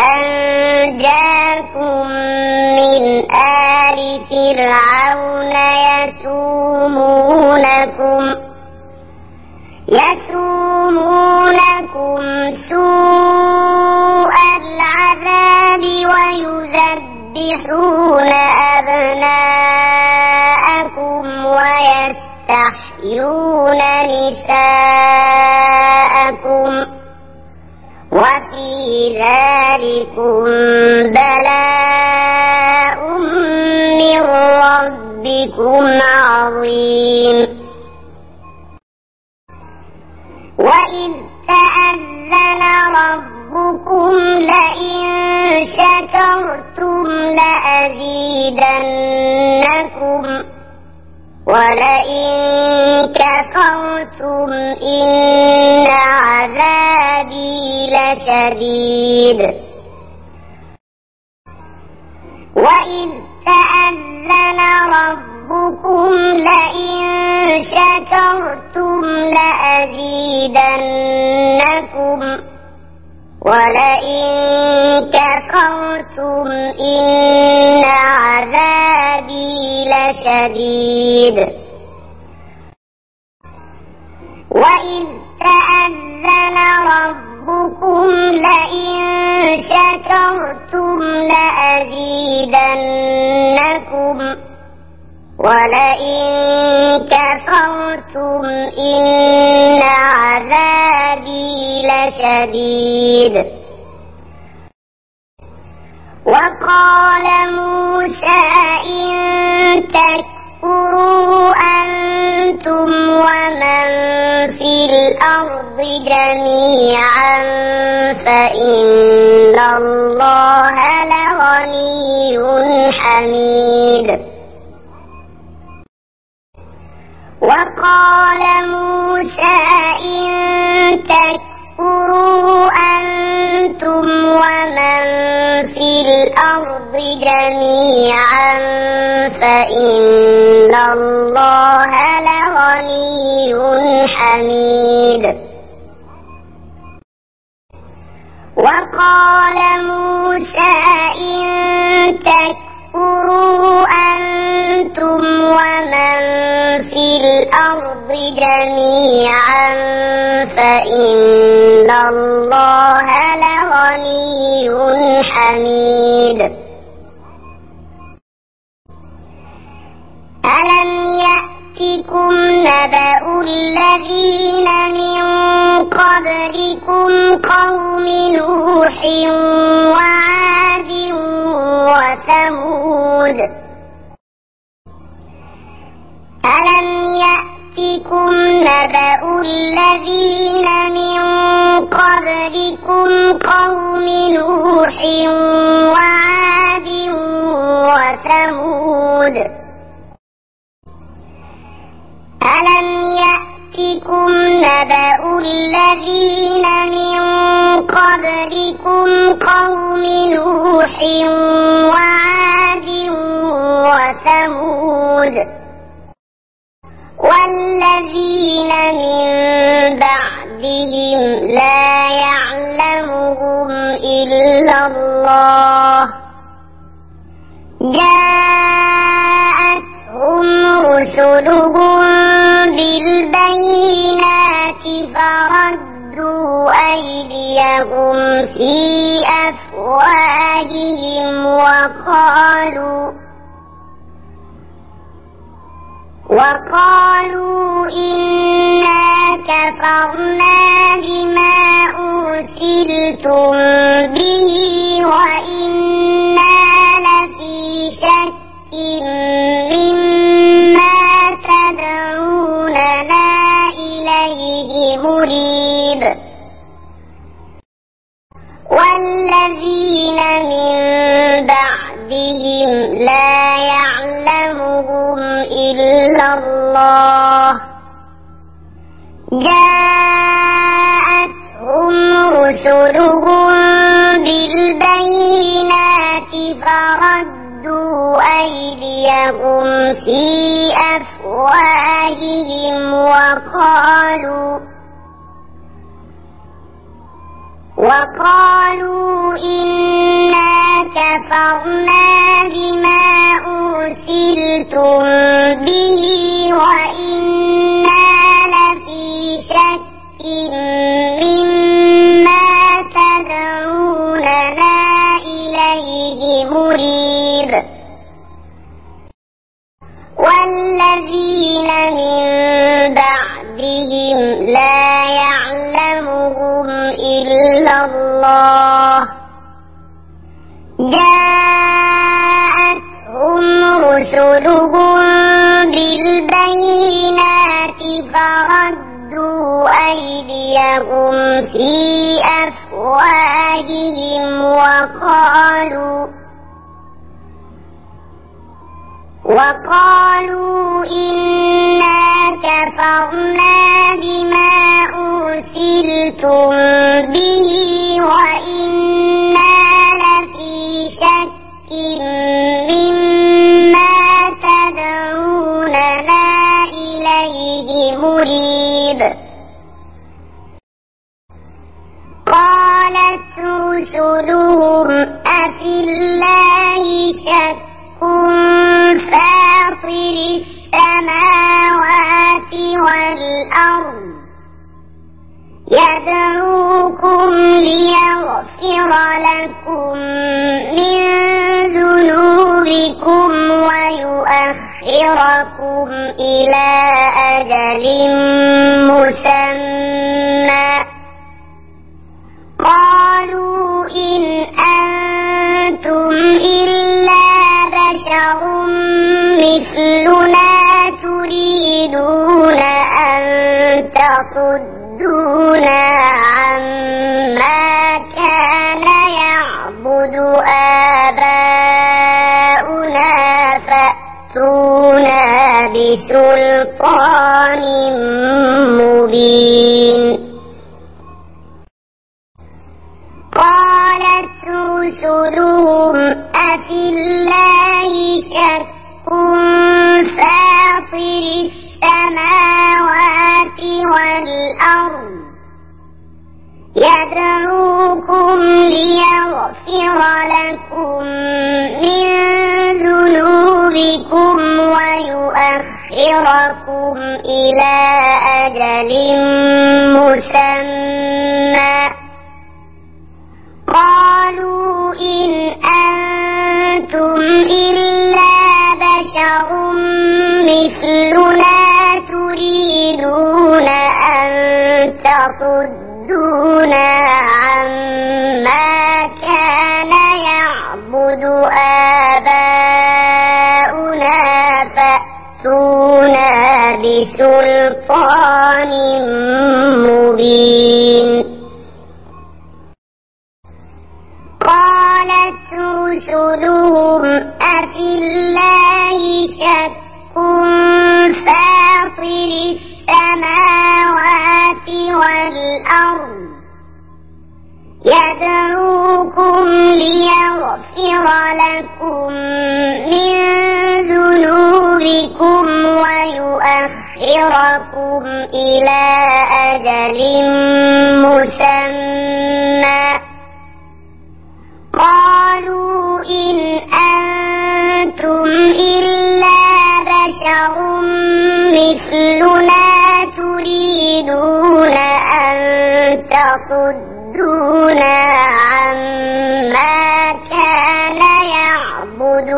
أنجاكم من آل فرعون يسومونكم يسومونكم سوء العذاب ويذبحون أبناءكم ويستحيون نساءكم وفي ذلكم بلاء من ربكم عظيم. وإذ تأذن ربكم لئن شكرتم لأزيدنكم ولئن كفرتم إن عذابي لشديد وإذ تأذن ربكم لئن شكرتم لأزيدنكم ولئن كفرتم إن عذابي لشديد وإذ تأذن ربكم لئن شكرتم لأزيدنكم ولئن كفرتم إن عذابي لشديد وقال موسى إن تكفروا أنتم ومن في الأرض جميعا فإن الله لغني حميد وقال موسى إن تكفروا أنتم ومن في الأرض جميعا فإن الله لغني حميد وقال موسى إن تكفروا أنتم ومن في الأرض جميعا فإن الله لغني حميد ألم يأتكم نبأ الذين من قبلكم قوم نوح وعاد وثمود ألم يأتكم نبأ الذين من قبلكم قوم نوح وعاد وثمود ألم يأتكم نبأ الذين من قبلكم قوم نوح وعاد وثمود والذين من بعدهم لا يعلمهم إلا الله جاءتهم رسلهم بالبينات فردوا أيديهم في أفواههم وقالوا وقالوا إنا كفرنا بما أرسلتم به وإنا لفي شك مما تدعوننا إليه مريب والذين من بعدهم لا يعلمهم إلا الله جاءتهم رسلهم بالبينات فردوا أيديهم في أفواههم وقالوا وقالوا إنا كفرنا بما أرسلتم به وإنا لفي شك مما تدعوننا إليه مريب والذين من بعدهم لا يعلمهم إلا الله جاءتهم رسلهم بالبينات فردوا أيديهم في أفواههم وقالوا وقالوا إنا كفرنا بما أرسلتم به وإنا لفي شك مما تدعوننا إليه مريب قالت رسلهم أفي الله شك فاطر السماوات والأرض يدعوكم ليغفر لكم من ذنوبكم ويؤخركم إلى أجل مسمى قالوا إن أنتم إلا بشر مثلنا تريدون أن تصدونا عما كان يعبد آباؤنا فأتونا بسلطان مبين قالت رسلهم أفي الله شك فاطر السماوات والأرض يدعوكم ليغفر لكم من ذنوبكم ويؤخركم إلى أجل مسمى قالوا إن أنتم إلا بشر مثلنا تريدون أن تصدونا عما كان يعبد آباؤنا فأتونا بسلطان مبين قالت رسلهم أفي الله شك فاطر السماوات والأرض يدعوكم ليغفر لكم من ذنوبكم ويؤخركم إلى أجل مسمى قالوا إن أنتم إلا بشر مثلنا تريدون أن تصدونا عما كان يعبد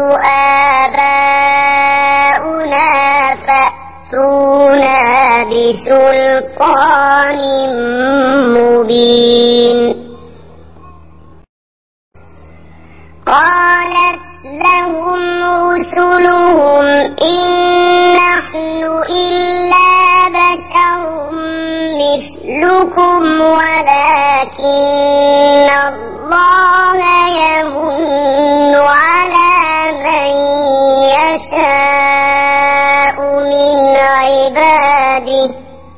آباؤنا فأتونا بسلطان مبين قالت لهم رسلهم إن نحن إلا بشر مثلكم ولكن الله يمن على من يشاء من عباده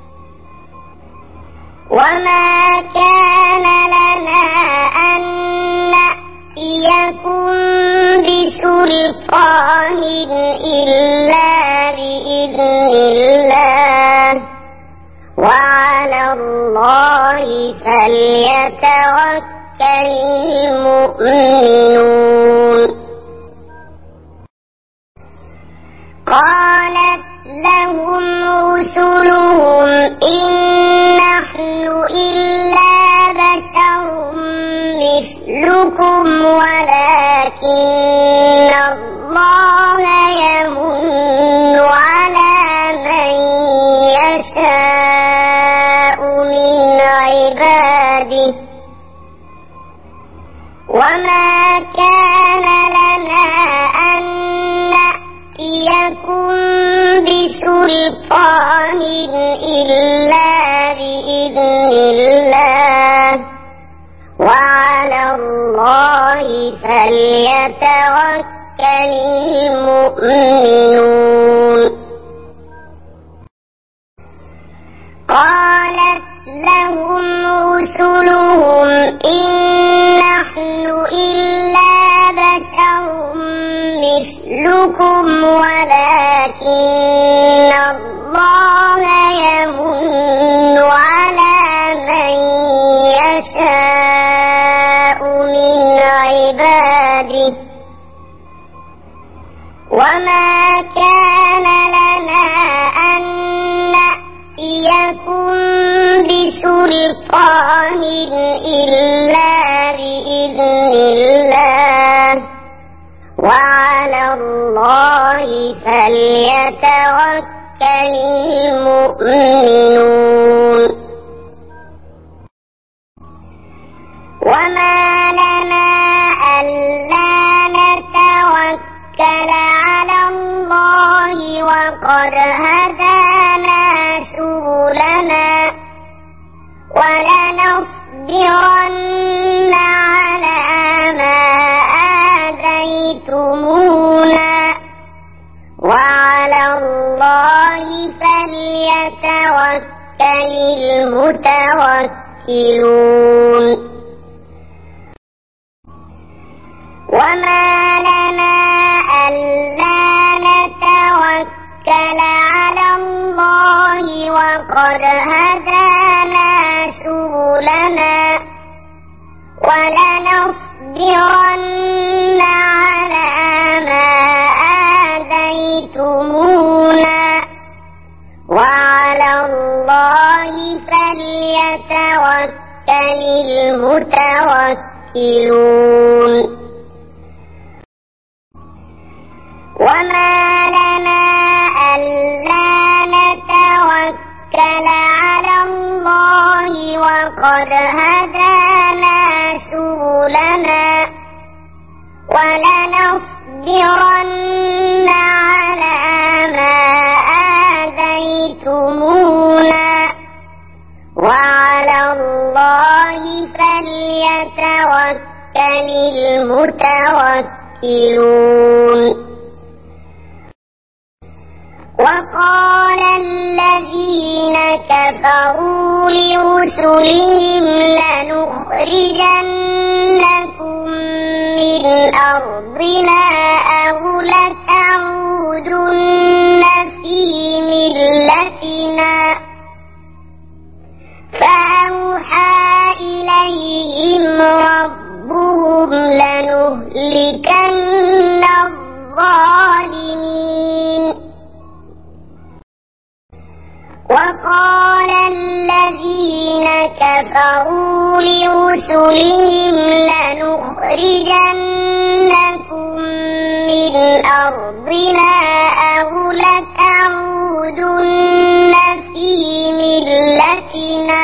وما كان لنا أن يكن بسلطان إلا بإذن الله وعلى الله فليتوكل المؤمنون قالت لهم رسلهم إن نحن إلا بشر مثلكم ولكن الله يمن على من يشاء من عباده وما كان لنا أن نأتيكم بسلطان إلا بإذن الله فليتوكل المؤمنون. قالت لهم رسلهم إن نحن إلا بشر مثلكم ولكن الله يمن على من يشاء من عباده وما كان لنا أن نأتيكم بسلطان إلا بإذن الله وعلى الله فليتوكل المؤمنون. وما لنا ألا نتوكل على الله وقد هدانا سبلنا ولنصبرن على ما آذيتمونا وعلى الله فليتوكل المتوكلون. وما لنا ألا نتوكل على الله وقد هدانا سبلنا ولنصبرن على ما آذيتمونا وعلى الله فليتوكل المتوكلون. وما لنا ألا نتوكل على الله وقد هدانا سبلنا ولنصبرن على ما آذيتمونا وعلى الله فليتوكل المتوكلون. وقال الذين كفروا لرسلهم لنخرجنكم من أرضنا أو لتعودن في ملتنا فأوحى إليهم ربهم لنهلكن الظالمين. وقال الذين كفروا لرسلهم لنخرجنكم من أرضنا أو لتعودن في ملتنا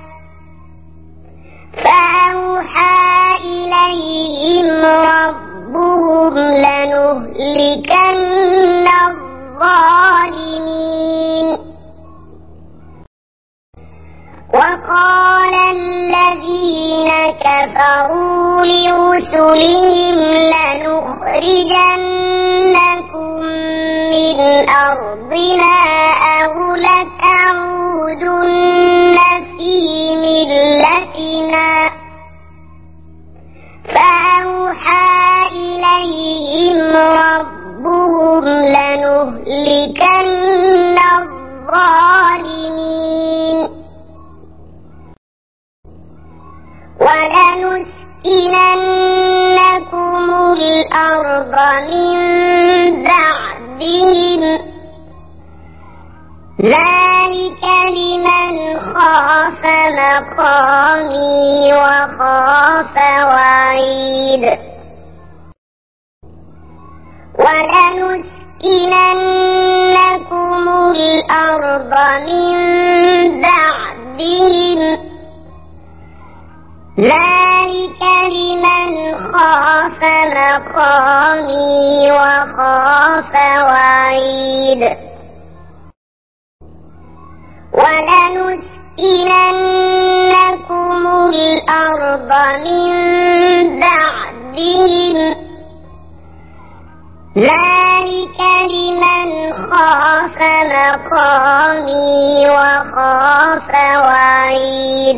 فأوحى إليهم ربهم لنهلكن الظالمين. وقال الذين كفروا لرسلهم لنخرجنكم من أرضنا أو لتعودن في ملتنا فأوحى إليهم ربهم لنهلكن الظالمين ولنسكننكم الأرض من بعدهم ذلك لمن خاف مقامي وخاف وعيد. ولنسكننكم الأرض من بعدهم ذلك لمن خاف مقامي وخاف وعيد. ولنسكننكم الأرض من بعدهم ذلك لمن خاف مقامي وخاف وعيد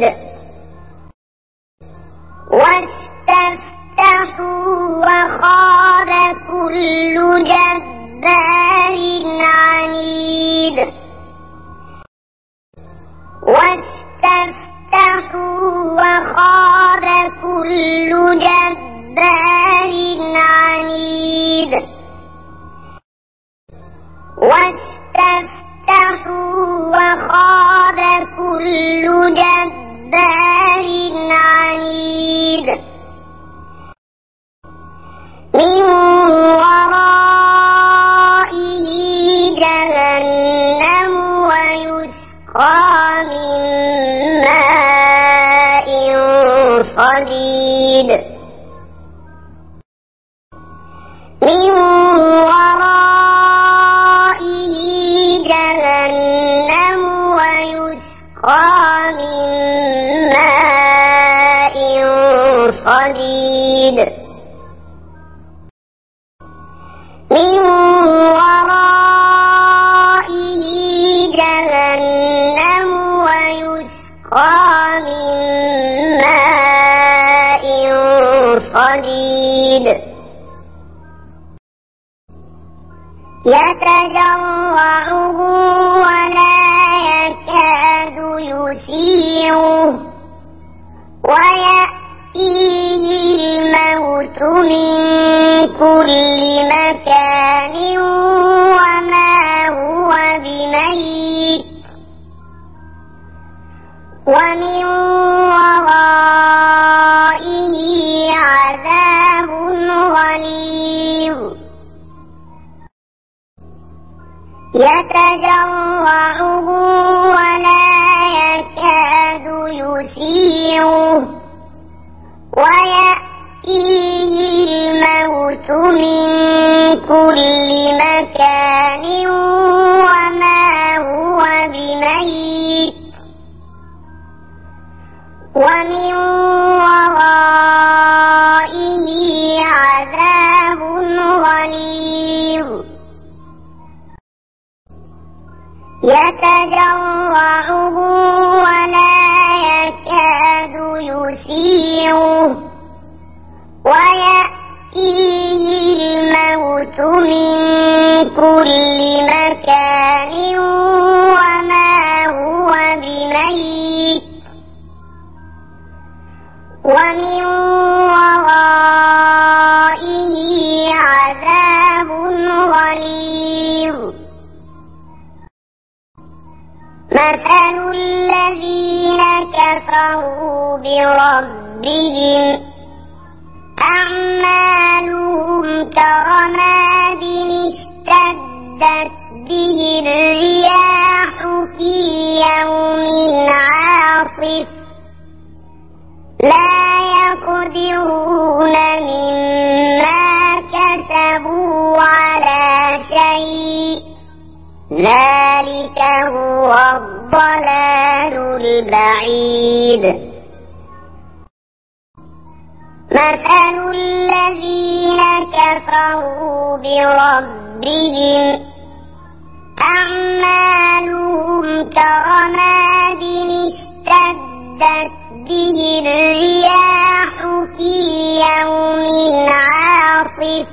واستفتحوا وخاب كل جبار عنيد واستفتحوا وخاب كل جبار عنيد واستفتحوا وخاب كل جبار عنيد من ورائه جهنم ويسقى من ماء صديد من ورائه جهنم ويسقى من ماء صديد من ورائه جهنم ويسقى من ماء صديد يتجرعه ولا يكاد يسيغه ويأتيه الموت من كل مكان وما هو بميت ومن ورائه عذاب غليظ يتجرعه ولا يكاد يسيغه ويأتيه الموت من كل مكان وما هو بميت ومن ورائه عذاب غليظ يتجرعه ولا يكاد يسيغه ويأتيه الموت من كل مكان وما هو بميت ومن ورائه عذاب غليظ مثل الذين كفروا بربهم أعمالهم كرماد اشتدت به الرياح في يوم عاصف لا يقدرون مما كسبوا على شيء ذلك هو الضلال البعيد مثل الذين كفروا بربهم أعمالهم كرماد اشتدت به الرياح في يوم عاصف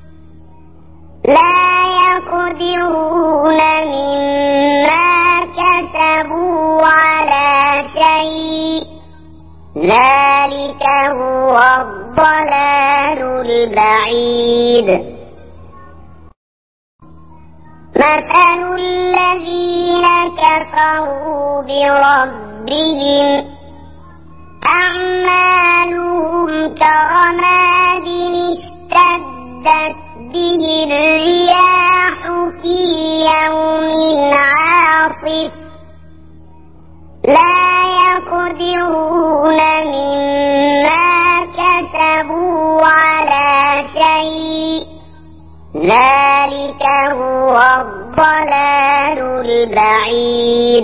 لا يقدرون مما كسبوا على شيء ذلك هو الضلال البعيد مثل الذين كفروا بربهم أعمالهم كرماد اشتدت به الرياح في يوم عاصف لا يقدرون مما كسبوا على شيء ذلك هو الضلال البعيد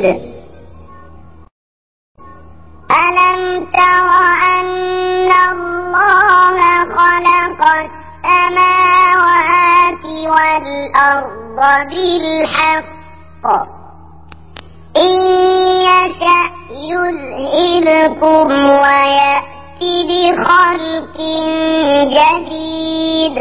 ألم تر أن الله خلق السماوات والأرض بالحق إن يشأ يذهبكم ويأت بخلق جديد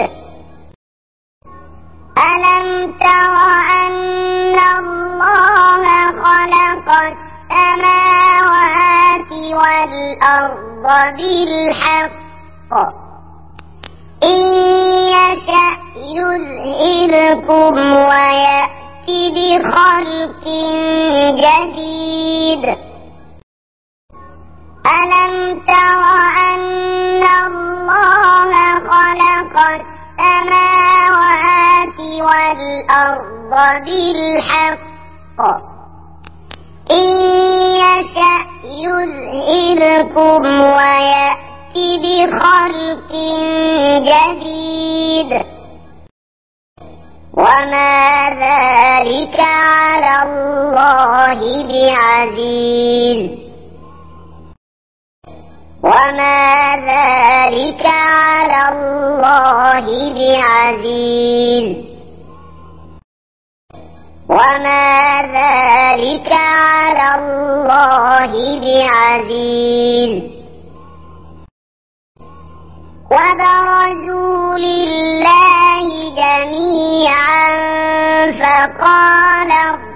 ألم تر أن الله خلق السماوات والأرض بالحق إن يشأ يذهبكم ويأت بخلق جديد ألم تر أن الله خلق السماوات والأرض بالحق إن يشأ يذهبكم ويأت بخلق جديد وما ذلك على الله بعزيز وما ذلك على الله بعزيز وما ذلك على الله بعزيز وبرزوا لله جميعا فقال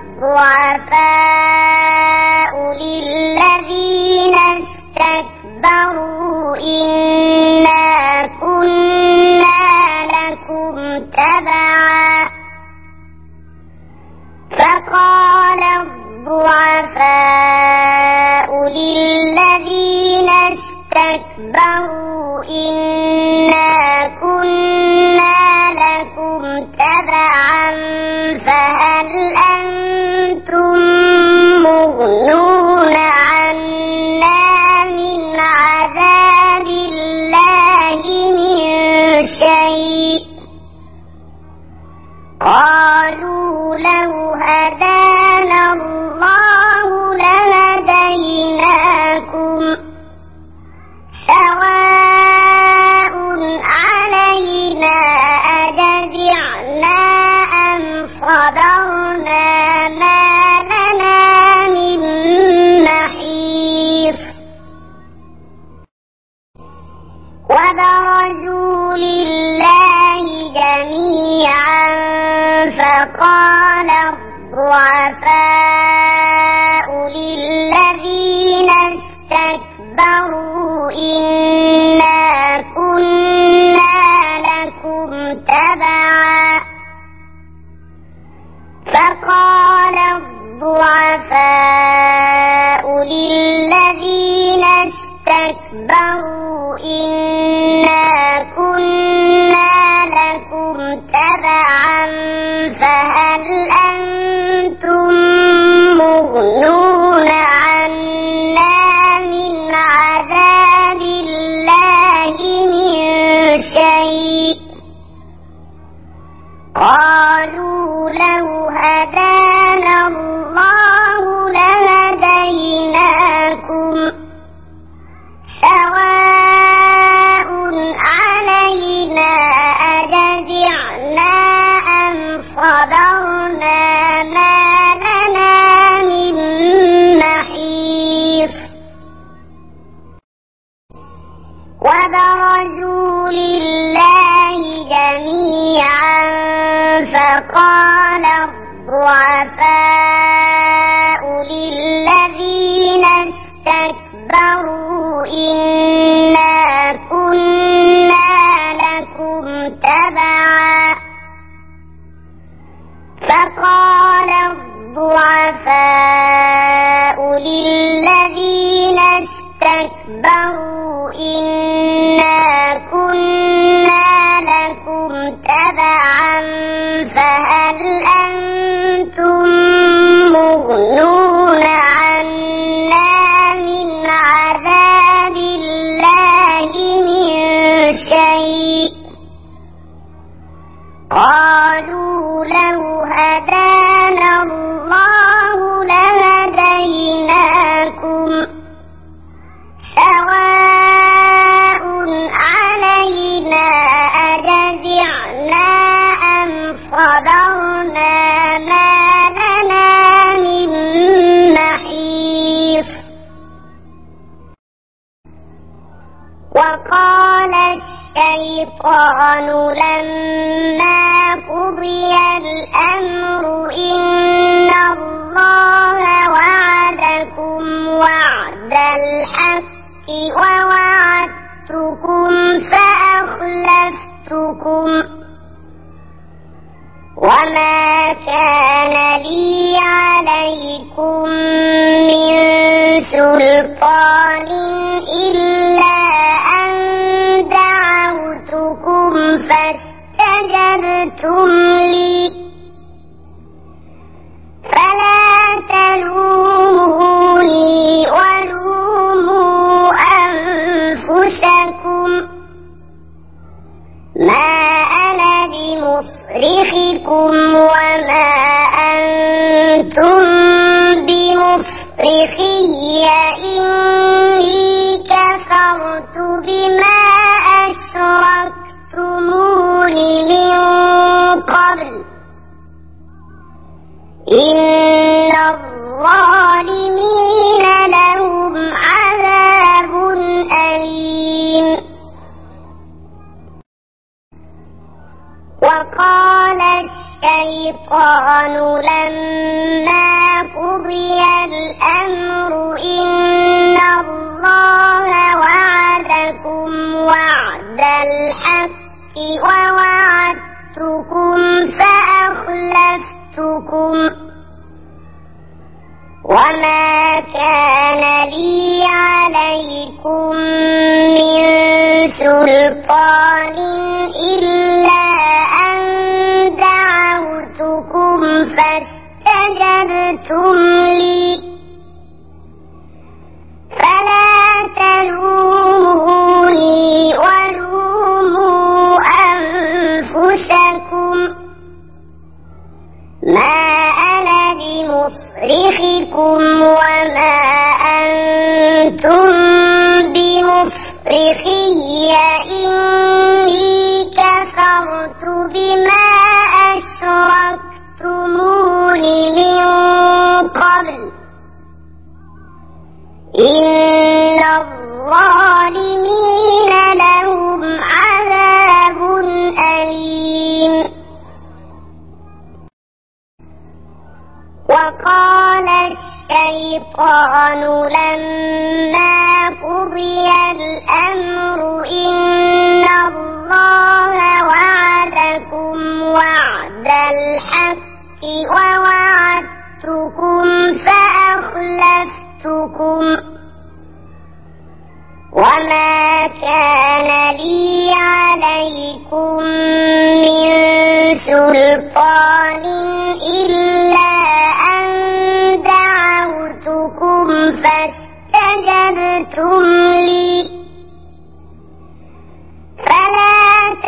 الضعفاء للذين استكبروا إنا كنا لكم تبعا فقال الضعفاء للذين استكبروا إنا كنا لكم تبعا فهل أنتم مغنون عنا من عذاب الله من شيء قالوا لو هدانا الله لهديناكم سواء علينا أجزعنا أم صبرنا ما لنا من محيص وبرزوا لله جميعا فقال الضعفاء للذين استكبروا إنا كنا لكم تبعا فقال الضعفاء للذين استكبروا إنا كنا لكم تبعا فهل أنتم مغنون عنا من عذاب الله من شيء قالوا لو هدانا الله لهديناكم. سواء علينا أجزعنا أم صبرنا ما لنا من محيص. وبرزوا لله جميعا فقال الضعفاء للذين استكبروا إنا كنا لكم تبعا فقال الضعفاء للذين استكبروا إنا كنا لكم تبعا فهل أنتم مغنون عنا من عذاب الله من شيء قالوا لو هدانا الله لهديناكم. سواء وقال الشيطان لما قضي الأمر إن الله وعدكم وعد الحق ووعدتكم فأخلفتكم وما كان لي عليكم من سلطان إلا أن دعوتكم فاستجبتم لي فلا تلوموني ولوموا أنفسكم ما أنا بمصرخكم وما أنتم بمصرخي إني كفرت بما أشركتمون من قبل إن الظالمين لهم عذاب أليم وقال الشيطان لما قضي الأمر إن الله وعدكم وعد الحق ووعدتكم فأخلفتكم وما كان لي عليكم من سلطان إلا أن دعوتكم فاستجبتم لي فلا تلوموني ولوموا أنفسكم ما أنا بمصرخكم وما أنتم بمصرخي إني كفرت بما أشركتمون من قبل إن الظالمين لهم عذاب أليم وقال الشيطان لما قضي الأمر إن الله وعدكم وعد الحق ووعدتكم فأخلفتكم وما كان لي عليكم من سلطان إلا أن دعوتكم فاستجبتم لي فلا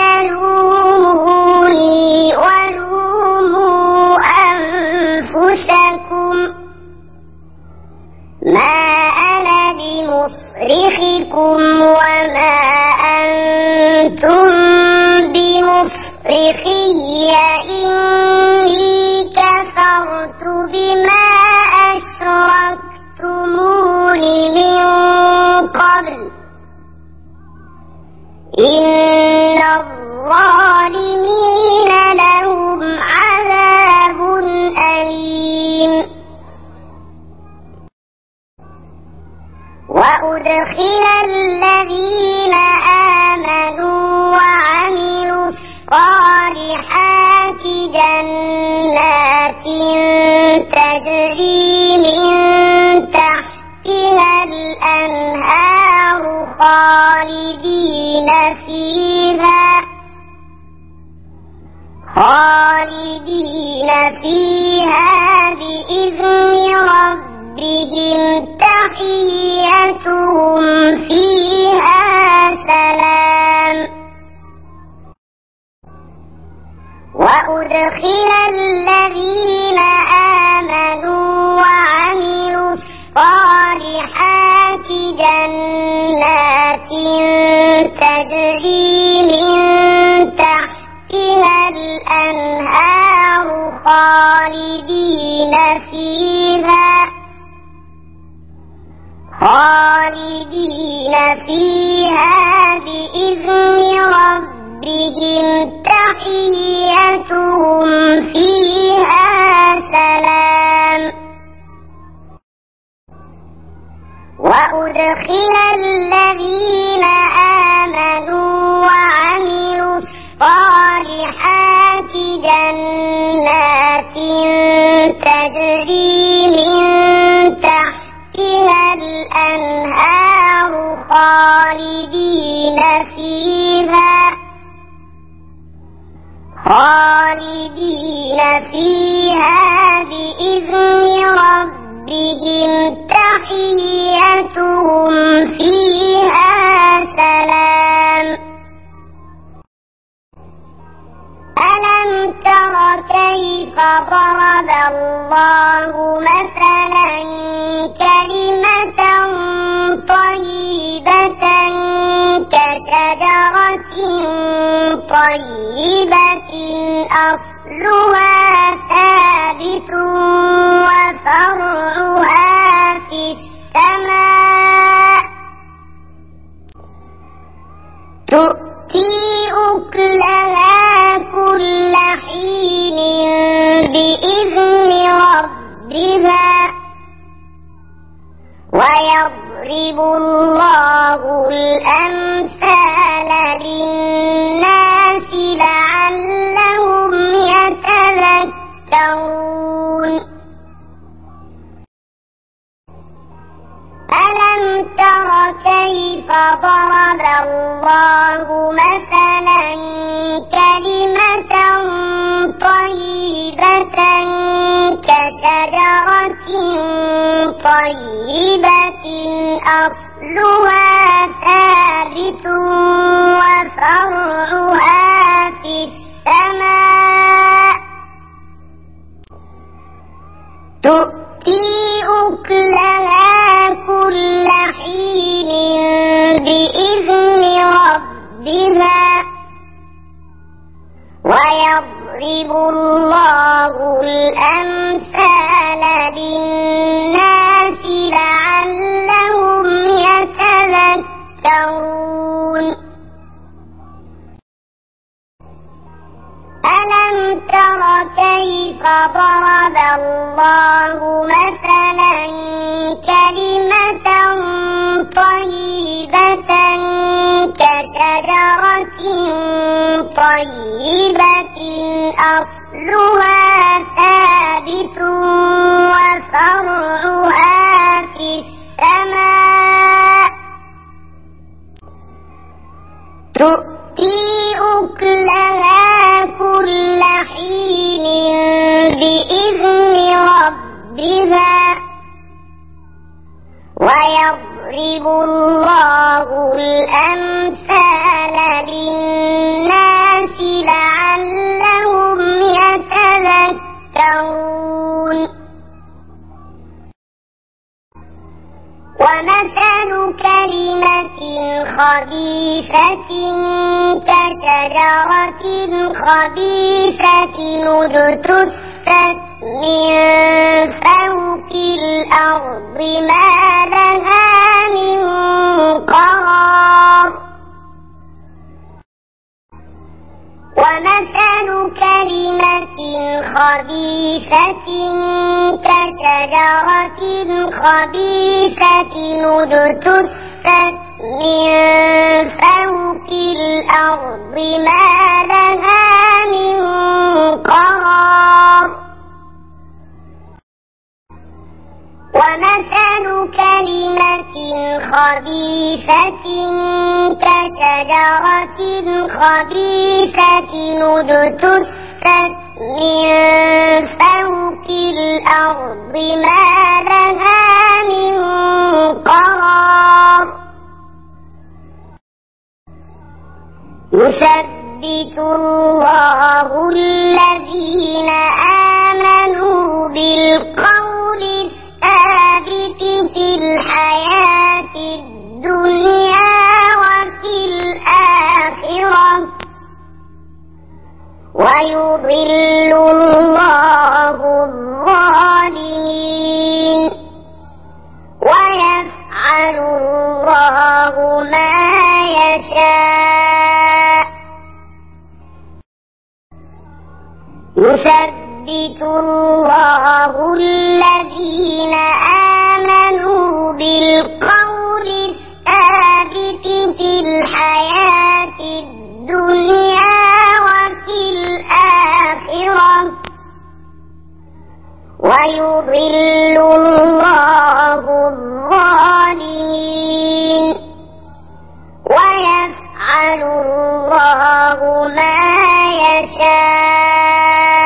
تلوموني ولوموا أنفسكم ما أنا بمصرخكم وما أنتم بمصرخي إني كفرت بما أشركتمون من قبل إن الظالمين لهم عذاب أليم وأدخل الذين آمنوا وعملوا الصالحات جنات تجري من تحتها الأنهار خالدين فيها خالدين فيها بإذن ربهم تحيتهم فيها سلام وأدخل الذين آمنوا وعملوا الصالحات جنات تجري من تحتها الأنهار خالدين فيها خالدين فيها بإذن ربهم تحيتهم فيها سلام. وأدخل الذين آمنوا وعملوا الصالحات جنات تجري من تحتها الأنهار خالدين فيها خالدين فيها بإذن ربهم تحيتهم فيها سلام. ألم تر كيف ضرب الله مثلا كلمة طيبة كشجرة طيبة أصلها ثابت وفرعها في السماء تؤتي أكلها كل حين بإذن ربها ويضرب الله الأمثال للناس لعلهم يتذكرون. ألم تر كيف ضرب الله مثلا كلمة طيبة كشجرة طيبة أصلها ثابت وفرعها في السماء تؤتي أكلها كل حين بإذن ربها ويضرب الله الأمثال للناس لعلهم يتذكرون. ألم تر كيف ضرب الله مثلا كلمة طيبة كشجرة طيبة أصلها ثابت وفرعها في السماء تؤتي أكلها كل حين بإذن ربها ويضرب الله الأمثال للناس لعلهم يتذكرون. ومثل كلمة خبيثة كشجرة خبيثة اجتثت من فوق الأرض ما لها من قرار. ومثل كلمة خبيثة كشجرة خبيثة اجتثت من فوق الأرض ما لها من قرار. ومثل كلمة خبيثة كشجرة خبيثة اجتثت من فوق الأرض ما لها من قرار. يثبت الله الذين آمنوا بالقول الثابت في الحياة الدنيا وفي الآخرة ويضل الله الظالمين ويفعل الله ما يشاء يثبت الله الذين آمنوا بالقول الثابت في الحياة الدنيا وفي الآخرة ويضل الله الظالمين ويفعل الله ما يشاء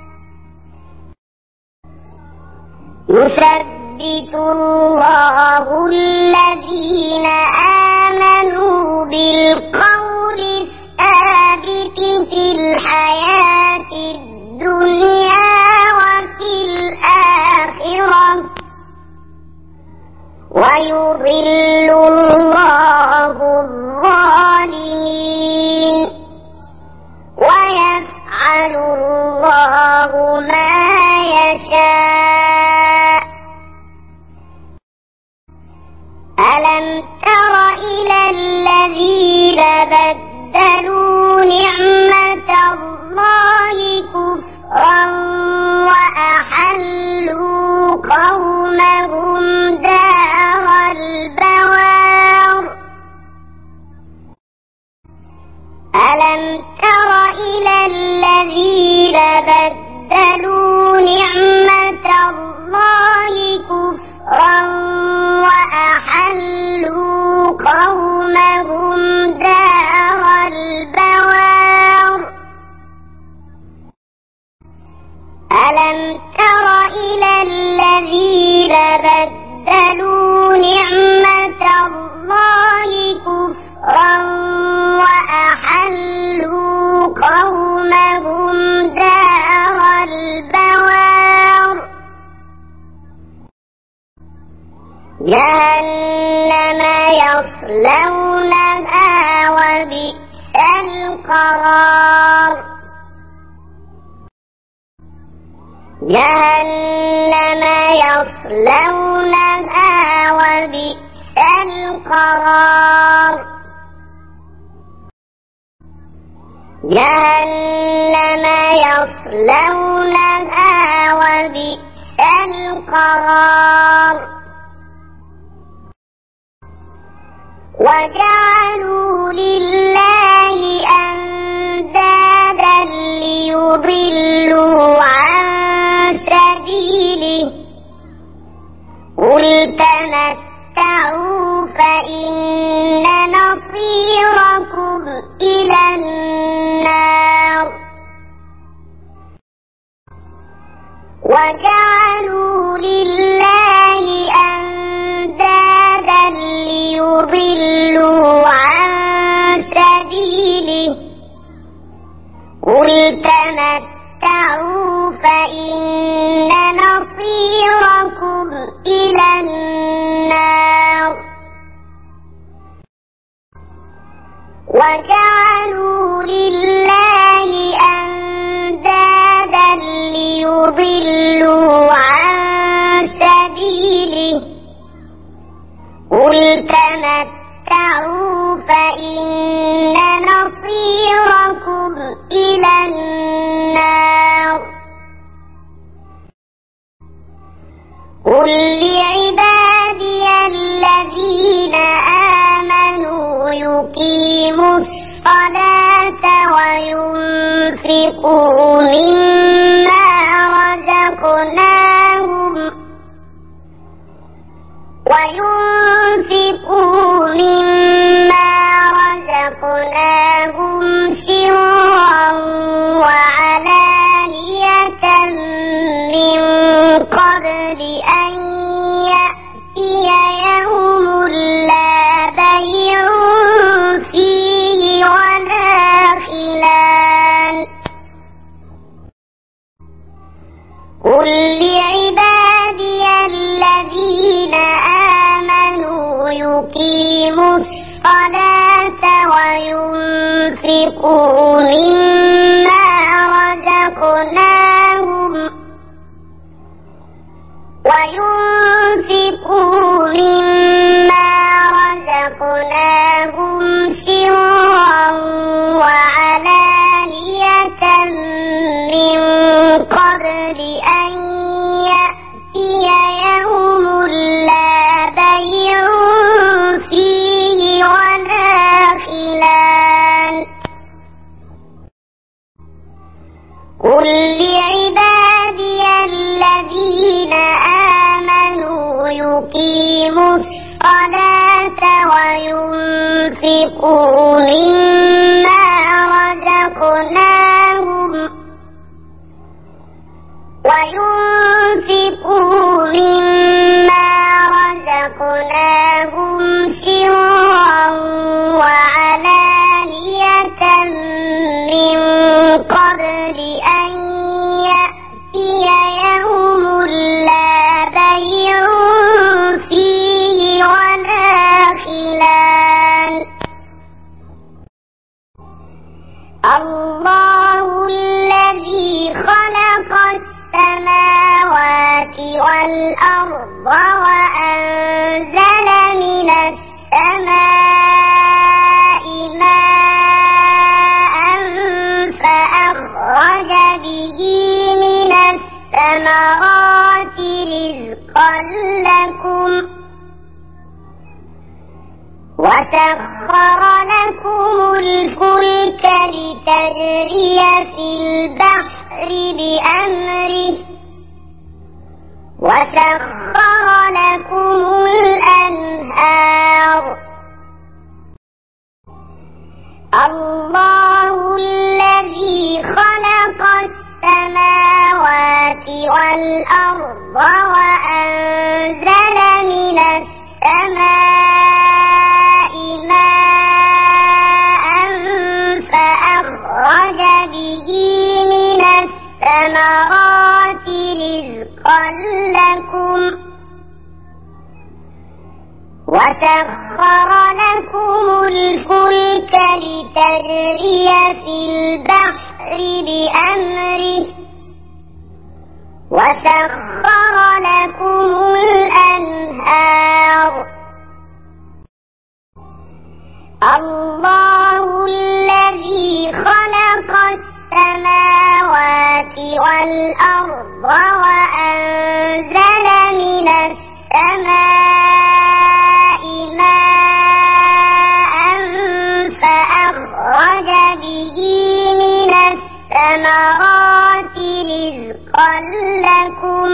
يثبت الله الذين آمنوا بالقول الثابت في الحياة الدنيا وفي الآخرة ويضل الله الظالمين ويفعل الله ما يشاء ألم تر إلى الذين بدلوا نعمة الله كفرا وأحلوا قومهم دار البوار ألم تر إلى الذين بدلوا نعمة الله كفرا وأحلوا قومهم دار البوار ألم تر إلى الذين بدلوا نعمة الله كفرا وأحلوا قومهم دار البوار جهنم يصلونها وبئس القرار جهنم يصلونها وبئس القرار جهنم يصلونها وبئس القرار وجعلوا لله أندادا ليضلوا عن سبيله قل تمتعوا فإن مصيركم إلى النار وجعلوا لله أندادا ليضلوا عن سبيله قل تمتعوا فإن مصيركم إلى النار وجعلوا لله أندادا ليضلوا عن سبيله قل تمتعوا فإن مصيركم إلى النار قل لعبادي الذين آمنوا يقيموا الصلاة وينفقوا مما رزقناهم وينفقوا مما رزقناهم سرا وعلانية من قبل أن يأتي يوم لا بيع فيه ولا خلال قل لعبادي الذين آمنوا يقيموا الصلاة وينفقوا مما رزقناهم وينفقوا مما وينفقوا مما رزقناهم وينفقوا مما رزقناهم سرا وعلانية من قبل أن يأتي يوم لا بيع فيه ولا خلال. الله الذي خلق السماوات والأرض وأنزل من السماء ماء فأخرج به من الثمرات رزقا لكم وسخر لكم الفلك لتجري في البحر بأمره وسخر لكم الأنهار. الله الذي خلق السماوات والأرض وأنزل من السماء ماء فأخرج به من الثمرات رزقا لكم وسخر لكم الفلك لتجري في البحر بأمره وسخر لكم الأنهار. الله الذي خلق السماوات والأرض وأنزل من السماء ماء فأخرج به من الثمرات رزقا لكم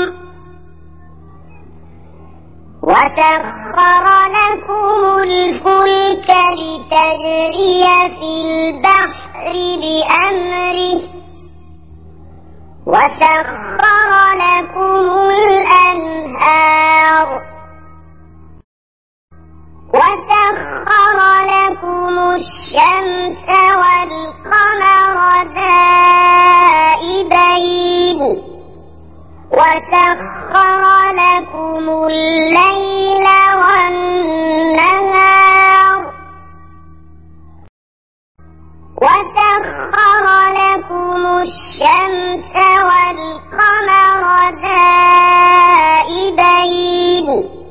وسخر لكم الفلك لتجري في البحر بأمره وسخر لكم الأنهار. وسخر لكم الشمس والقمر دائبين وسخر لكم الليل والنهار وسخر لكم الشمس والقمر دائبين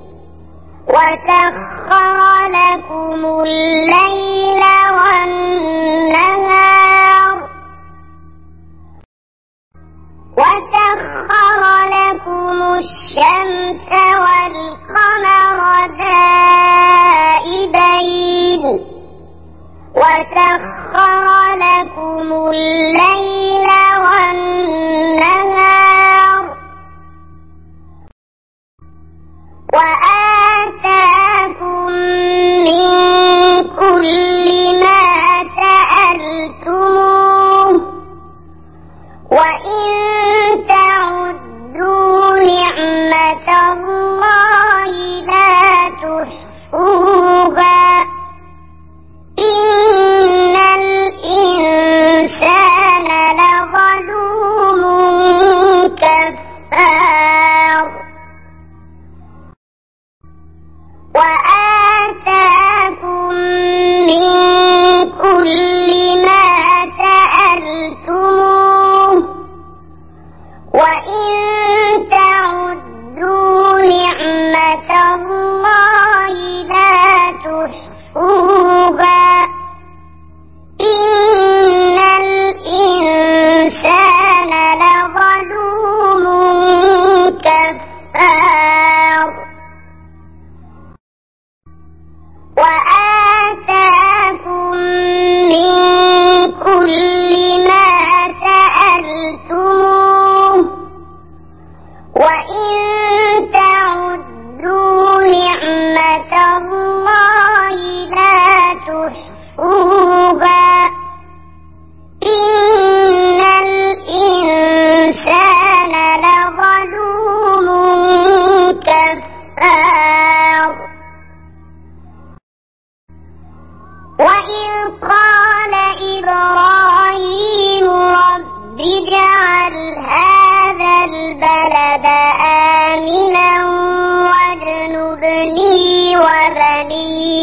وسخر لكم الليل والنهار وسخر لكم الشمس والقمر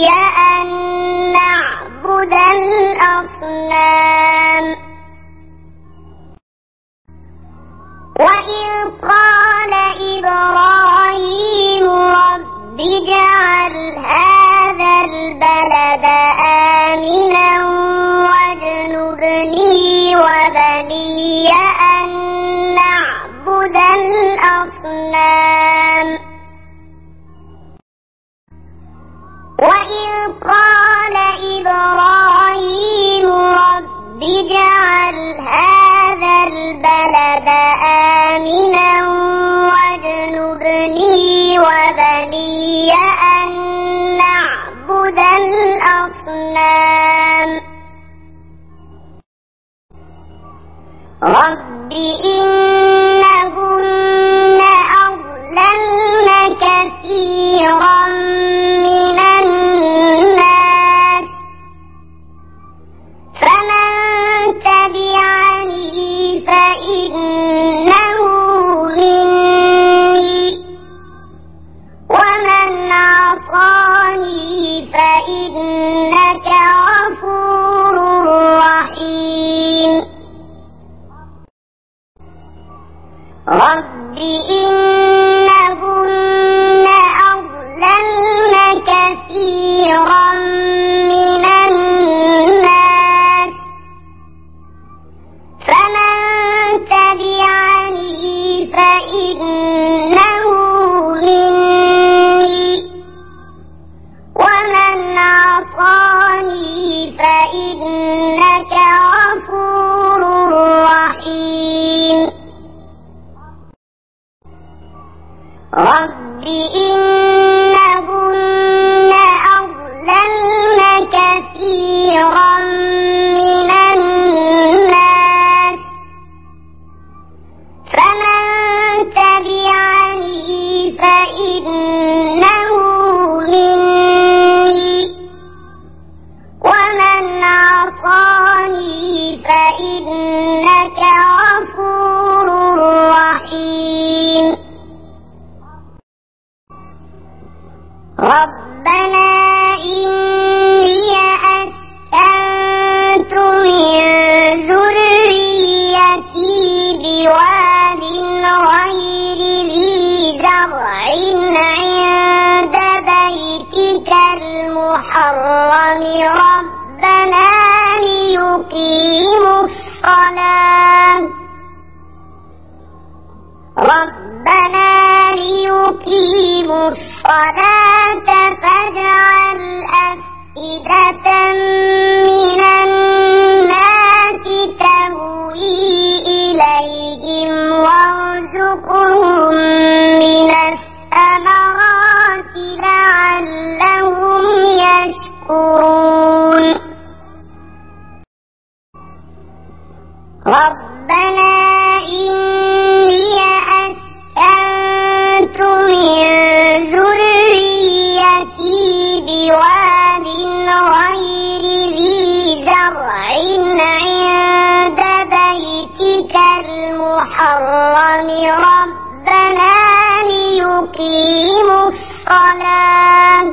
أن نعبد الأصنام وإذ قال إبراهيم رب اجعل هذا البلد آمنا واجنبني وبني أن نعبد الأصنام وإذ قال إبراهيم رب اجعل هذا البلد آمنا واجنبني وبني أن نعبد الأصنام رب إنهن أضللن كثيرا من الناس فمن تبعني فإنه مني ومن عصاني فإنك غفور رحيم رب إنهن أضللن كثيرا من الناس فمن تبعني فإنه مني ومن عصاني فإنك غفور رحيم رب إنهن أضللن كثيرا من الناس فمن تبعني فإنه مني ومن عصاني فإنك غفور رحيم ربنا إني أسكنت من ذريتي بواد غير ذي زرع عند بيتك المحرم ربنا ليقيموا الصلاة ربنا ليقيموا الصلاة فاجعل أفئدة من الناس تهوي إليهم وارزقهم من الثمرات لعلهم يشكرون ربنا إني أسكنت من ذريتي بواد غير ذي زرع عند بيتك المحرم ربنا ليقيموا الصلاة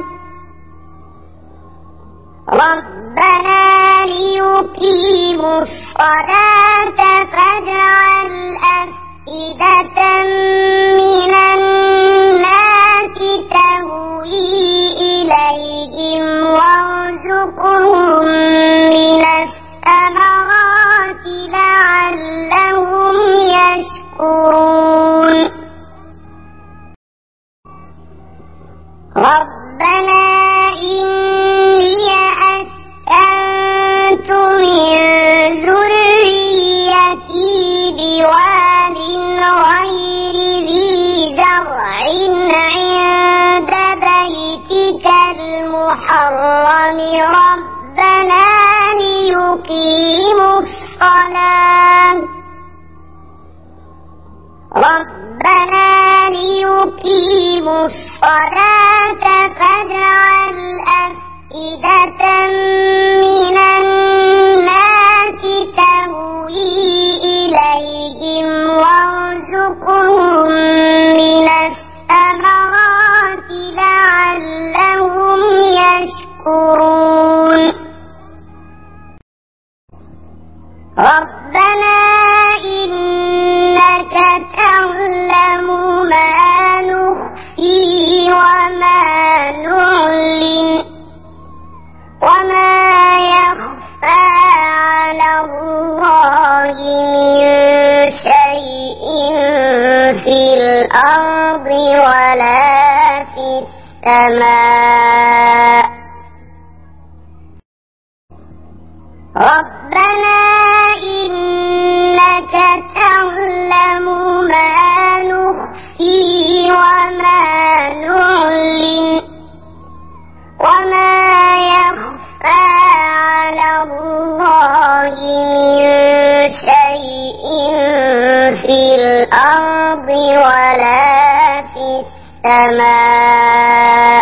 ربنا ليقيموا الصلاة فاجعل أفئدة من الناس تهوي إليهم وارزقهم من الثمرات لعلهم يشكرون ربنا إني أسكنت من ذريتي بواد غير ذي زرع عند بيتك المحرم ربنا ليقيموا الصلاة ربنا ليقيموا الصلاة فاجعل أفئدة من الناس تهوي إليهم وارزقهم من الثمرات لعلهم يشكرون يكفرون ربنا إنك تعلم ما نخفي وما نعلن وما يخفى على الله من شيء في الأرض ولا في السماء ربنا إنك تعلم ما نخفي وما نعلن وما يخفى على الله من شيء في الأرض ولا في السماء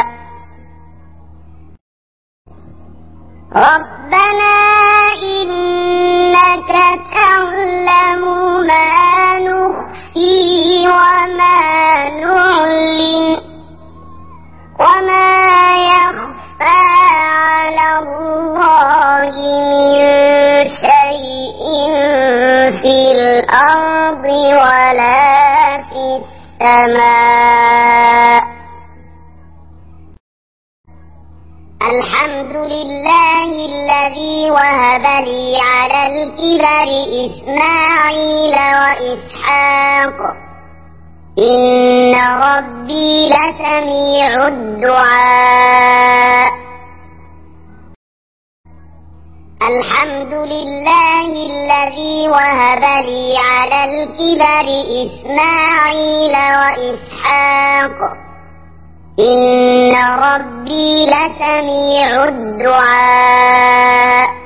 ربنا إنك تعلم ما نخفي وما نعلن وما يخفى على الله من شيء في الأرض ولا في السماء الحمد لله الذي وهب لي على الكبر إسماعيل وإسحاق إن ربي لسميع الدعاء الحمد لله الذي وهب لي على الكبر إسماعيل وإسحاق إن ربي لسميع الدعاء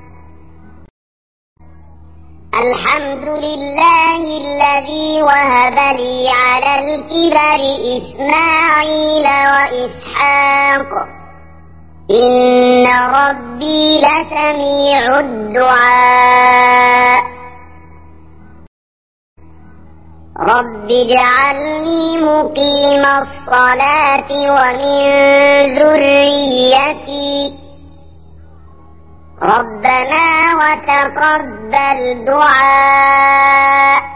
الحمد لله الذي وهب لي على الكبر إسماعيل وإسحاق إن ربي لسميع الدعاء رب اجعلني مقيم الصلاة ومن ذريتي ربنا وتقبل دعاء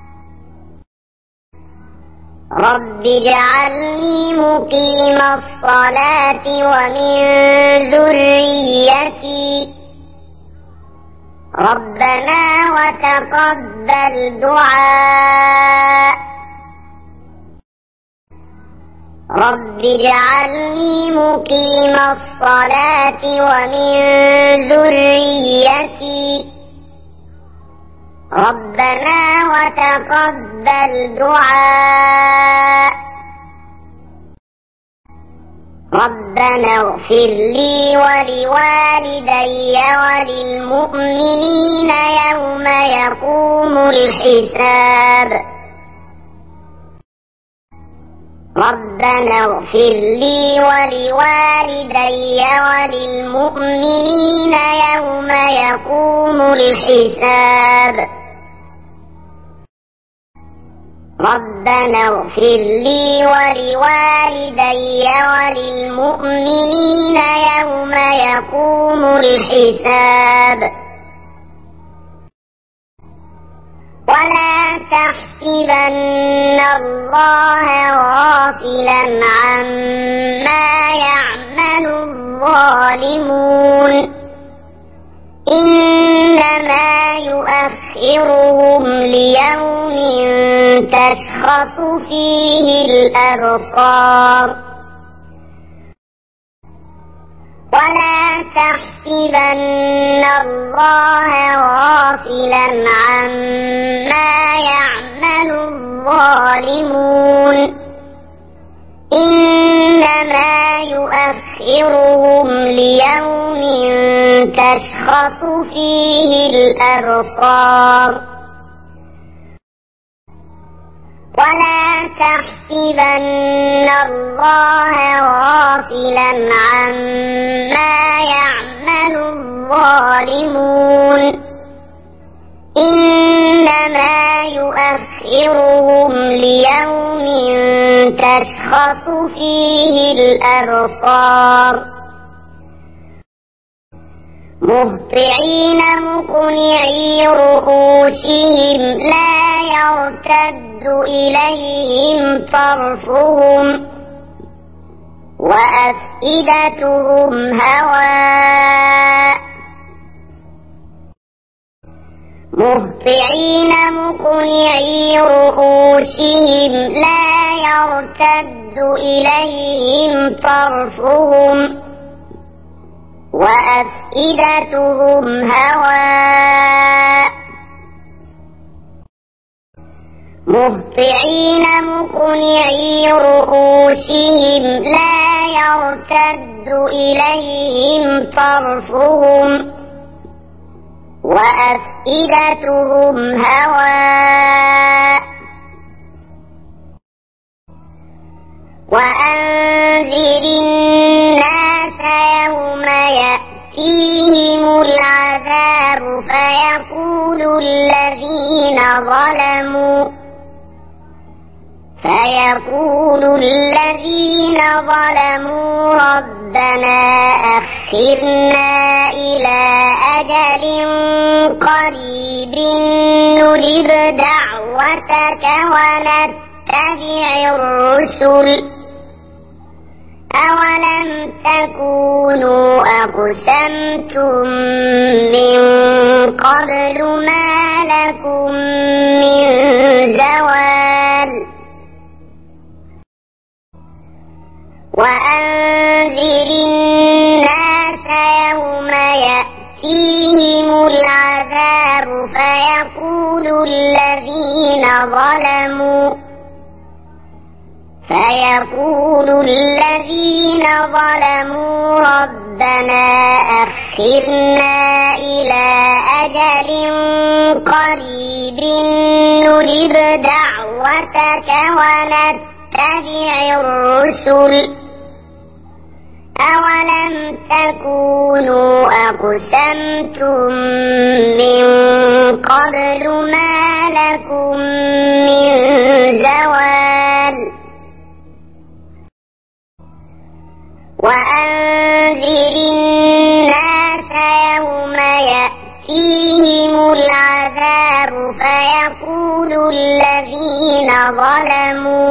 رب اجعلني مقيم الصلاة ومن ذريتي ربنا وتقبل دعاء رب اجعلني مقيم الصلاة ومن ذريتي ربنا وتقبل دعاء ربنا اغفر لي ولوالدي وللمؤمنين يوم يقوم الحساب ربنا اغفر لي ولوالدي وللمؤمنين يوم يقوم الحساب ربنا اغفر لي ولوالدي وللمؤمنين يوم يقوم الحساب ولا تحسبن الله غافلا عما يعمل الظالمون إنما يؤخرهم ليوم تشخص فيه الأبصار ولا تحسبن الله غافلا عما يعمل الظالمون إنما يؤخرهم ليوم تشخص فيه الأبصار ولا تحسبن الله غافلا عما يعمل الظالمون إنما يؤخرهم ليوم تشخص فيه الأبصار مهطعين مقنعي رؤوسهم لا يرتد إليهم طرفهم وأفئدتهم هواء مهطعين مقنعي رؤوسهم لا يرتد إليهم طرفهم وأفئدتهم هواء مهطعين مقنعي رؤوسهم لا يرتد إليهم طرفهم وأفئدتهم هواء وأنذر الناس يوم يأتيهم العذاب فيقول الذين ظلموا فيقول الذين ظلموا ربنا أخرنا إلى أجل قريب نجب دعوتك ونتبع الرسل أولم تكونوا أقسمتم من قبل ما لكم من زوال وأنذر الناس يوم يأتيهم العذاب فيقول الذين ظلموا فيقول الذين ظلموا ربنا أخرنا إلى أجل قريب نجب دعوتك ونتبع الرسل أولم تكونوا أقسمتم من قبل ما لكم من زوال وأنذر الناس يوم يأتيهم العذاب فيقول الذين ظلموا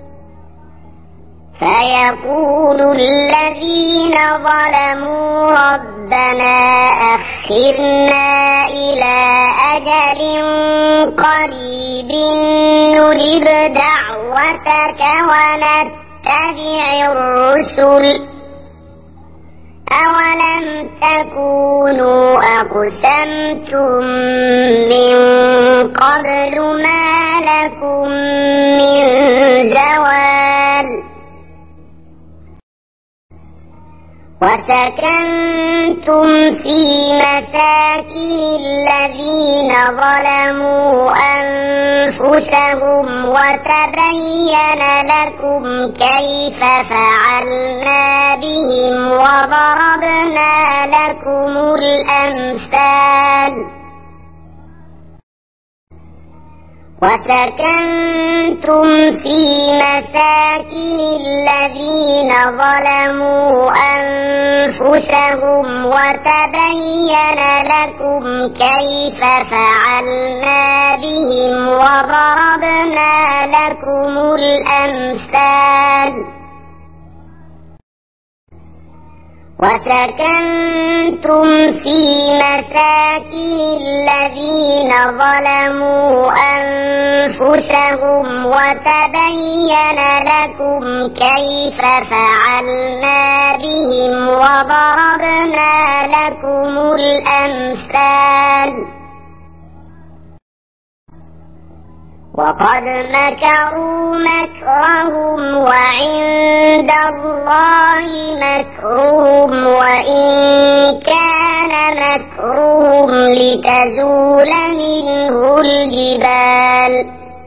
فيقول الذين ظلموا ربنا أخرنا إلى أجل قريب نجب دعوتك ونتبع الرسل أولم تكونوا أقسمتم من قبل ما لكم من زوال وسكنتم في مساكن الذين ظلموا أنفسهم وتبين لكم كيف فعلنا بهم وضربنا لكم الأمثال وسكنتم في مساكن الذين ظلموا أنفسهم وتبين لكم كيف فعلنا بهم وضربنا لكم الأمثال وسكنتم في مساكن الذين ظلموا أنفسهم وتبين لكم كيف فعلنا بهم وضربنا لكم الأمثال وقد مكروا مكرهم وعند الله مكرهم وإن كان مكرهم لتزول منه الجبال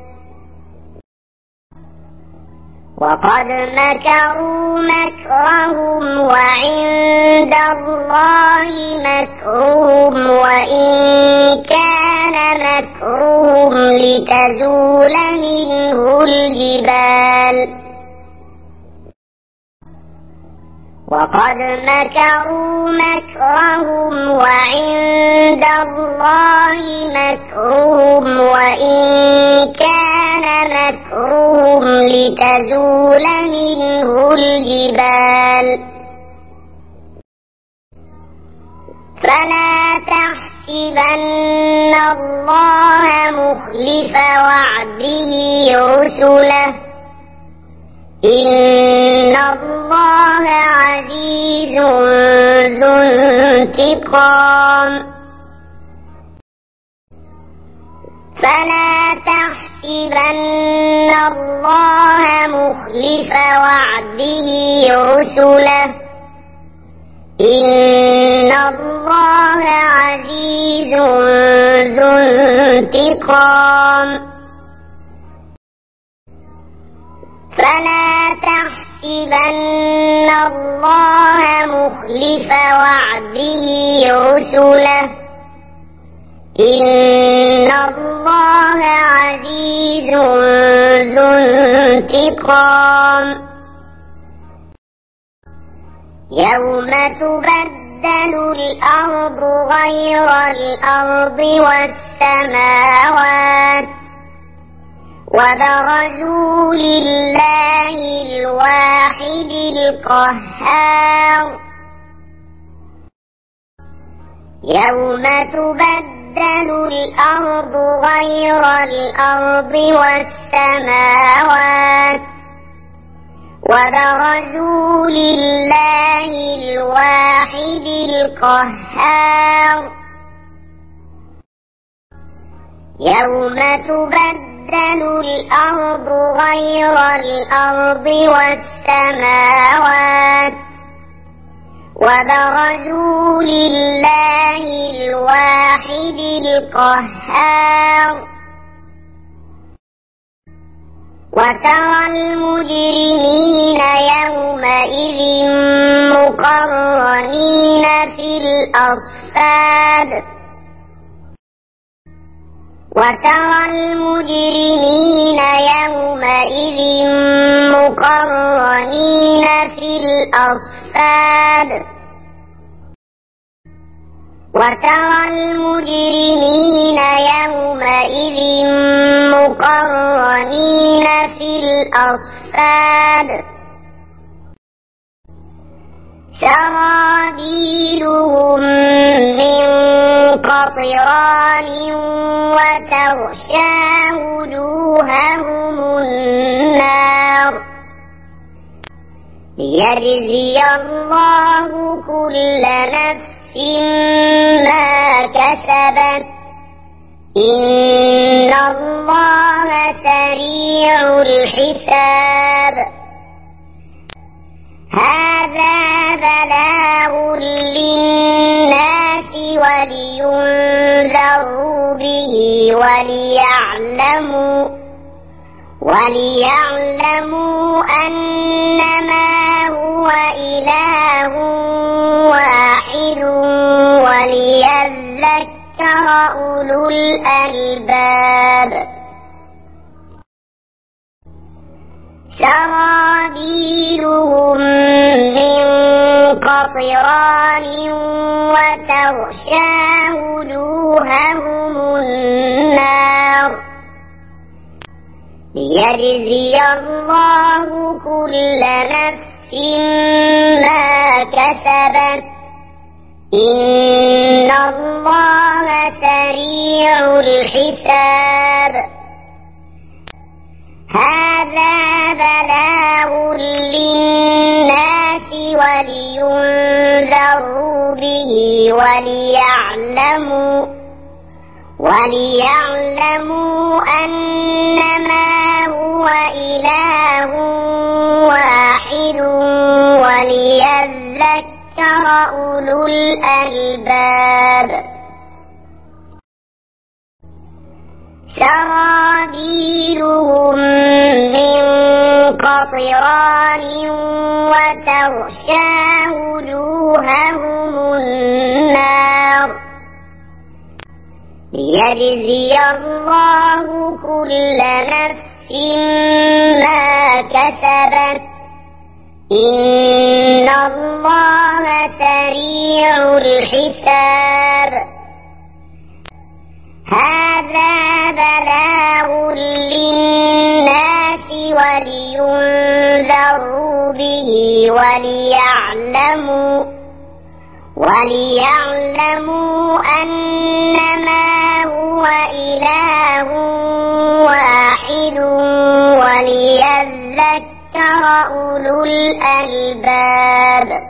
وقد مكروا مكرهم وعند الله مكرهم وإن كان مكرهم لتزول منه الجبال وقد مكروا مكرهم وعند الله مكرهم وإن كان مكرهم لتزول منه الجبال فلا تحسبن الله مخلف وعده رسله إن الله عزيز ذو انتقام فلا تحسبن الله مخلف وعده رسله إن الله عزيز ذو انتقام فلا تحسبن الله مخلف وعده رسله إن الله عزيز ذو انتقام يوم تبدل الأرض غير الأرض والسماوات وبرزوا لله الواحد القهار يوم تبدل الأرض غير الأرض والسماوات وبرزوا لله الواحد القهار يوم تبدل الأرض غير الأرض والسماوات وبرزوا لله الواحد القهار وترى المجرمين يومئذ مقرنين في الأصفاد وترى المجرمين يومئذ مقرنين في الأصفاد وترى المجرمين يومئذ مقرنين في الأصفاد سرابيلهم من قطران وتغشى وجوههم النار ليجزي الله كل نفس ما كسبت إن الله سريع الحساب هذا بلاغ للناس ولينذروا به وليعلموا وليعلموا أنما هو إله واحد وليذكر أولو الألباب سرابيلهم من قطران وتغشى وجوههم النار ليجزي الله كل نفس ما كسبت إن الله سريع الحساب هذا بلاغ للناس ولينذروا به وليعلموا وليعلموا أنما هو إله واحد وليذكر أولو الألباب سرابيلهم من قطران وتغشى وجوههم النار ليجزي الله كل نفس ما كسبت إن الله سريع الحساب. هذا بلاغ للناس ولينذروا به وليعلموا وليعلموا أنما هو إله واحد وليذكر أولو الألباب.